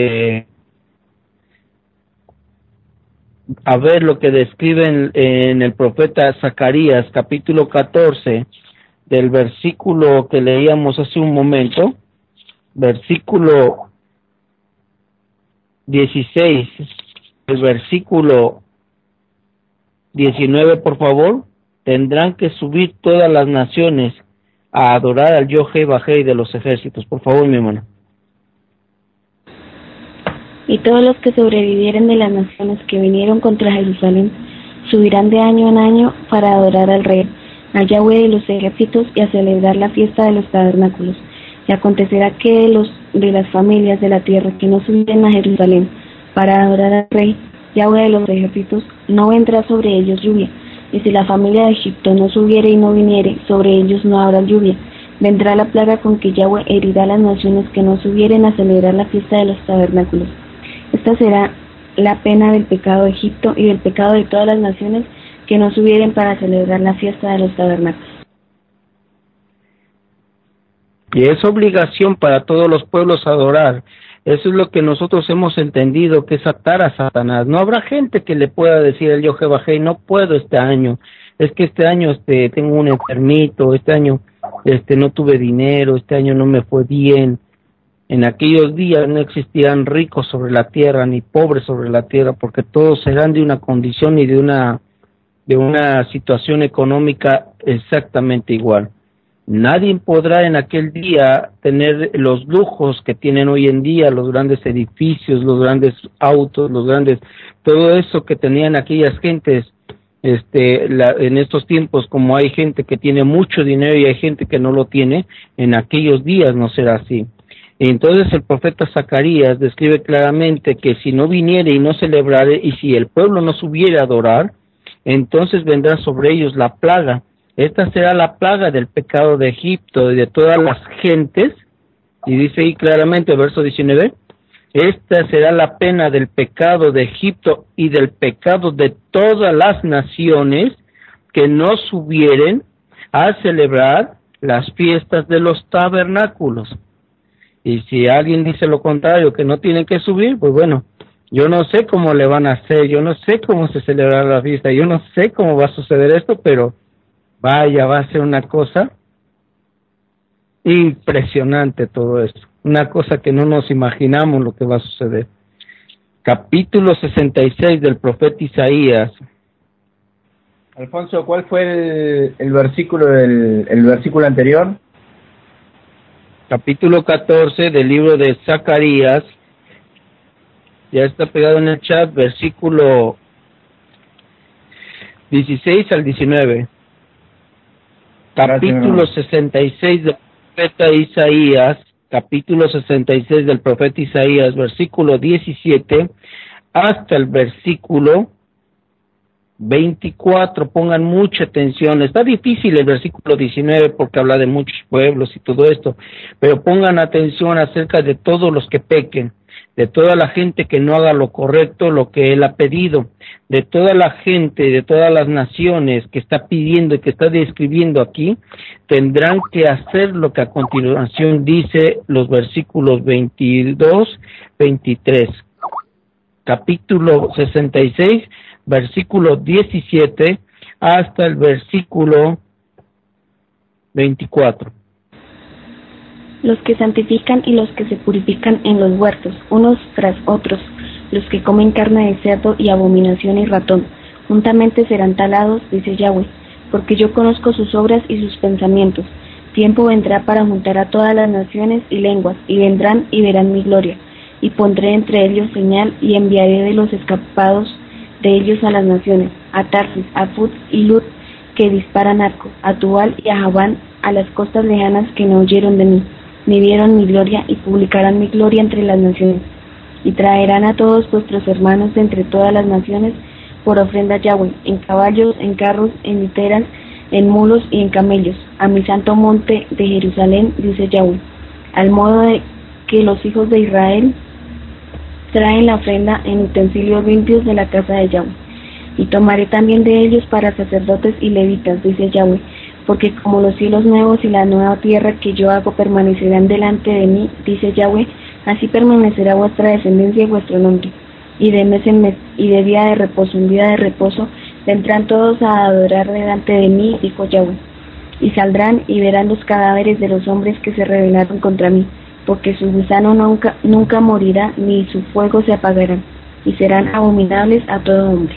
a ver lo que describe en el profeta Zacarías, capítulo 14, del versículo que leíamos hace un momento, versículo 16, el versículo 19, por favor. Tendrán que subir todas las naciones a adorar al Yod-Heh-Vah-Heh de los ejércitos. Por favor, mi hermano. Y todos los que sobrevivieren de las naciones que vinieron contra Jerusalén subirán de año en año para adorar al Rey, a Yahweh de los ejércitos, y a celebrar la fiesta de los tabernáculos. Y acontecerá que los de las familias de la tierra que no subieren a Jerusalén para adorar al Rey, Yahweh de los ejércitos, no vendrá sobre ellos lluvia. Y si la familia de Egipto no subiere y no viniere, sobre ellos no habrá lluvia. Vendrá la plaga con que Yahweh herirá a las naciones que no subieren a celebrar la fiesta de los tabernáculos. Esta será la pena del pecado de Egipto y del pecado de todas las naciones que no subieren para celebrar la fiesta de los tabernáculos. Y es obligación para todos los pueblos adorar. Eso es lo que nosotros hemos entendido, que es atar a Satanás. No habrá gente que le pueda decir al Yod-Heh-Vah-Heh, no puedo este año, es que este año tengo un enfermito, este año no tuve dinero, este año no me fue bien. En aquellos días no existirán ricos sobre la tierra ni pobres sobre la tierra, porque todos serán de una condición y de una situación económica exactamente igual. Nadie podrá en aquel día tener los lujos que tienen hoy en día, los grandes edificios, los grandes autos, todo eso que tenían aquellas gentes en estos tiempos. Como hay gente que tiene mucho dinero y hay gente que no lo tiene, en aquellos días no será así. Entonces el profeta Zacarías describe claramente que si no viniere y no celebrare, y si el pueblo no subiera a adorar, entonces vendrá sobre ellos la plaga. Esta será la plaga del pecado de Egipto y de todas las gentes, y dice ahí claramente, verso 19, esta será la pena del pecado de Egipto y del pecado de todas las naciones que no subieren a celebrar las fiestas de los tabernáculos. Y si alguien dice lo contrario, que no tienen que subir, pues bueno, yo no sé cómo le van a hacer, yo no sé cómo se celebrará la fiesta, yo no sé cómo va a suceder esto, pero vaya, va a ser una cosa impresionante todo esto, una cosa que no nos imaginamos lo que va a suceder. Capítulo 66 del profeta Isaías. Alfonso, ¿cuál fue el versículo el versículo anterior? Capítulo 14 del libro de Zacarías, ya está pegado en el chat, versículo 16 al 19. Capítulo 66 del profeta Isaías, capítulo 66 del profeta Isaías, versículo 17 hasta el versículo 24, pongan mucha atención. Está difícil el versículo 19 porque habla de muchos pueblos y todo esto, pero pongan atención acerca de todos los que pequen, de toda la gente que no haga lo correcto, lo que él ha pedido, de toda la gente, de todas las naciones que está pidiendo y que está describiendo aquí, tendrán que hacer lo que a continuación dice los versículos 22, 23. Capítulo 66, versículo 17 hasta el versículo 24. Los que santifican y los que se purifican en los huertos, unos tras otros, los que comen carne de cerdo y abominación y ratón, juntamente serán talados, dice Yahweh, porque yo conozco sus obras y sus pensamientos. Tiempo vendrá para juntar a todas las naciones y lenguas, y vendrán y verán mi gloria, y pondré entre ellos señal, y enviaré de los escapados de ellos a las naciones, a Tarsis, a Put y Lut, que disparan arco, a Tubal y a Javán, a las costas lejanas que no oyeron de mí, ni vieron mi gloria, y publicarán mi gloria entre las naciones. Y traerán a todos vuestros hermanos de entre todas las naciones por ofrenda a Yahweh, en caballos, en carros, en literas, en mulos y en camellos, a mi santo monte de Jerusalén, dice Yahweh, al modo de que los hijos de Israel traen la ofrenda en utensilios limpios de la casa de Yahweh. Y tomaré también de ellos para sacerdotes y levitas, dice Yahweh, porque como los cielos nuevos y la nueva tierra que yo hago permanecerán delante de mí, dice Yahweh, así permanecerá vuestra descendencia y vuestro nombre. Y de mes en mes, y de día de reposo en día de reposo, vendrán todos a adorar delante de mí, dijo Yahweh. Y saldrán y verán los cadáveres de los hombres que se rebelaron contra mí, porque su gusano nunca morirá, ni su fuego se apagará, y serán abominables a todo hombre.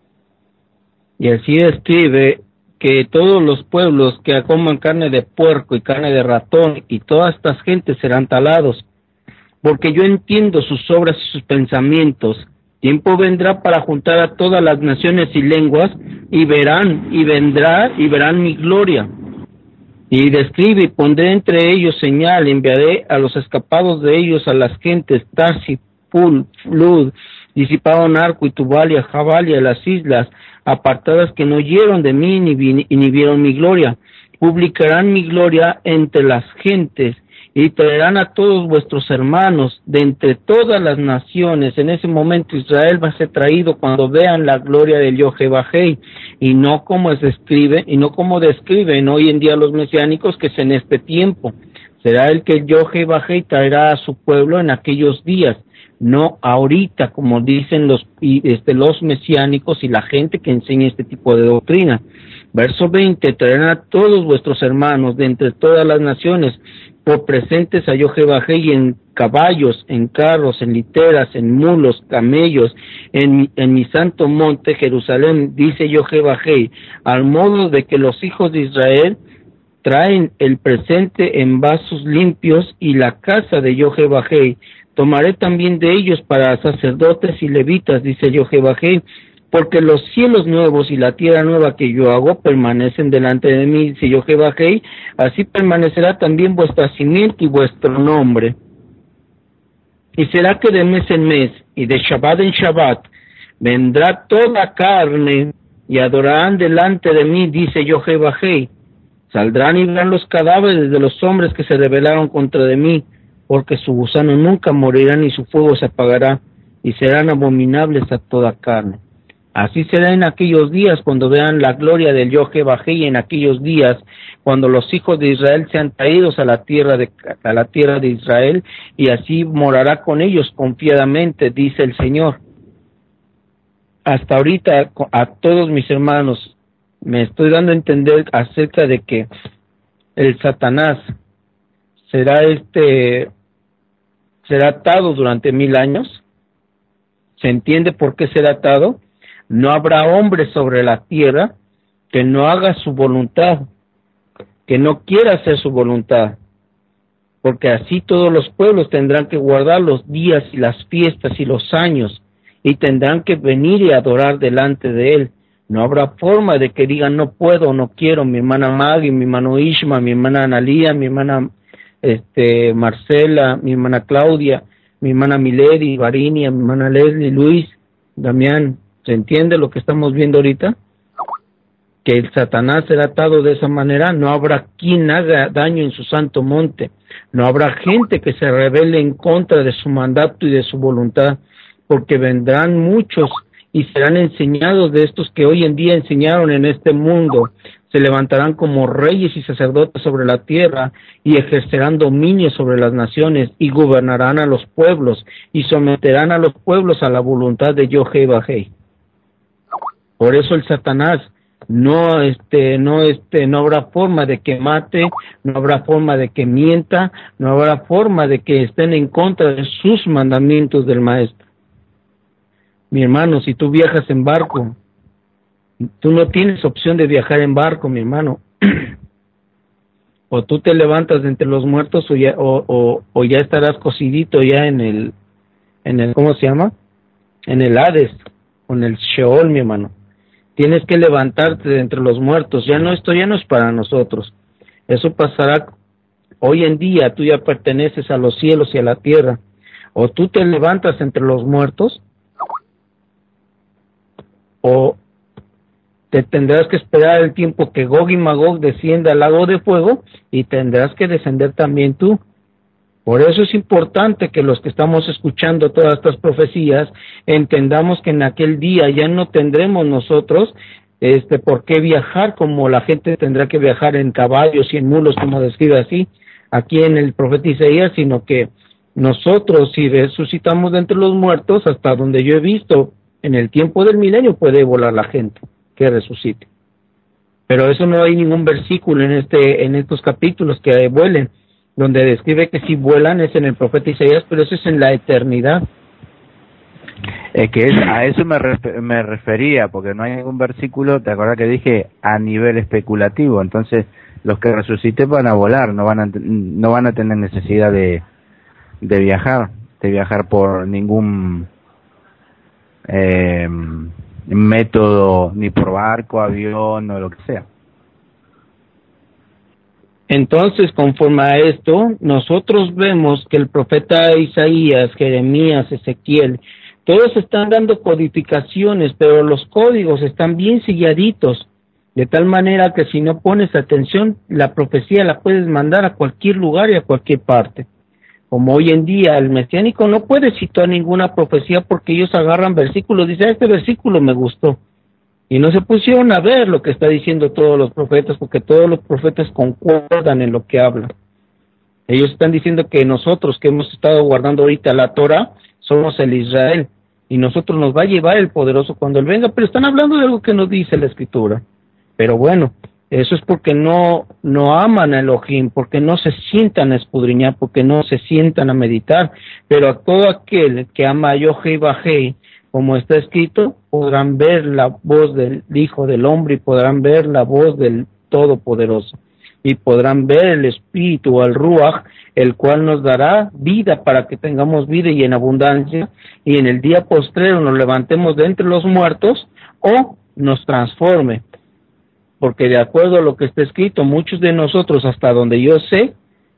Y así escribe que todos los pueblos que coman carne de puerco y carne de ratón y todas estas gentes serán talados, porque yo entiendo sus obras y sus pensamientos. Tiempo vendrá para juntar a todas las naciones y lenguas, y verán mi gloria. Y describe, y pondré entre ellos señal, enviaré a los escapados de ellos a las gentes, Tarsi, Pul, Lud, disipado Narco y Tubalia, Jabalia, las islas apartadas que no oyeron de mí ni vieron mi gloria. Publicarán mi gloria entre las gentes, y traerán a todos vuestros hermanos de entre todas las naciones. En ese momento Israel va a ser traído cuando vean la gloria del Yohevahei, y no como se escribe, y no como describen hoy en día los mesiánicos, que es en este tiempo. Será el que el Yohevahei traerá a su pueblo en aquellos días, no ahorita, como dicen los mesiánicos y la gente que enseña este tipo de doctrina. Verso 20, traerán a todos vuestros hermanos de entre todas las naciones por presentes a Yohevahei en caballos, en carros, en literas, en mulos, camellos, en mi santo monte Jerusalén, dice Yohevahei, al modo de que los hijos de Israel traen el presente en vasos limpios, y la casa de Yohevahei tomaré también de ellos para sacerdotes y levitas, dice Yohevahei, porque los cielos nuevos y la tierra nueva que yo hago permanecen delante de mí, dice Yohevahei, así permanecerá también vuestra simiente y vuestro nombre. Y será que de mes en mes y de Shabbat en Shabbat vendrá toda carne y adorarán delante de mí, dice Yohevahei. Saldrán y verán los cadáveres de los hombres que se rebelaron contra de mí, porque su gusano nunca morirá ni su fuego se apagará, y serán abominables a toda carne. Así será en aquellos días cuando vean la gloria del Yohevahei, en aquellos días cuando los hijos de Israel sean traídos a la tierra de Israel, y así morará con ellos confiadamente, dice el Señor. Hasta ahorita, a todos mis hermanos, me estoy dando a entender acerca de que el Satanás será atado durante 1000 años. ¿Se entiende por qué será atado? No habrá hombre sobre la tierra que no haga su voluntad, que no quiera hacer su voluntad, porque así todos los pueblos tendrán que guardar los días y las fiestas y los años, y tendrán que venir y adorar delante de él. No habrá forma de que digan no puedo, no quiero. Mi hermana Maggie, mi hermano Ishma, mi hermana Analía, mi hermana Marcela, mi hermana Claudia, mi hermana Milady, Varinia, mi hermana Leslie, Luis, Damián. ¿Se entiende lo que estamos viendo ahorita? Que el Satanás será atado de esa manera. No habrá quien haga daño en su santo monte. No habrá gente que se rebele en contra de su mandato y de su voluntad, porque vendrán muchos y serán enseñados de estos que hoy en día enseñaron en este mundo. Se levantarán como reyes y sacerdotes sobre la tierra, y ejercerán dominio sobre las naciones, y gobernarán a los pueblos, y someterán a los pueblos a la voluntad de Yohevahei. Por eso el Satanás no habrá forma de que mate, no habrá forma de que mienta, no habrá forma de que estén en contra de sus mandamientos del Maestro. Mi hermano, si tú viajas en barco, tú no tienes opción de viajar en barco, mi hermano. O tú te levantas de entre los muertos, o ya estarás cocidito ya en el ¿cómo se llama? En el Hades, o en el Sheol, mi hermano. Tienes que levantarte de entre los muertos. Esto ya no es para nosotros. Eso pasará hoy en día. Tú ya perteneces a los cielos y a la tierra. O tú te levantas entre los muertos, o te tendrás que esperar el tiempo que Gog y Magog descienda al lago de fuego, y tendrás que descender también tú. Por eso es importante que los que estamos escuchando todas estas profecías entendamos que en aquel día ya no tendremos nosotros por qué viajar como la gente tendrá que viajar en caballos y en mulos, como describe así aquí en el profeta Isaías, sino que nosotros, si resucitamos de entre los muertos, hasta donde yo he visto, en el tiempo del milenio puede volar la gente que resucite. Pero eso no hay ningún versículo en estos capítulos que vuelen. Donde describe que si vuelan es en el profeta Isaías, pero eso es en la eternidad. Es que a eso me refería, porque no hay ningún versículo, ¿te acuerdas que dije a nivel especulativo? Entonces, los que resuciten van a volar, no van a tener necesidad de viajar por ningún método, ni por barco, avión o lo que sea. Entonces, conforme a esto, nosotros vemos que el profeta Isaías, Jeremías, Ezequiel, todos están dando codificaciones, pero los códigos están bien selladitos, de tal manera que si no pones atención, la profecía la puedes mandar a cualquier lugar y a cualquier parte. Como hoy en día el mesiánico no puede citar ninguna profecía porque ellos agarran versículos, dicen, este versículo me gustó. Y no se pusieron a ver lo que está diciendo todos los profetas, porque todos los profetas concuerdan en lo que hablan. Ellos están diciendo que nosotros que hemos estado guardando ahorita la Torah, somos el Israel, y nosotros nos va a llevar el poderoso cuando Él venga, pero están hablando de algo que nos dice la Escritura. Pero bueno, eso es porque no aman a Elohim, porque no se sientan a escudriñar, porque no se sientan a meditar, pero a todo aquel que ama a Yohei Bajei, como está escrito, podrán ver la voz del Hijo del Hombre y podrán ver la voz del Todopoderoso y podrán ver el Espíritu, el Ruach, el cual nos dará vida para que tengamos vida y en abundancia y en el día postrero nos levantemos de entre los muertos o nos transforme, porque de acuerdo a lo que está escrito, muchos de nosotros, hasta donde yo sé,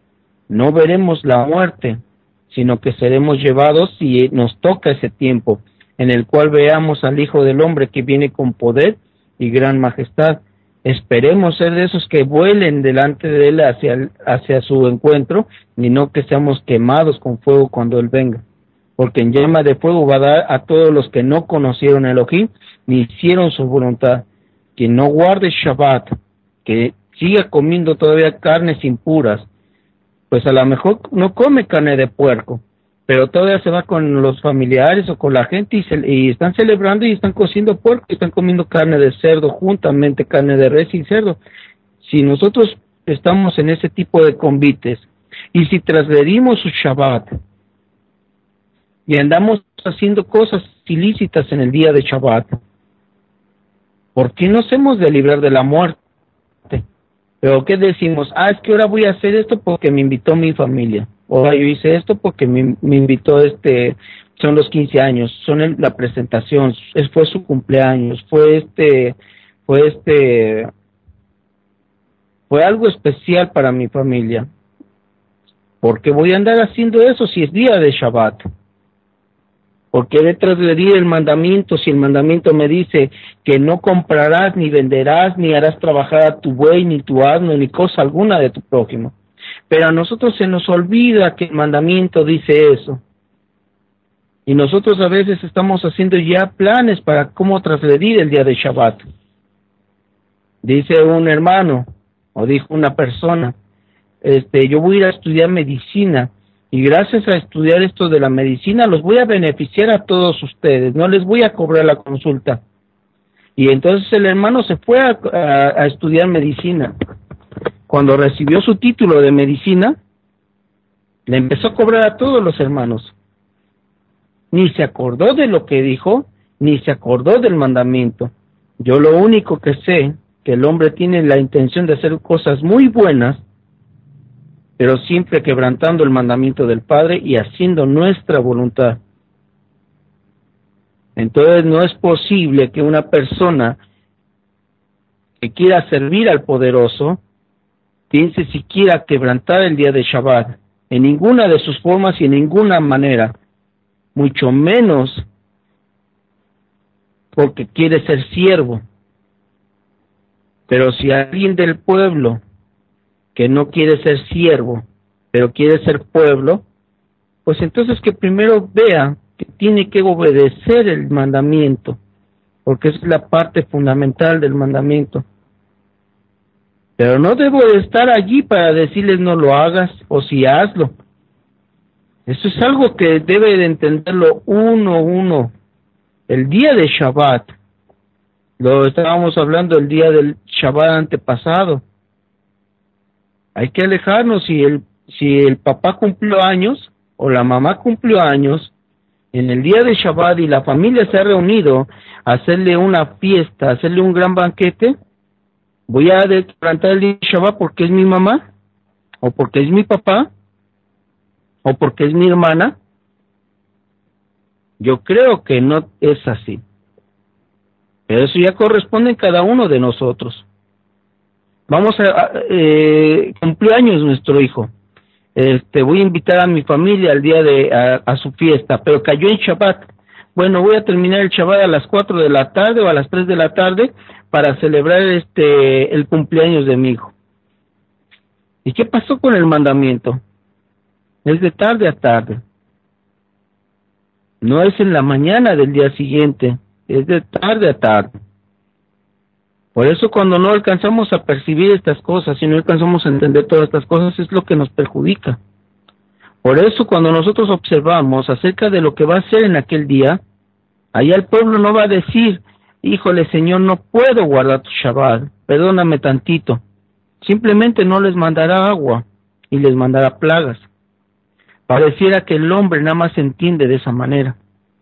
no veremos la muerte, sino que seremos llevados si nos toca ese tiempo en el cual veamos al Hijo del Hombre que viene con poder y gran majestad. Esperemos ser de esos que vuelen delante de Él hacia su encuentro, y no que seamos quemados con fuego cuando Él venga. Porque en llama de fuego va a dar a todos los que no conocieron a Elohim, ni hicieron su voluntad. Quien no guarde Shabbat, que siga comiendo todavía carnes impuras, pues a lo mejor no come carne de puerco, pero todavía se va con los familiares o con la gente y están celebrando y están cociendo puerco y están comiendo carne de cerdo, juntamente carne de res y cerdo. Si nosotros estamos en ese tipo de convites y si transgredimos su Shabbat y andamos haciendo cosas ilícitas en el día de Shabbat, ¿por qué nos hemos de librar de la muerte? Pero ¿qué decimos? Es que ahora voy a hacer esto porque me invitó mi familia. Ahora yo hice esto porque me invitó son los 15 años, la presentación, fue su cumpleaños, fue algo especial para mi familia. ¿Por qué voy a andar haciendo eso si es día de Shabbat? ¿Por qué de transgredir el mandamiento si el mandamiento me dice que no comprarás, ni venderás, ni harás trabajar a tu buey, ni tu asno, ni cosa alguna de tu prójimo? Pero a nosotros se nos olvida que el mandamiento dice eso. Y nosotros a veces estamos haciendo ya planes para cómo transgredir el día de Shabbat. Dice un hermano, o dijo una persona, yo voy a ir a estudiar medicina, y gracias a estudiar esto de la medicina los voy a beneficiar a todos ustedes, no les voy a cobrar la consulta. Y entonces el hermano se fue a estudiar medicina. Cuando recibió su título de medicina, le empezó a cobrar a todos los hermanos. Ni se acordó de lo que dijo, ni se acordó del mandamiento. Yo lo único que sé, que el hombre tiene la intención de hacer cosas muy buenas, pero siempre quebrantando el mandamiento del Padre y haciendo nuestra voluntad. Entonces no es posible que una persona que quiera servir al poderoso piense siquiera quebrantar el día de Shabbat, en ninguna de sus formas y en ninguna manera, mucho menos porque quiere ser siervo. Pero si alguien del pueblo que no quiere ser siervo pero quiere ser pueblo, pues entonces que primero vea que tiene que obedecer el mandamiento, porque es la parte fundamental del mandamiento. Pero no debo de estar allí para decirles no lo hagas o si hazlo. Eso es algo que debe de entenderlo uno. El día de Shabbat, lo estábamos hablando el día del Shabbat antepasado. Hay que alejarnos. Si el papá cumplió años o la mamá cumplió años, en el día de Shabbat y la familia se ha reunido a hacerle una fiesta, a hacerle un gran banquete, ¿voy a quebrantar el día de Shabbat porque es mi mamá? ¿O porque es mi papá? ¿O porque es mi hermana? Yo creo que no es así. Pero eso ya corresponde en cada uno de nosotros. Vamos cumplió años nuestro hijo. Voy a invitar a mi familia al día a su fiesta, pero cayó en Shabbat. Bueno, voy a terminar el Shabbat a las 4 de la tarde o a las 3 de la tarde para celebrar el cumpleaños de mi hijo. ¿Y qué pasó con el mandamiento? Es de tarde a tarde. No es en la mañana del día siguiente, es de tarde a tarde. Por eso cuando no alcanzamos a percibir estas cosas y no alcanzamos a entender todas estas cosas es lo que nos perjudica. Por eso cuando nosotros observamos acerca de lo que va a ser en aquel día, allá el pueblo no va a decir, híjole Señor, no puedo guardar tu Shabbat, perdóname tantito. Simplemente no les mandará agua y les mandará plagas. Pareciera que el hombre nada más entiende de esa manera.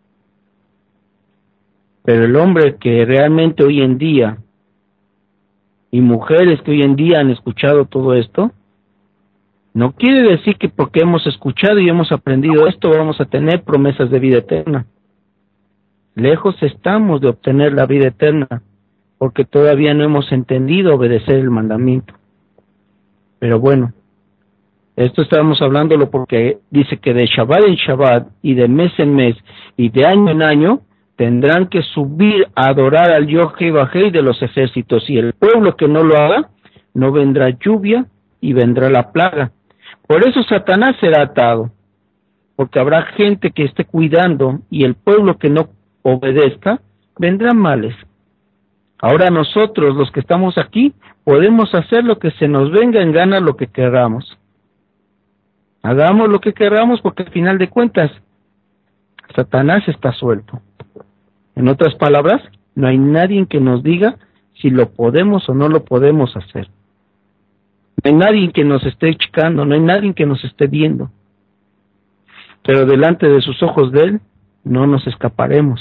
Pero el hombre que realmente hoy en día, y mujeres que hoy en día han escuchado todo esto, no quiere decir que porque hemos escuchado y hemos aprendido esto vamos a tener promesas de vida eterna. Lejos estamos de obtener la vida eterna, porque todavía no hemos entendido obedecer el mandamiento. Pero bueno, esto estábamos hablándolo porque dice que de Shabbat en Shabbat y de mes en mes y de año en año tendrán que subir a adorar al Yod-Heh-Vah-Heh de los ejércitos, y el pueblo que no lo haga, no vendrá lluvia y vendrá la plaga. Por eso Satanás será atado, porque habrá gente que esté cuidando y el pueblo que no obedezca, vendrán males. Ahora nosotros, los que estamos aquí, podemos hacer lo que se nos venga en gana, lo que queramos. Hagamos lo que queramos porque al final de cuentas, Satanás está suelto. En otras palabras, no hay nadie que nos diga si lo podemos o no lo podemos hacer. No hay nadie que nos esté checando, no hay nadie que nos esté viendo. Pero delante de sus ojos de Él, no nos escaparemos.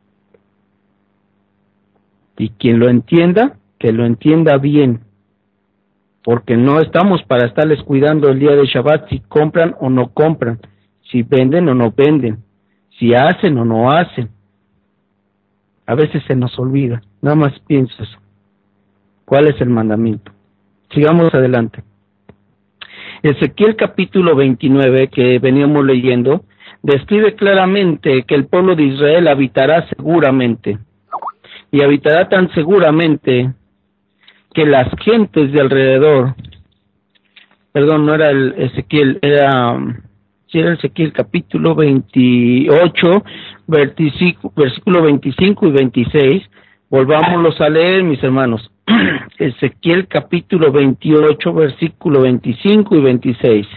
Y quien lo entienda, que lo entienda bien. Porque no estamos para estarles cuidando el día de Shabbat si compran o no compran, si venden o no venden, si hacen o no hacen. A veces se nos olvida, nada más pienso eso. ¿Cuál es el mandamiento? Sigamos adelante. Ezequiel capítulo 29, que veníamos leyendo, describe claramente que el pueblo de Israel habitará seguramente, y habitará tan seguramente que las gentes de alrededor, perdón, no era el Ezequiel, era Ezequiel capítulo 28, versículo 25 y 26, volvámoslos a leer, mis hermanos. Ezequiel capítulo 28, versículo 25 y 26.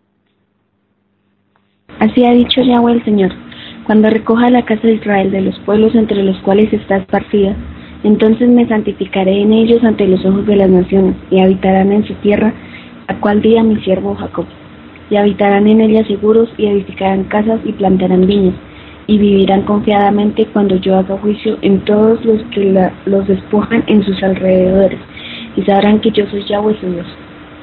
Así ha dicho Yahweh el Señor: cuando recoja la casa de Israel de los pueblos entre los cuales está esparcida, entonces me santificaré en ellos ante los ojos de las naciones, y habitarán en su tierra, la cual di a mi siervo Jacob. Y habitarán en ella seguros, y edificarán casas, y plantarán viñas, y vivirán confiadamente cuando yo haga juicio en todos los que los despojan en sus alrededores, y sabrán que yo soy Yahweh su Dios.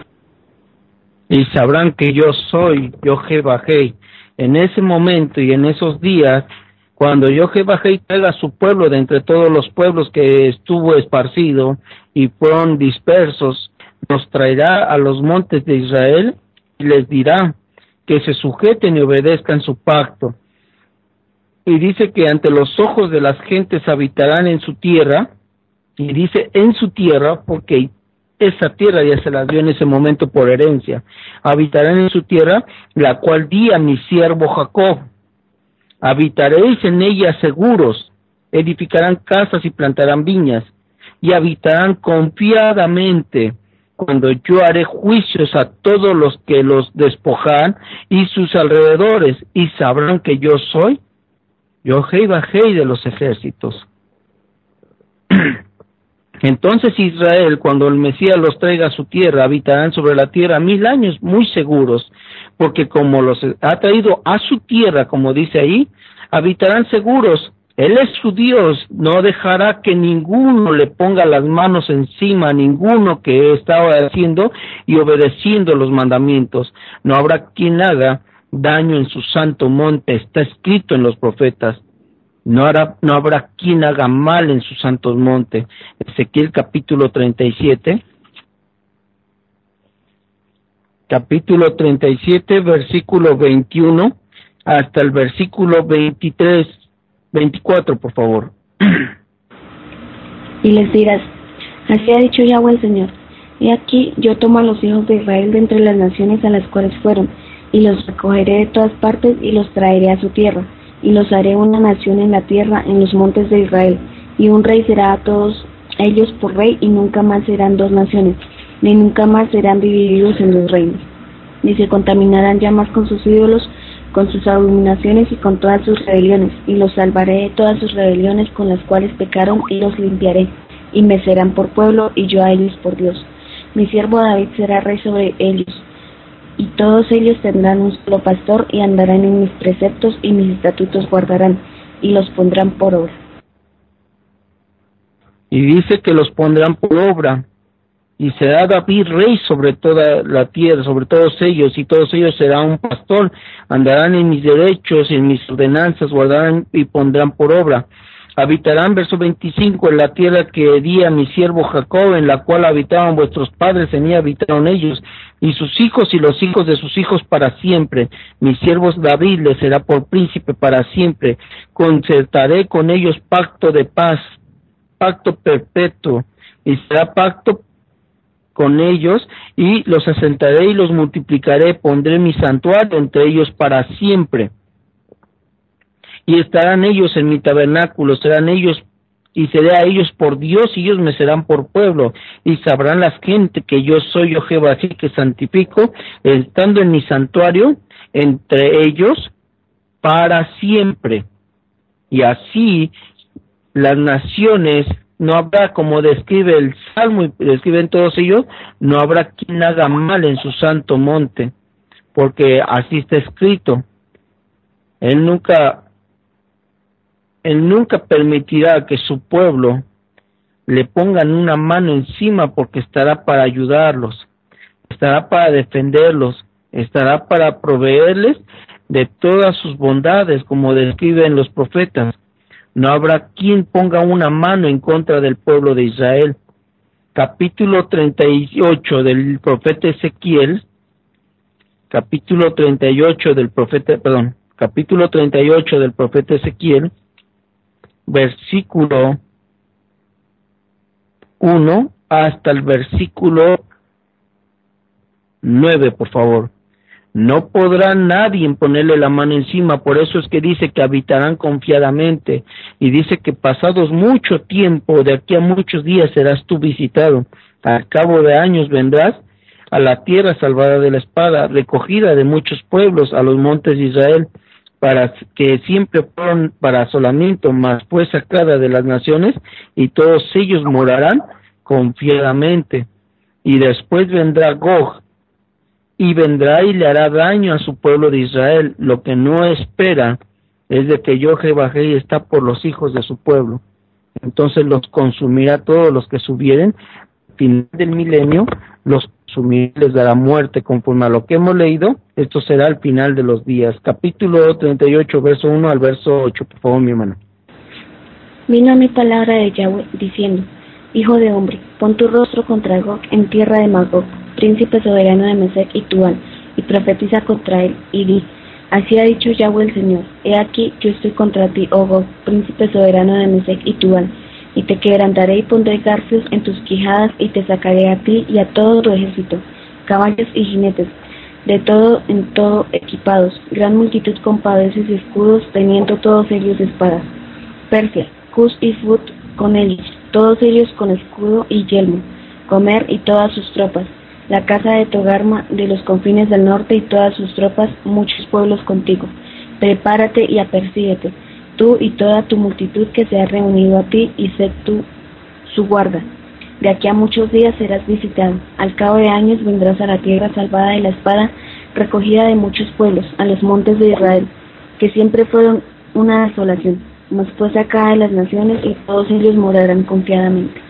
Y sabrán que yo soy Yod-Heh-Vah-Heh. En ese momento y en esos días, cuando Yod-Heh-Vah-Heh traiga a su pueblo de entre todos los pueblos que estuvo esparcido y fueron dispersos, nos traerá a los montes de Israel y les dirá que se sujeten y obedezcan su pacto. Y dice que ante los ojos de las gentes habitarán en su tierra, y dice en su tierra porque esa tierra ya se las dio en ese momento por herencia. Habitarán en su tierra, la cual di a mi siervo Jacob. Habitaréis en ella seguros, edificarán casas y plantarán viñas, y habitarán confiadamente, cuando yo haré juicios a todos los que los despojan y sus alrededores, y sabrán que yo soy Yahweh de los ejércitos. Entonces Israel, cuando el Mesías los traiga a su tierra, habitarán sobre la tierra 1000 años muy seguros, porque como los ha traído a su tierra, como dice ahí, habitarán seguros. Él es su Dios, no dejará que ninguno le ponga las manos encima, ninguno que está haciendo y obedeciendo los mandamientos. No habrá quien haga daño en su santo monte, está escrito en los profetas. No habrá quien haga mal en su santo monte. Ezequiel capítulo 37, versículo 21 hasta el versículo 24, por favor. Y les dirás, así ha dicho Yahweh el Señor, he aquí yo tomo a los hijos de Israel de entre las naciones a las cuales fueron, y los recogeré de todas partes y los traeré a su tierra, y los haré una nación en la tierra, en los montes de Israel, y un rey será a todos ellos por rey, y nunca más serán dos naciones, ni nunca más serán divididos en dos reinos, ni se contaminarán ya más con sus ídolos, con sus abominaciones y con todas sus rebeliones, y los salvaré de todas sus rebeliones con las cuales pecaron, y los limpiaré, y me serán por pueblo, y yo a ellos por Dios. Mi siervo David será rey sobre ellos, y todos ellos tendrán un solo pastor, y andarán en mis preceptos, y mis estatutos guardarán, y los pondrán por obra. Y dice que los pondrán por obra, y será David rey sobre toda la tierra, sobre todos ellos, y todos ellos serán un pastor, andarán en mis derechos y en mis ordenanzas, guardarán y pondrán por obra. Habitarán, verso 25, en la tierra que di a mi siervo Jacob, en la cual habitaban vuestros padres, en ella habitaron ellos, y sus hijos y los hijos de sus hijos para siempre. Mi siervo David les será por príncipe para siempre. Concertaré con ellos pacto de paz, pacto perpetuo, y será pacto con ellos, y los asentaré y los multiplicaré, pondré mi santuario entre ellos para siempre. Y estarán ellos en mi tabernáculo, serán ellos, y seré a ellos por Dios, y ellos me serán por pueblo, y sabrán las gentes que yo soy Jehová, así que santifico, estando en mi santuario, entre ellos, para siempre. Y así, las naciones, no habrá, como describe el Salmo, y describen todos ellos, no habrá quien haga mal en su santo monte, porque así está escrito. Él nunca permitirá que su pueblo le pongan una mano encima, porque estará para ayudarlos, estará para defenderlos, estará para proveerles de todas sus bondades, como describen los profetas. No habrá quien ponga una mano en contra del pueblo de Israel. Capítulo 38 del profeta Ezequiel, capítulo 38 del profeta Ezequiel, versículo 1 hasta el versículo 9, por favor. No podrá nadie ponerle la mano encima, por eso es que dice que habitarán confiadamente, y dice que pasados mucho tiempo, de aquí a muchos días serás tú visitado, al cabo de años vendrás a la tierra salvada de la espada, recogida de muchos pueblos, a los montes de Israel, para que siempre fueron para asolamiento, mas fue sacada de las naciones, y todos ellos morarán confiadamente. Y después vendrá Gog, y vendrá y le hará daño a su pueblo de Israel. Lo que no espera es de que yo, Jehová, está por los hijos de su pueblo. Entonces los consumirá todos los que subieren. Al final del milenio los consumirá, les dará muerte. Conforme a lo que hemos leído, esto será al final de los días. Capítulo 38, verso 1 al verso 8, por favor, mi hermano. Vino a mi palabra de Yahweh, diciendo, Hijo de hombre, pon tu rostro contra Gog en tierra de Magog, príncipe soberano de Mesec y Tubal, y profetiza contra él, y di, así ha dicho Yahweh el Señor, he aquí, yo estoy contra ti, oh Gog, príncipe soberano de Mesec y Tubal, y te quebrantaré y pondré garfios en tus quijadas y te sacaré a ti y a todo tu ejército, caballos y jinetes, de todo en todo equipados, gran multitud con paveses y escudos, teniendo todos ellos espadas. Persia, Cus y Fut con ellos, todos ellos con escudo y yelmo, Gomer y todas sus tropas, la casa de Togarma de los confines del norte y todas sus tropas, muchos pueblos contigo. Prepárate y apercíguete, tú y toda tu multitud que se ha reunido a ti, y sé tú su guarda. De aquí a muchos días serás visitado, al cabo de años vendrás a la tierra salvada de la espada, recogida de muchos pueblos, a los montes de Israel, que siempre fueron una desolación, mas fue sacada de las naciones y todos ellos morarán confiadamente.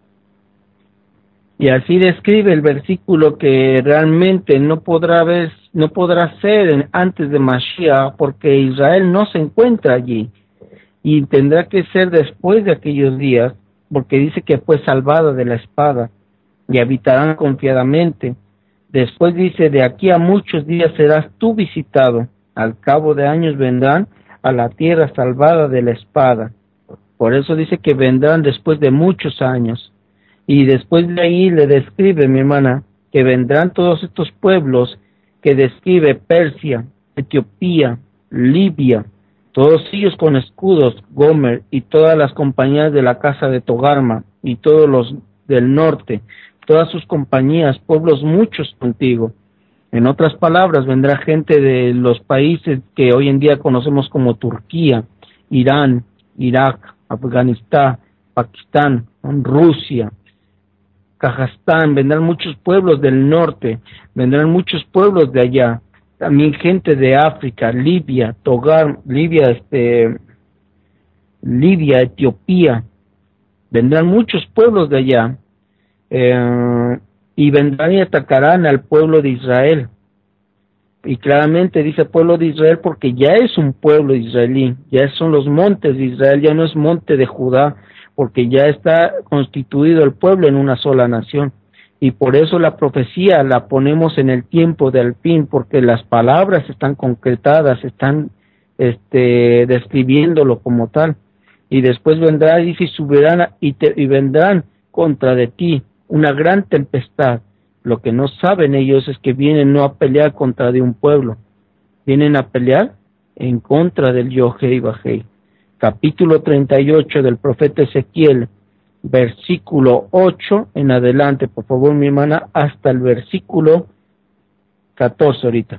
Y así describe el versículo que realmente no podrá ser antes de Mashiach, porque Israel no se encuentra allí, y tendrá que ser después de aquellos días, porque dice que fue salvada de la espada, y habitarán confiadamente. Después dice, de aquí a muchos días serás tú visitado, al cabo de años vendrán a la tierra salvada de la espada. Por eso dice que vendrán después de muchos años. Y después de ahí le describe, mi hermana, que vendrán todos estos pueblos que describe: Persia, Etiopía, Libia, todos ellos con escudos, Gomer y todas las compañías de la casa de Togarma y todos los del norte, todas sus compañías, pueblos muchos contigo. En otras palabras, vendrá gente de los países que hoy en día conocemos como Turquía, Irán, Irak, Afganistán, Pakistán, Rusia, Kazajstán, vendrán muchos pueblos del norte, vendrán muchos pueblos de allá, también gente de África, Libia, Libia, Etiopía, vendrán muchos pueblos de allá, y vendrán y atacarán al pueblo de Israel. Y claramente dice pueblo de Israel porque ya es un pueblo israelí, ya son los montes de Israel, ya no es monte de Judá, porque ya está constituido el pueblo en una sola nación. Y por eso la profecía la ponemos en el tiempo del fin, porque las palabras están concretadas, están describiéndolo como tal. Y después vendrá, dice, y subirán y vendrán contra de ti una gran tempestad. Lo que no saben ellos es que vienen no a pelear contra de un pueblo, vienen a pelear en contra del Yod-Heh Vah-Heh. Capítulo 38 del profeta Ezequiel, versículo 8 en adelante, por favor, mi hermana, hasta el versículo 14 ahorita.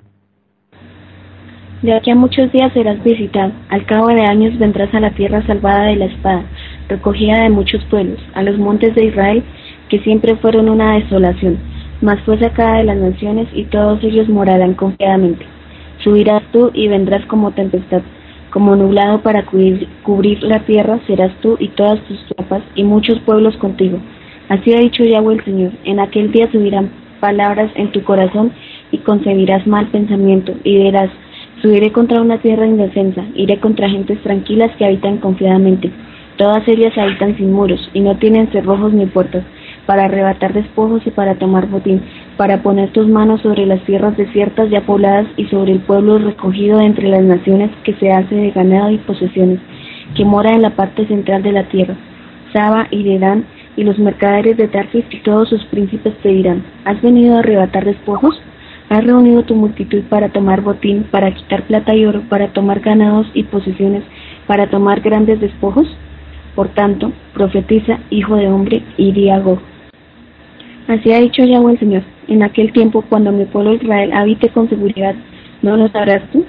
De aquí a muchos días serás visitado, al cabo de años vendrás a la tierra salvada de la espada, recogida de muchos pueblos, a los montes de Israel, que siempre fueron una desolación, mas fue sacada de las naciones y todos ellos morarán confiadamente. Subirás tú y vendrás como tempestad, como nublado para cubrir la tierra serás tú y todas tus tropas y muchos pueblos contigo. Así ha dicho Yahweh el Señor, en aquel día subirán palabras en tu corazón y concebirás mal pensamiento y dirás: subiré contra una tierra indefensa, iré contra gentes tranquilas que habitan confiadamente. Todas ellas habitan sin muros y no tienen cerrojos ni puertas, para arrebatar despojos y para tomar botín, para poner tus manos sobre las tierras desiertas ya pobladas y sobre el pueblo recogido de entre las naciones que se hace de ganado y posesiones, que mora en la parte central de la tierra. Saba y Dedán y los mercaderes de Tarsis y todos sus príncipes te dirán: ¿has venido a arrebatar despojos? ¿Has reunido tu multitud para tomar botín, para quitar plata y oro, para tomar ganados y posesiones, para tomar grandes despojos? Por tanto, profetiza, hijo de hombre, y di a Gog: así ha dicho Yahweh el Señor, en aquel tiempo cuando mi pueblo Israel habite con seguridad, ¿no lo sabrás tú?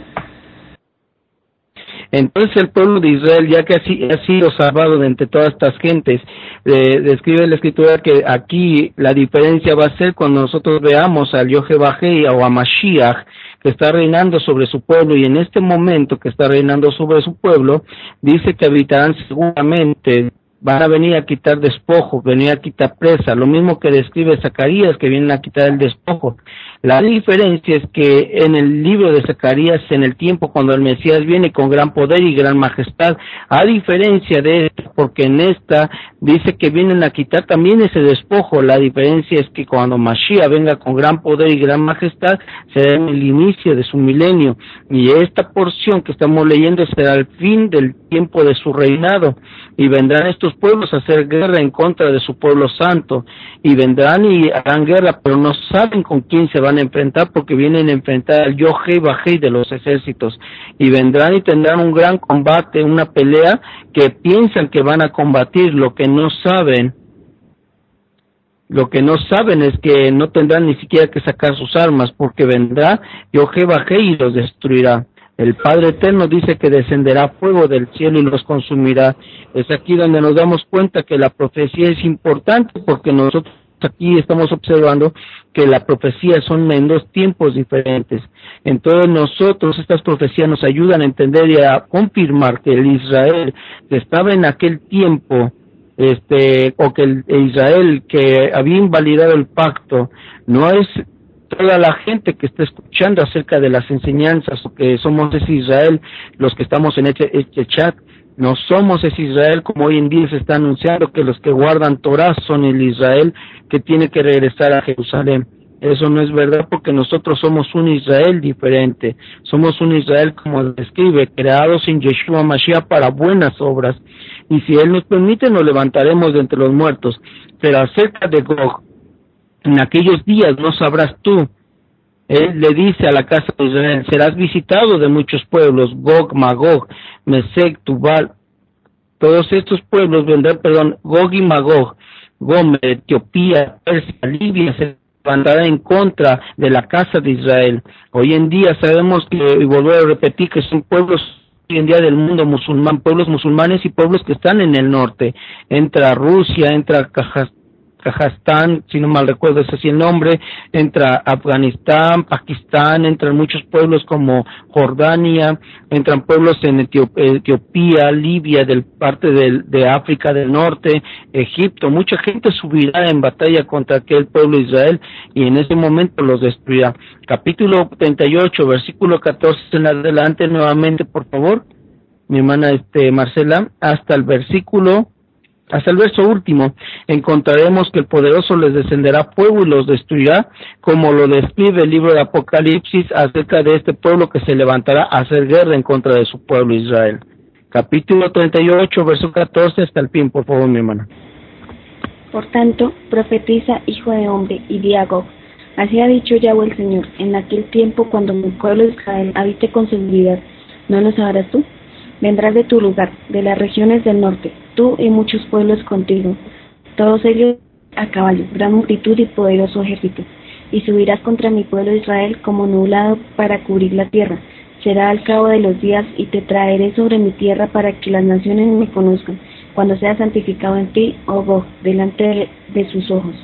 Entonces el pueblo de Israel, ya que ha sido salvado de entre todas estas gentes, describe la escritura que aquí la diferencia va a ser cuando nosotros veamos al Yod-Heh Vah-Heh o a Mashiach, que está reinando sobre su pueblo, y en este momento que está reinando sobre su pueblo, dice que habitarán seguramente, van a venir a quitar despojo, venir a quitar presa, lo mismo que describe Zacarías, que vienen a quitar el despojo. La diferencia es que en el libro de Zacarías, en el tiempo cuando el Mesías viene con gran poder y gran majestad, a diferencia de esta, porque en esta dice que vienen a quitar también ese despojo. La diferencia es que cuando Mashiach venga con gran poder y gran majestad, será en el inicio de su milenio, y esta porción que estamos leyendo será el fin del tiempo de su reinado, y vendrán estos pueblos a hacer guerra en contra de su pueblo santo, y vendrán y harán guerra, pero no saben con quién se van a enfrentar, porque vienen a enfrentar al Yoj Bajei de los ejércitos, y vendrán y tendrán un gran combate, una pelea que piensan que van a combatir. Lo que no saben es que no tendrán ni siquiera que sacar sus armas, porque vendrá Yoj Bajei y los destruirá. El Padre Eterno dice que descenderá fuego del cielo y los consumirá. Es aquí donde nos damos cuenta que la profecía es importante, porque nosotros aquí estamos observando que la profecía son en dos tiempos diferentes. Entonces nosotros, estas profecías nos ayudan a entender y a confirmar que el Israel que estaba en aquel tiempo, o que el Israel que había invalidado el pacto, no es toda la gente que está escuchando acerca de las enseñanzas, o que somos ese Israel, los que estamos en este chat. No somos ese Israel como hoy en día se está anunciando, que los que guardan Torah son el Israel que tiene que regresar a Jerusalén. Eso no es verdad, porque nosotros somos un Israel diferente. Somos un Israel, como describe, creados en Yeshua Mashiach para buenas obras. Y si Él nos permite, nos levantaremos de entre los muertos. Pero acerca de Gog, en aquellos días no sabrás tú. Él le dice a la casa de Israel: serás visitado de muchos pueblos, Gog, Magog, Mesec, Tubal. Todos estos pueblos vendrán, Gog y Magog, Gomer, Etiopía, Persia, Libia, se levantará en contra de la casa de Israel. Hoy en día sabemos que, y volver a repetir, que son pueblos hoy en día del mundo musulmán, pueblos musulmanes y pueblos que están en el norte. Entra Rusia, entra Kazajstán, si no mal recuerdo es así el nombre, entra Afganistán, Pakistán, entran muchos pueblos como Jordania, entran pueblos en Etiopía, Libia, del parte de África del Norte, Egipto. Mucha gente subirá en batalla contra aquel pueblo de Israel, y en ese momento los destruirá. Capítulo 38, versículo 14 en adelante, nuevamente, por favor, mi hermana Marcela, hasta el verso último, encontraremos que el poderoso les descenderá fuego y los destruirá, como lo describe el libro de Apocalipsis acerca de este pueblo que se levantará a hacer guerra en contra de su pueblo Israel. Capítulo 38, verso 14 hasta el fin, por favor, mi hermana. Por tanto, profetiza, hijo de hombre, y di a Gog: así ha dicho Yahweh el Señor, en aquel tiempo cuando mi pueblo Israel habite con seguridad, ¿no lo sabrás tú? Vendrás de tu lugar, de las regiones del norte, tú y muchos pueblos contigo, todos ellos a caballo, gran multitud y poderoso ejército, y subirás contra mi pueblo Israel como nublado para cubrir la tierra. Será al cabo de los días, y te traeré sobre mi tierra para que las naciones me conozcan, cuando sea santificado en ti, oh Gog, delante de sus ojos.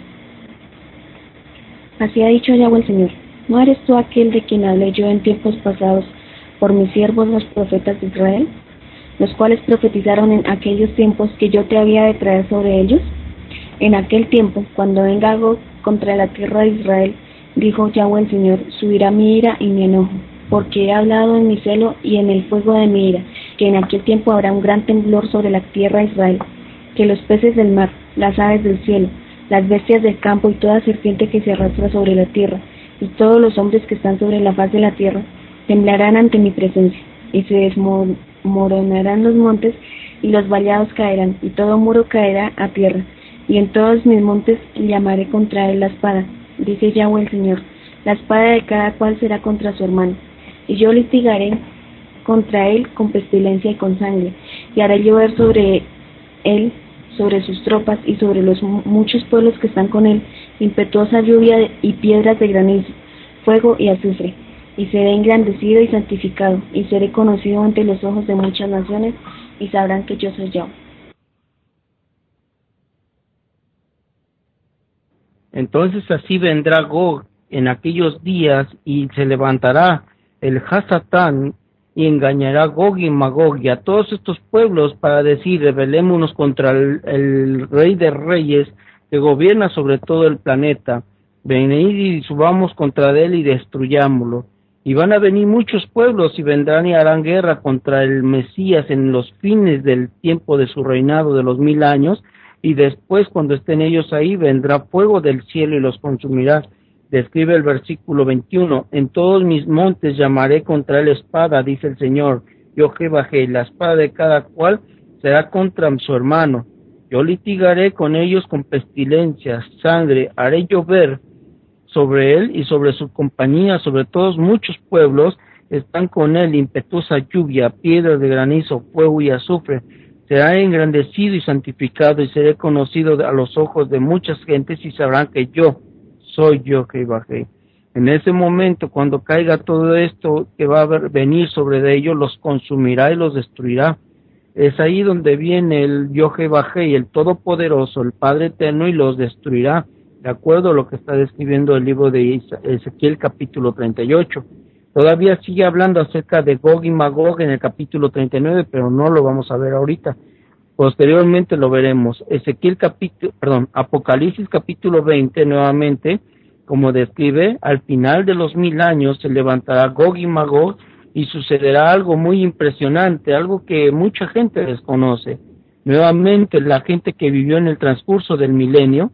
Así ha dicho Yahweh el Señor: ¿no eres tú aquel de quien hablé yo en tiempos pasados por mis siervos los profetas de Israel, los cuales profetizaron en aquellos tiempos que yo te había de traer sobre ellos? En aquel tiempo, cuando venga Gog contra la tierra de Israel, dijo Yahweh el Señor, subirá mi ira y mi enojo, porque he hablado en mi celo y en el fuego de mi ira, que en aquel tiempo habrá un gran temblor sobre la tierra de Israel, que los peces del mar, las aves del cielo, las bestias del campo y toda serpiente que se arrastra sobre la tierra, y todos los hombres que están sobre la faz de la tierra, temblarán ante mi presencia, y se desmoronarán los montes, y los vallados caerán, y todo muro caerá a tierra, y en todos mis montes llamaré contra él la espada, dice Yahweh el Señor. La espada de cada cual será contra su hermano, y yo litigaré contra él con pestilencia y con sangre, y haré llover sobre él, sobre sus tropas y sobre los muchos pueblos que están con él, impetuosa lluvia y piedras de granizo, fuego y azufre. Y seré engrandecido y santificado, y seré conocido ante los ojos de muchas naciones, y sabrán que yo soy Yahweh. Entonces así vendrá Gog en aquellos días, y se levantará el Hasatán, y engañará a Gog y Magog y a todos estos pueblos, para decir: rebelémonos contra el Rey de Reyes, que gobierna sobre todo el planeta. venid y subamos contra él y destruyámoslo. Y van a venir muchos pueblos y vendrán y harán guerra contra el Mesías en los fines del tiempo de su reinado de los 1000 años, y después, cuando estén ellos ahí, vendrá fuego del cielo y los consumirá. Describe el versículo 21, en todos mis montes llamaré contra él espada, dice el Señor, yo Jehová, la espada de cada cual será contra su hermano. Yo litigaré con ellos con pestilencia, sangre, haré llover sobre él y sobre su compañía, sobre todos muchos pueblos están con él, impetuosa lluvia, piedras de granizo, fuego y azufre. Será engrandecido y santificado y seré conocido a los ojos de muchas gentes y sabrán que yo soy yo Jehová. En ese momento, cuando caiga todo esto que va a venir sobre de ellos, los consumirá y los destruirá. Es ahí donde viene el yo Jehová, el Todopoderoso, el Padre Eterno, y los destruirá, de acuerdo a lo que está describiendo el libro de Ezequiel capítulo 38. Todavía sigue hablando acerca de Gog y Magog en el capítulo 39, pero no lo vamos a ver ahorita. Posteriormente lo veremos. Apocalipsis capítulo 20 nuevamente, como describe, al final de los 1000 años se levantará Gog y Magog y sucederá algo muy impresionante, algo que mucha gente desconoce. Nuevamente, la gente que vivió en el transcurso del milenio,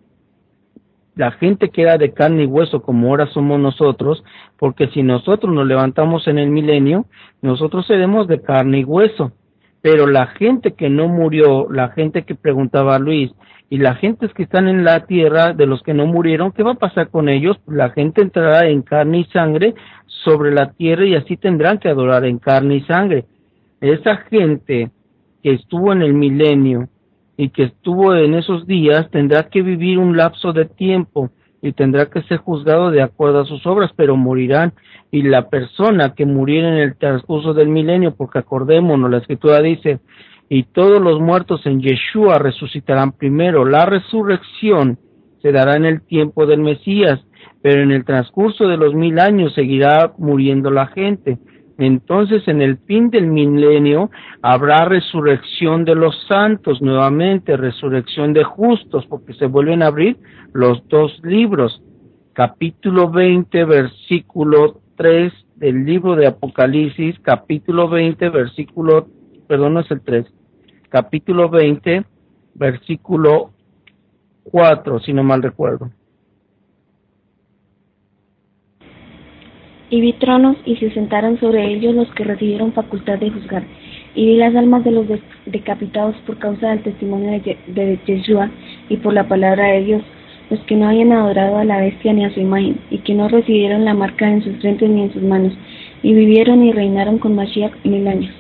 la gente que era de carne y hueso como ahora somos nosotros, porque si nosotros nos levantamos en el milenio, nosotros seremos de carne y hueso, pero la gente que no murió, la gente que preguntaba a Luis, y las gentes que están en la tierra, de los que no murieron, ¿qué va a pasar con ellos? La gente entrará en carne y sangre sobre la tierra y así tendrán que adorar en carne y sangre. Esa gente que estuvo en el milenio y que estuvo en esos días tendrá que vivir un lapso de tiempo y tendrá que ser juzgado de acuerdo a sus obras, pero morirán. Y la persona que muriera en el transcurso del milenio, porque acordémonos, la Escritura dice, y todos los muertos en Yeshua resucitarán primero. La resurrección se dará en el tiempo del Mesías, pero en el transcurso de los 1000 años seguirá muriendo la gente. Entonces, en el fin del milenio habrá resurrección de los santos nuevamente, resurrección de justos, porque se vuelven a abrir los dos libros. Capítulo 20, versículo 3 del libro de Apocalipsis, capítulo 20, capítulo 20, versículo 4, si no mal recuerdo. Y vi tronos, y se sentaron sobre ellos los que recibieron facultad de juzgar. Y vi las almas de los decapitados por causa del testimonio de Yeshua y por la palabra de Dios, los que no habían adorado a la bestia ni a su imagen, y que no recibieron la marca en sus frentes ni en sus manos, y vivieron y reinaron con Mashiach 1000 años.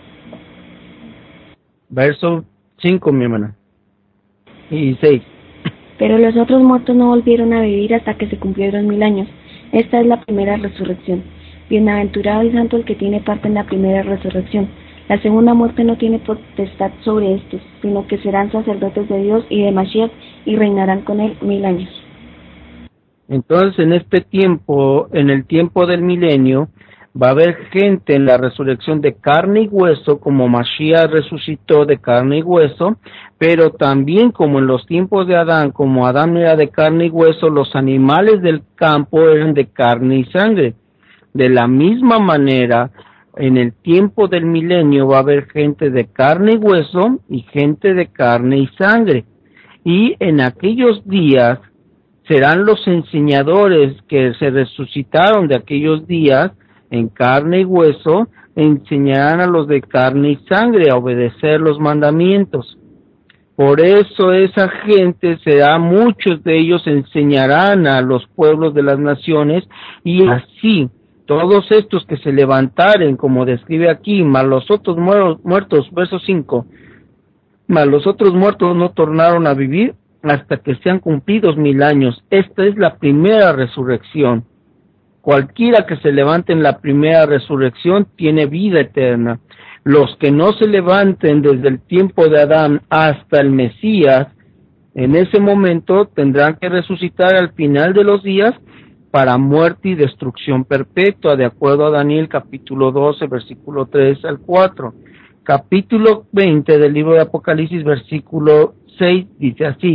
Verso 5, mi hermana. Y 6. Pero los otros muertos no volvieron a vivir hasta que se cumplieron 1000 años. Esta es la primera resurrección. Bienaventurado y santo el que tiene parte en la primera resurrección. La segunda muerte no tiene potestad sobre estos, sino que serán sacerdotes de Dios y de Mashiach y reinarán con él 1000 años. Entonces, en este tiempo, en el tiempo del milenio, va a haber gente en la resurrección de carne y hueso, como Mashiach resucitó de carne y hueso, pero también como en los tiempos de Adán, como Adán era de carne y hueso, los animales del campo eran de carne y sangre. De la misma manera, en el tiempo del milenio va a haber gente de carne y hueso y gente de carne y sangre. Y en aquellos días serán los enseñadores que se resucitaron de aquellos días en carne y hueso, enseñarán a los de carne y sangre a obedecer los mandamientos. Por eso esa gente será, muchos de ellos enseñarán a los pueblos de las naciones, y así todos estos que se levantaren, como describe aquí, más los otros muertos, verso 5, mas los otros muertos no tornaron a vivir hasta que sean cumplidos 1000 años. Esta es la primera resurrección. Cualquiera que se levante en la primera resurrección tiene vida eterna. Los que no se levanten desde el tiempo de Adán hasta el Mesías, en ese momento tendrán que resucitar al final de los días para muerte y destrucción perpetua, de acuerdo a Daniel capítulo 12, versículo 3 al 4. Capítulo 20 del libro de Apocalipsis, versículo 6, dice así: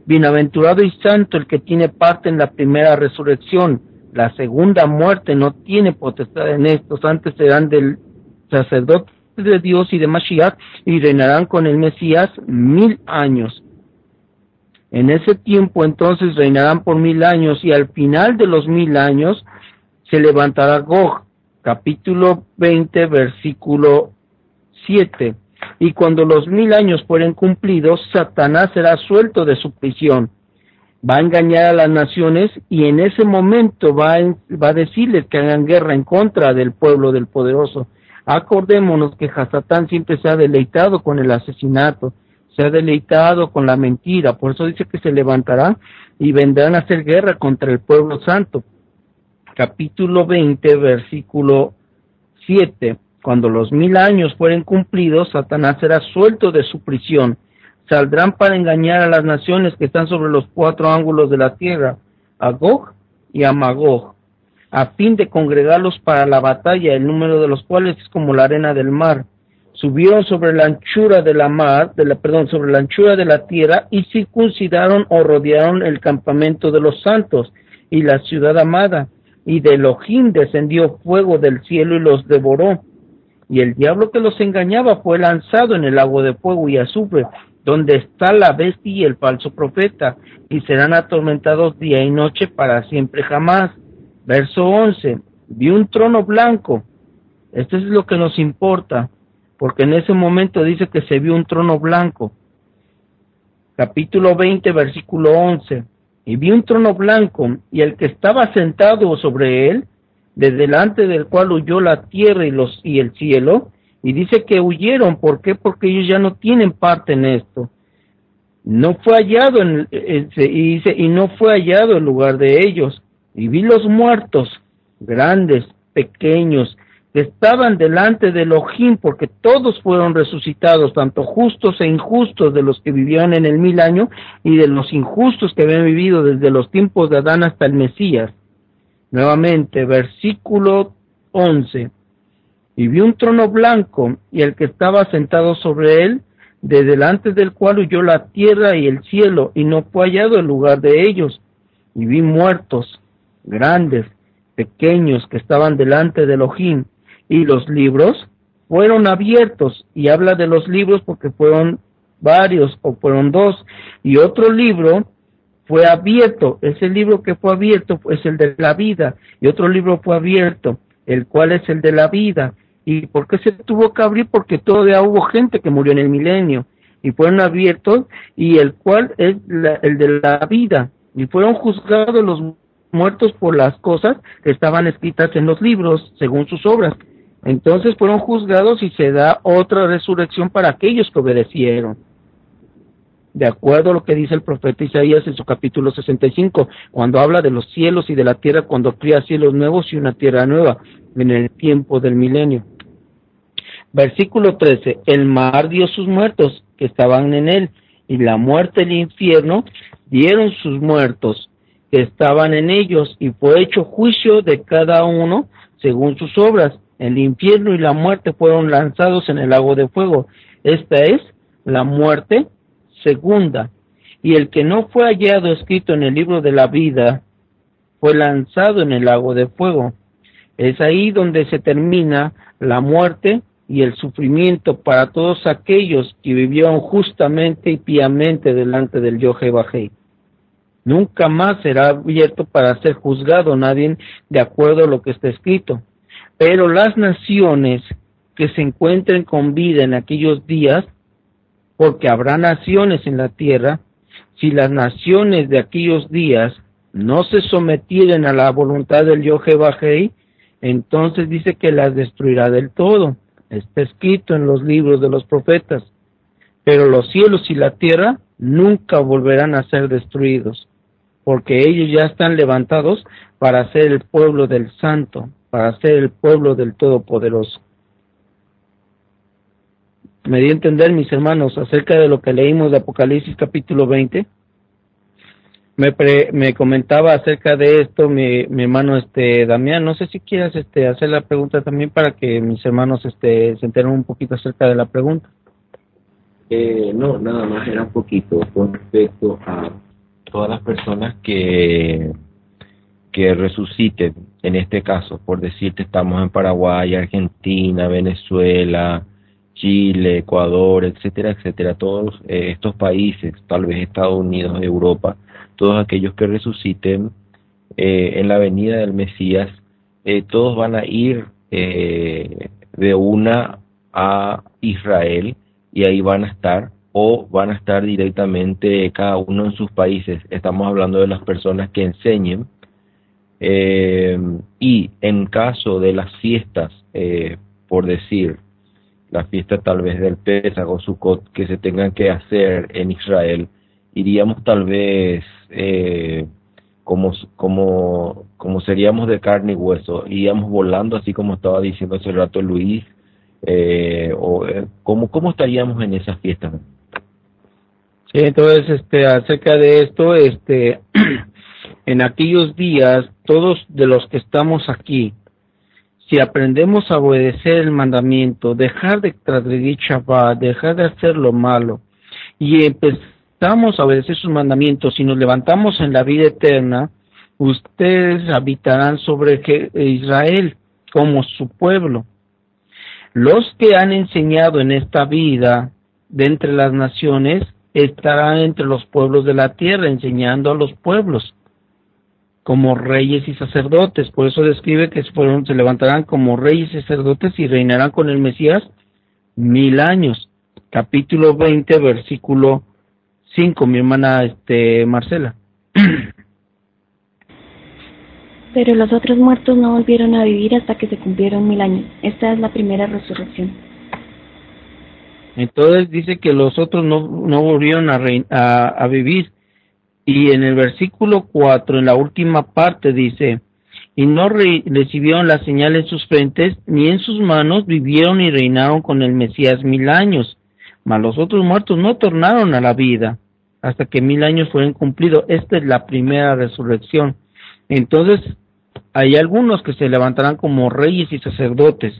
Bienaventurado y santo el que tiene parte en la primera resurrección. La segunda muerte no tiene potestad en estos, antes serán del sacerdote de Dios y de Mashiach, y reinarán con el Mesías 1000 años. En ese tiempo entonces reinarán por 1000 años, y al final de los 1000 años se levantará Gog, capítulo 20, versículo 7. Y cuando los 1000 años fueren cumplidos, Satanás será suelto de su prisión. Va a engañar a las naciones, y en ese momento va a decirles que hagan guerra en contra del pueblo del poderoso. Acordémonos que Satán siempre se ha deleitado con el asesinato, se ha deleitado con la mentira, por eso dice que se levantará y vendrán a hacer guerra contra el pueblo santo. Capítulo 20, versículo 7. Cuando los 1000 años fueren cumplidos, Satanás será suelto de su prisión. Saldrán para engañar a las naciones que están sobre los 4 ángulos de la tierra, a Gog y a Magog, a fin de congregarlos para la batalla, el número de los cuales es como la arena del mar. Subieron sobre la anchura de la mar, sobre la anchura de la tierra, y circuncidaron o rodearon el campamento de los santos y la ciudad amada, y de Elohim descendió fuego del cielo y los devoró. Y el diablo que los engañaba fue lanzado en el lago de fuego y azufre, donde está la bestia y el falso profeta, y serán atormentados día y noche para siempre jamás. Verso 11. Vi un trono blanco. Esto es lo que nos importa, porque en ese momento dice que se vio un trono blanco. Capítulo 20, versículo 11. Y vi un trono blanco, y el que estaba sentado sobre él, de delante del cual huyó la tierra y el cielo, y dice que huyeron. ¿Por qué? Porque ellos ya no tienen parte en esto. No fue hallado y no fue hallado el lugar de ellos. Y vi los muertos, grandes, pequeños, que estaban delante de Elohim, porque todos fueron resucitados, tanto justos e injustos, de los que vivieron en el 1000 años y de los injustos que habían vivido desde los tiempos de Adán hasta el Mesías. Nuevamente, versículo 11. Y vi un trono blanco, y el que estaba sentado sobre él, de delante del cual huyó la tierra y el cielo, y no fue hallado el lugar de ellos. Y vi muertos, grandes, pequeños, que estaban delante de Elohim, y los libros fueron abiertos, y habla de los libros porque fueron varios, o fueron 2, y otro libro fue abierto. Ese libro que fue abierto es el de la vida, y otro libro fue abierto, el cual es el de la vida. ¿Y por qué se tuvo que abrir? Porque todavía hubo gente que murió en el milenio, y fueron abiertos, y el cual es el de la vida, y fueron juzgados los muertos por las cosas que estaban escritas en los libros, según sus obras. Entonces fueron juzgados, y se da otra resurrección para aquellos que obedecieron, de acuerdo a lo que dice el profeta Isaías en su capítulo 65, cuando habla de los cielos y de la tierra, cuando cría cielos nuevos y una tierra nueva, en el tiempo del milenio. Versículo 13, el mar dio sus muertos que estaban en él, y la muerte y el infierno dieron sus muertos que estaban en ellos, y fue hecho juicio de cada uno según sus obras. El infierno y la muerte fueron lanzados en el lago de fuego. Esta es la muerte segunda. Y el que no fue hallado escrito en el libro de la vida fue lanzado en el lago de fuego. Es ahí donde se termina la muerte y el sufrimiento para todos aquellos que vivieron justamente y piamente delante del Yohevahei. Nunca más será abierto para ser juzgado nadie de acuerdo a lo que está escrito. Pero las naciones que se encuentren con vida en aquellos días, porque habrá naciones en la tierra, si las naciones de aquellos días no se sometieren a la voluntad del Yohevahei, entonces dice que las destruirá del todo. Está escrito en los libros de los profetas. Pero los cielos y la tierra nunca volverán a ser destruidos, porque ellos ya están levantados para ser el pueblo del Santo, para ser el pueblo del Todopoderoso. Me di a entender, mis hermanos, acerca de lo que leímos de Apocalipsis capítulo 20. Me comentaba acerca de esto mi hermano Damián. No sé si quieras hacer la pregunta también para que mis hermanos se enteren un poquito acerca de la pregunta. No, nada más era un poquito con respecto a todas las personas que resuciten, en este caso, por decirte, estamos en Paraguay, Argentina, Venezuela, Chile, Ecuador, etcétera, etcétera, todos estos países, tal vez Estados Unidos, Europa, todos aquellos que resuciten en la venida del Mesías, todos van a ir de una a Israel y ahí van a estar, o van a estar directamente cada uno en sus países. Estamos hablando de las personas que enseñen, y en caso de las fiestas, por decir, la fiesta tal vez del Pesaj o Sukkot que se tengan que hacer en Israel, iríamos tal vez como seríamos de carne y hueso, iríamos volando así como estaba diciendo hace rato Luis, ¿cómo estaríamos en esas fiestas? Sí, entonces, acerca de esto, en aquellos días, todos de los que estamos aquí, si aprendemos a obedecer el mandamiento, dejar de transgredir Shabbat, dejar de hacer lo malo, y empezamos a obedecer sus mandamientos y nos levantamos en la vida eterna, ustedes habitarán sobre Israel como su pueblo. Los que han enseñado en esta vida de entre las naciones estarán entre los pueblos de la tierra, enseñando a los pueblos como reyes y sacerdotes. Por eso describe que se levantarán como reyes y sacerdotes y reinarán con el Mesías 1000 años. Capítulo 20, versículo 5, mi hermana Marcela. Pero los otros muertos no volvieron a vivir hasta que se cumplieron 1000 años. Esta es la primera resurrección. Entonces dice que los otros no volvieron a vivir. Y en el versículo 4, en la última parte, dice: y no recibieron la señal en sus frentes, ni en sus manos, vivieron y reinaron con el Mesías 1000 años. Mas los otros muertos no tornaron a la vida, hasta que 1000 años fueron cumplidos. Esta es la primera resurrección. Entonces, hay algunos que se levantarán como reyes y sacerdotes.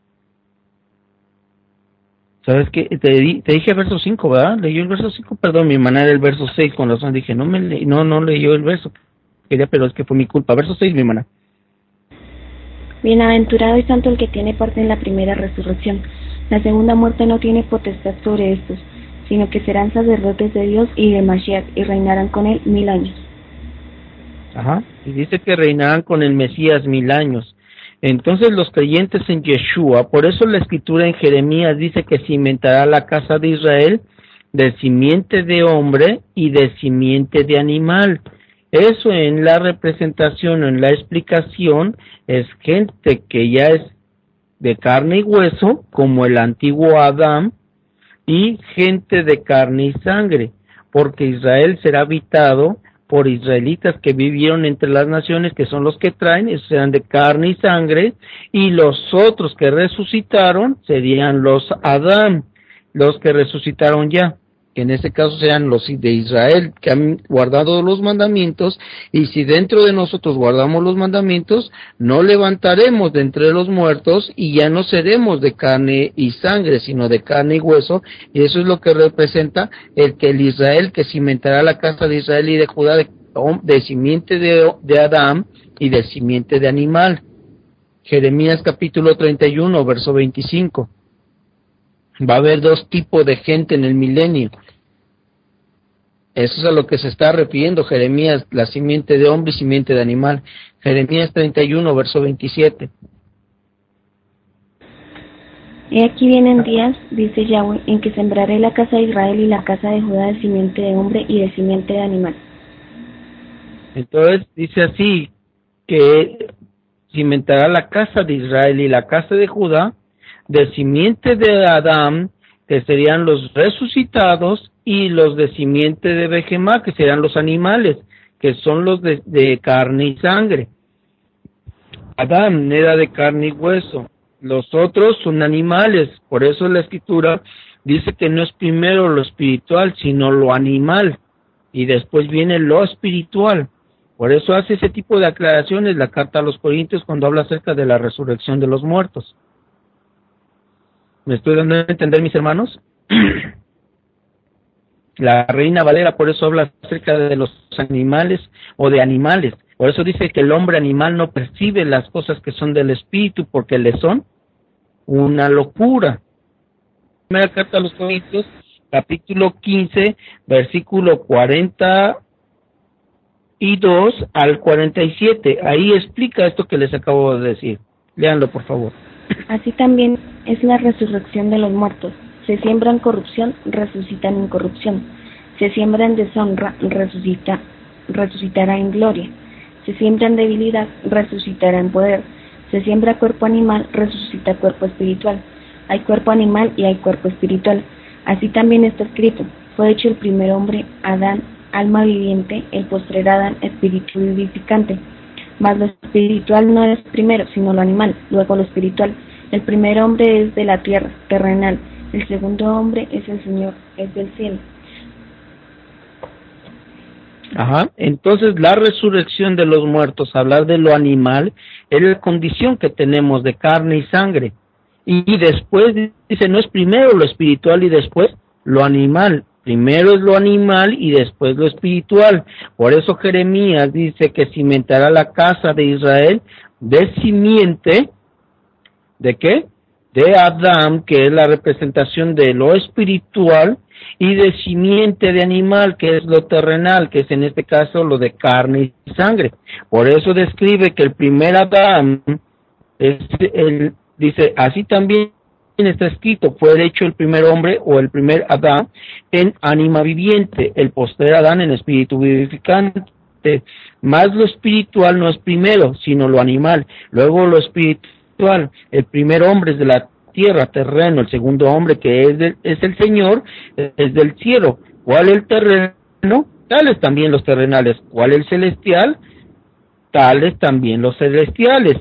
¿Sabes qué? Te dije el verso 5, ¿verdad? Leyó el verso 5, perdón, mi hermana era el verso 6, con razón dije, no leyó el verso. Quería, pero es que fue mi culpa. Verso 6, mi hermana. Bienaventurado y santo el que tiene parte en la primera resurrección. La segunda muerte no tiene potestad sobre estos, sino que serán sacerdotes de Dios y de Mashiach, y reinarán con él 1000 años. Ajá, y dice que reinarán con el Mesías 1000 años. Entonces los creyentes en Yeshua, por eso la escritura en Jeremías dice que cimentará la casa de Israel de simiente de hombre y de simiente de animal. Eso en la representación o en la explicación es gente que ya es de carne y hueso, como el antiguo Adán, y gente de carne y sangre, porque Israel será habitado por israelitas que vivieron entre las naciones, que son los que traen, esos serán de carne y sangre, y los otros que resucitaron serían los Adán, los que resucitaron ya, que en este caso sean los de Israel, que han guardado los mandamientos, y si dentro de nosotros guardamos los mandamientos, no levantaremos de entre los muertos, y ya no seremos de carne y sangre, sino de carne y hueso, y eso es lo que representa el Israel que cimentará la casa de Israel y de Judá de simiente de Adán y de simiente de animal. Jeremías capítulo 31, verso 25. Va a haber dos tipos de gente en el milenio. Eso es a lo que se está refiriendo Jeremías, la simiente de hombre y simiente de animal. Jeremías 31, verso 27. He aquí vienen días, dice Yahweh, en que sembraré la casa de Israel y la casa de Judá de simiente de hombre y de simiente de animal. Entonces dice así, que cimentará la casa de Israel y la casa de Judá de simiente de Adán, que serían los resucitados, y los de simiente de Behemá, que serán los animales, que son los de carne y sangre. Adán era de carne y hueso, los otros son animales, por eso la escritura dice que no es primero lo espiritual, sino lo animal, y después viene lo espiritual. Por eso hace ese tipo de aclaraciones la carta a los Corintios cuando habla acerca de la resurrección de los muertos. ¿Me estoy dando a entender, mis hermanos? La Reina Valera por eso habla acerca de los animales o de animales. Por eso dice que el hombre animal no percibe las cosas que son del espíritu porque le son una locura. Primera carta a los Corintios, capítulo 15, versículo 42 al 47. Ahí explica esto que les acabo de decir. Léanlo, por favor. Así también es la resurrección de los muertos. Se siembra en corrupción, resucitan en corrupción. Se siembra en deshonra, resucitará en gloria. Se siembra en debilidad, resucitará en poder. Se siembra cuerpo animal, resucita cuerpo espiritual. Hay cuerpo animal y hay cuerpo espiritual. Así también está escrito: fue hecho el primer hombre, Adán, alma viviente; el postrer Adán, espíritu vivificante. Mas lo espiritual no es primero, sino lo animal, luego lo espiritual. El primer hombre es de la tierra, terrenal. El segundo hombre es el Señor, es del cielo. Ajá, entonces la resurrección de los muertos, hablar de lo animal, es la condición que tenemos de carne y sangre. Y después dice, no es primero lo espiritual y después lo animal. Primero es lo animal y después lo espiritual. Por eso Jeremías dice que cimentará la casa de Israel de simiente, ¿de qué? De Adán, que es la representación de lo espiritual, y de simiente de animal, que es lo terrenal, que es en este caso lo de carne y sangre. Por eso describe que el primer Adán es dice, así también está escrito, fue hecho el primer hombre o el primer Adán en ánima viviente, el postrer Adán en espíritu vivificante. Más lo espiritual no es primero, sino lo animal, luego lo espiritual. El primer hombre es de la tierra, terreno; el segundo hombre, que es el Señor, es del cielo. ¿Cuál el terreno? Tales también los terrenales. ¿Cuál el celestial? Tales también los celestiales.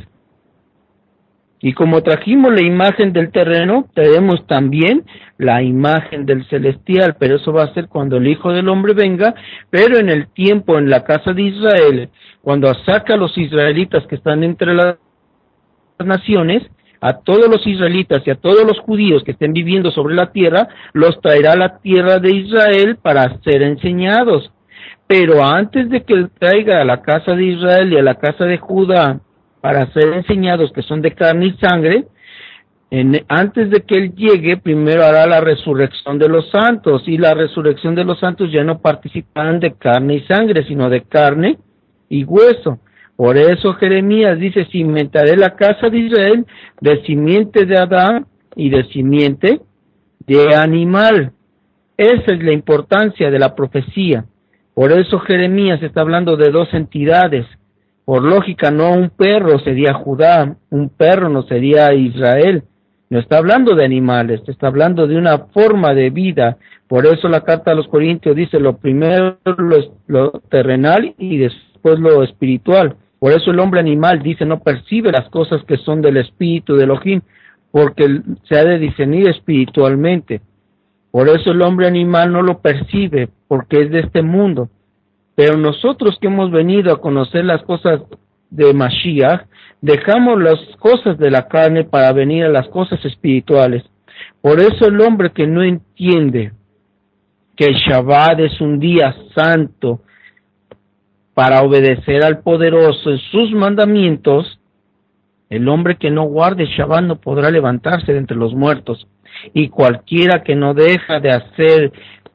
Y como trajimos la imagen del terreno, traemos también la imagen del celestial, pero eso va a ser cuando el Hijo del Hombre venga. Pero en el tiempo, en la casa de Israel, cuando saca a los israelitas que están entre las naciones, a todos los israelitas y a todos los judíos que estén viviendo sobre la tierra, los traerá a la tierra de Israel para ser enseñados. Pero antes de que él traiga a la casa de Israel y a la casa de Judá para ser enseñados, que son de carne y sangre, antes de que él llegue, primero hará la resurrección de los santos, y la resurrección de los santos ya no participarán de carne y sangre, sino de carne y hueso. Por eso Jeremías dice, cimentaré la casa de Israel de simiente de Adán y de simiente de animal. Esa es la importancia de la profecía. Por eso Jeremías está hablando de dos entidades. Por lógica, no un perro sería Judá, un perro no sería Israel. No está hablando de animales, está hablando de una forma de vida. Por eso la carta a los Corintios dice lo primero lo terrenal y después lo espiritual. Por eso el hombre animal dice no percibe las cosas que son del espíritu de Elohim, porque se ha de discernir espiritualmente. Por eso el hombre animal no lo percibe, porque es de este mundo. Pero nosotros que hemos venido a conocer las cosas de Mashiach, dejamos las cosas de la carne para venir a las cosas espirituales. Por eso el hombre que no entiende que el Shabbat es un día santo para obedecer al poderoso en sus mandamientos, el hombre que no guarde Shabbat no podrá levantarse de entre los muertos. Y cualquiera que no deja de hacer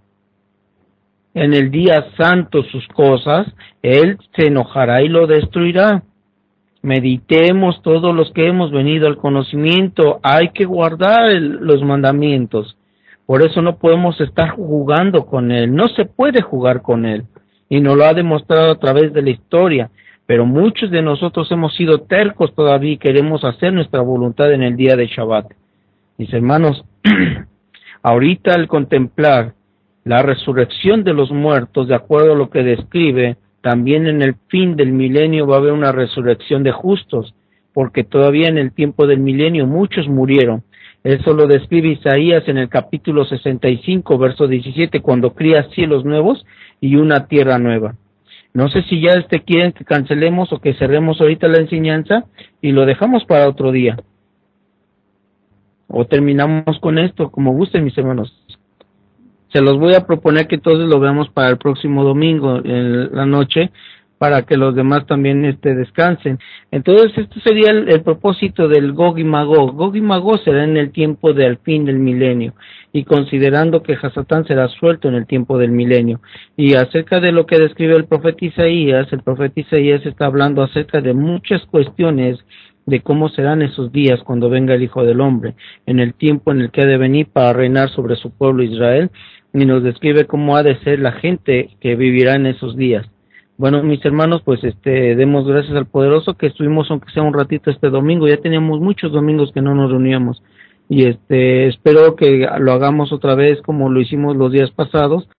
en el día santo sus cosas, él se enojará y lo destruirá. Meditemos todos los que hemos venido al conocimiento, hay que guardar los mandamientos. Por eso no podemos estar jugando con él, no se puede jugar con él, y nos lo ha demostrado a través de la historia. Pero muchos de nosotros hemos sido tercos todavía y queremos hacer nuestra voluntad en el día de Shabbat. Mis hermanos, ahorita al contemplar la resurrección de los muertos, de acuerdo a lo que describe, también en el fin del milenio va a haber una resurrección de justos, porque todavía en el tiempo del milenio muchos murieron. Eso lo describe Isaías en el capítulo 65, verso 17, cuando cría cielos nuevos y una tierra nueva. No sé si ya quieren que cancelemos o que cerremos ahorita la enseñanza y lo dejamos para otro día. O terminamos con esto, como gusten, mis hermanos. Se los voy a proponer que entonces lo veamos para el próximo domingo en la noche, para que los demás también descansen. Entonces, este sería el propósito del Gog y Magog. Gog y Magog será en el tiempo del fin del milenio, y considerando que Hasatán será suelto en el tiempo del milenio. Y acerca de lo que describe el profeta Isaías está hablando acerca de muchas cuestiones de cómo serán esos días cuando venga el Hijo del Hombre, en el tiempo en el que ha de venir para reinar sobre su pueblo Israel, y nos describe cómo ha de ser la gente que vivirá en esos días. Bueno, mis hermanos, pues demos gracias al Poderoso que estuvimos aunque sea un ratito este domingo. Ya teníamos muchos domingos que no nos reuníamos, y espero que lo hagamos otra vez como lo hicimos los días pasados,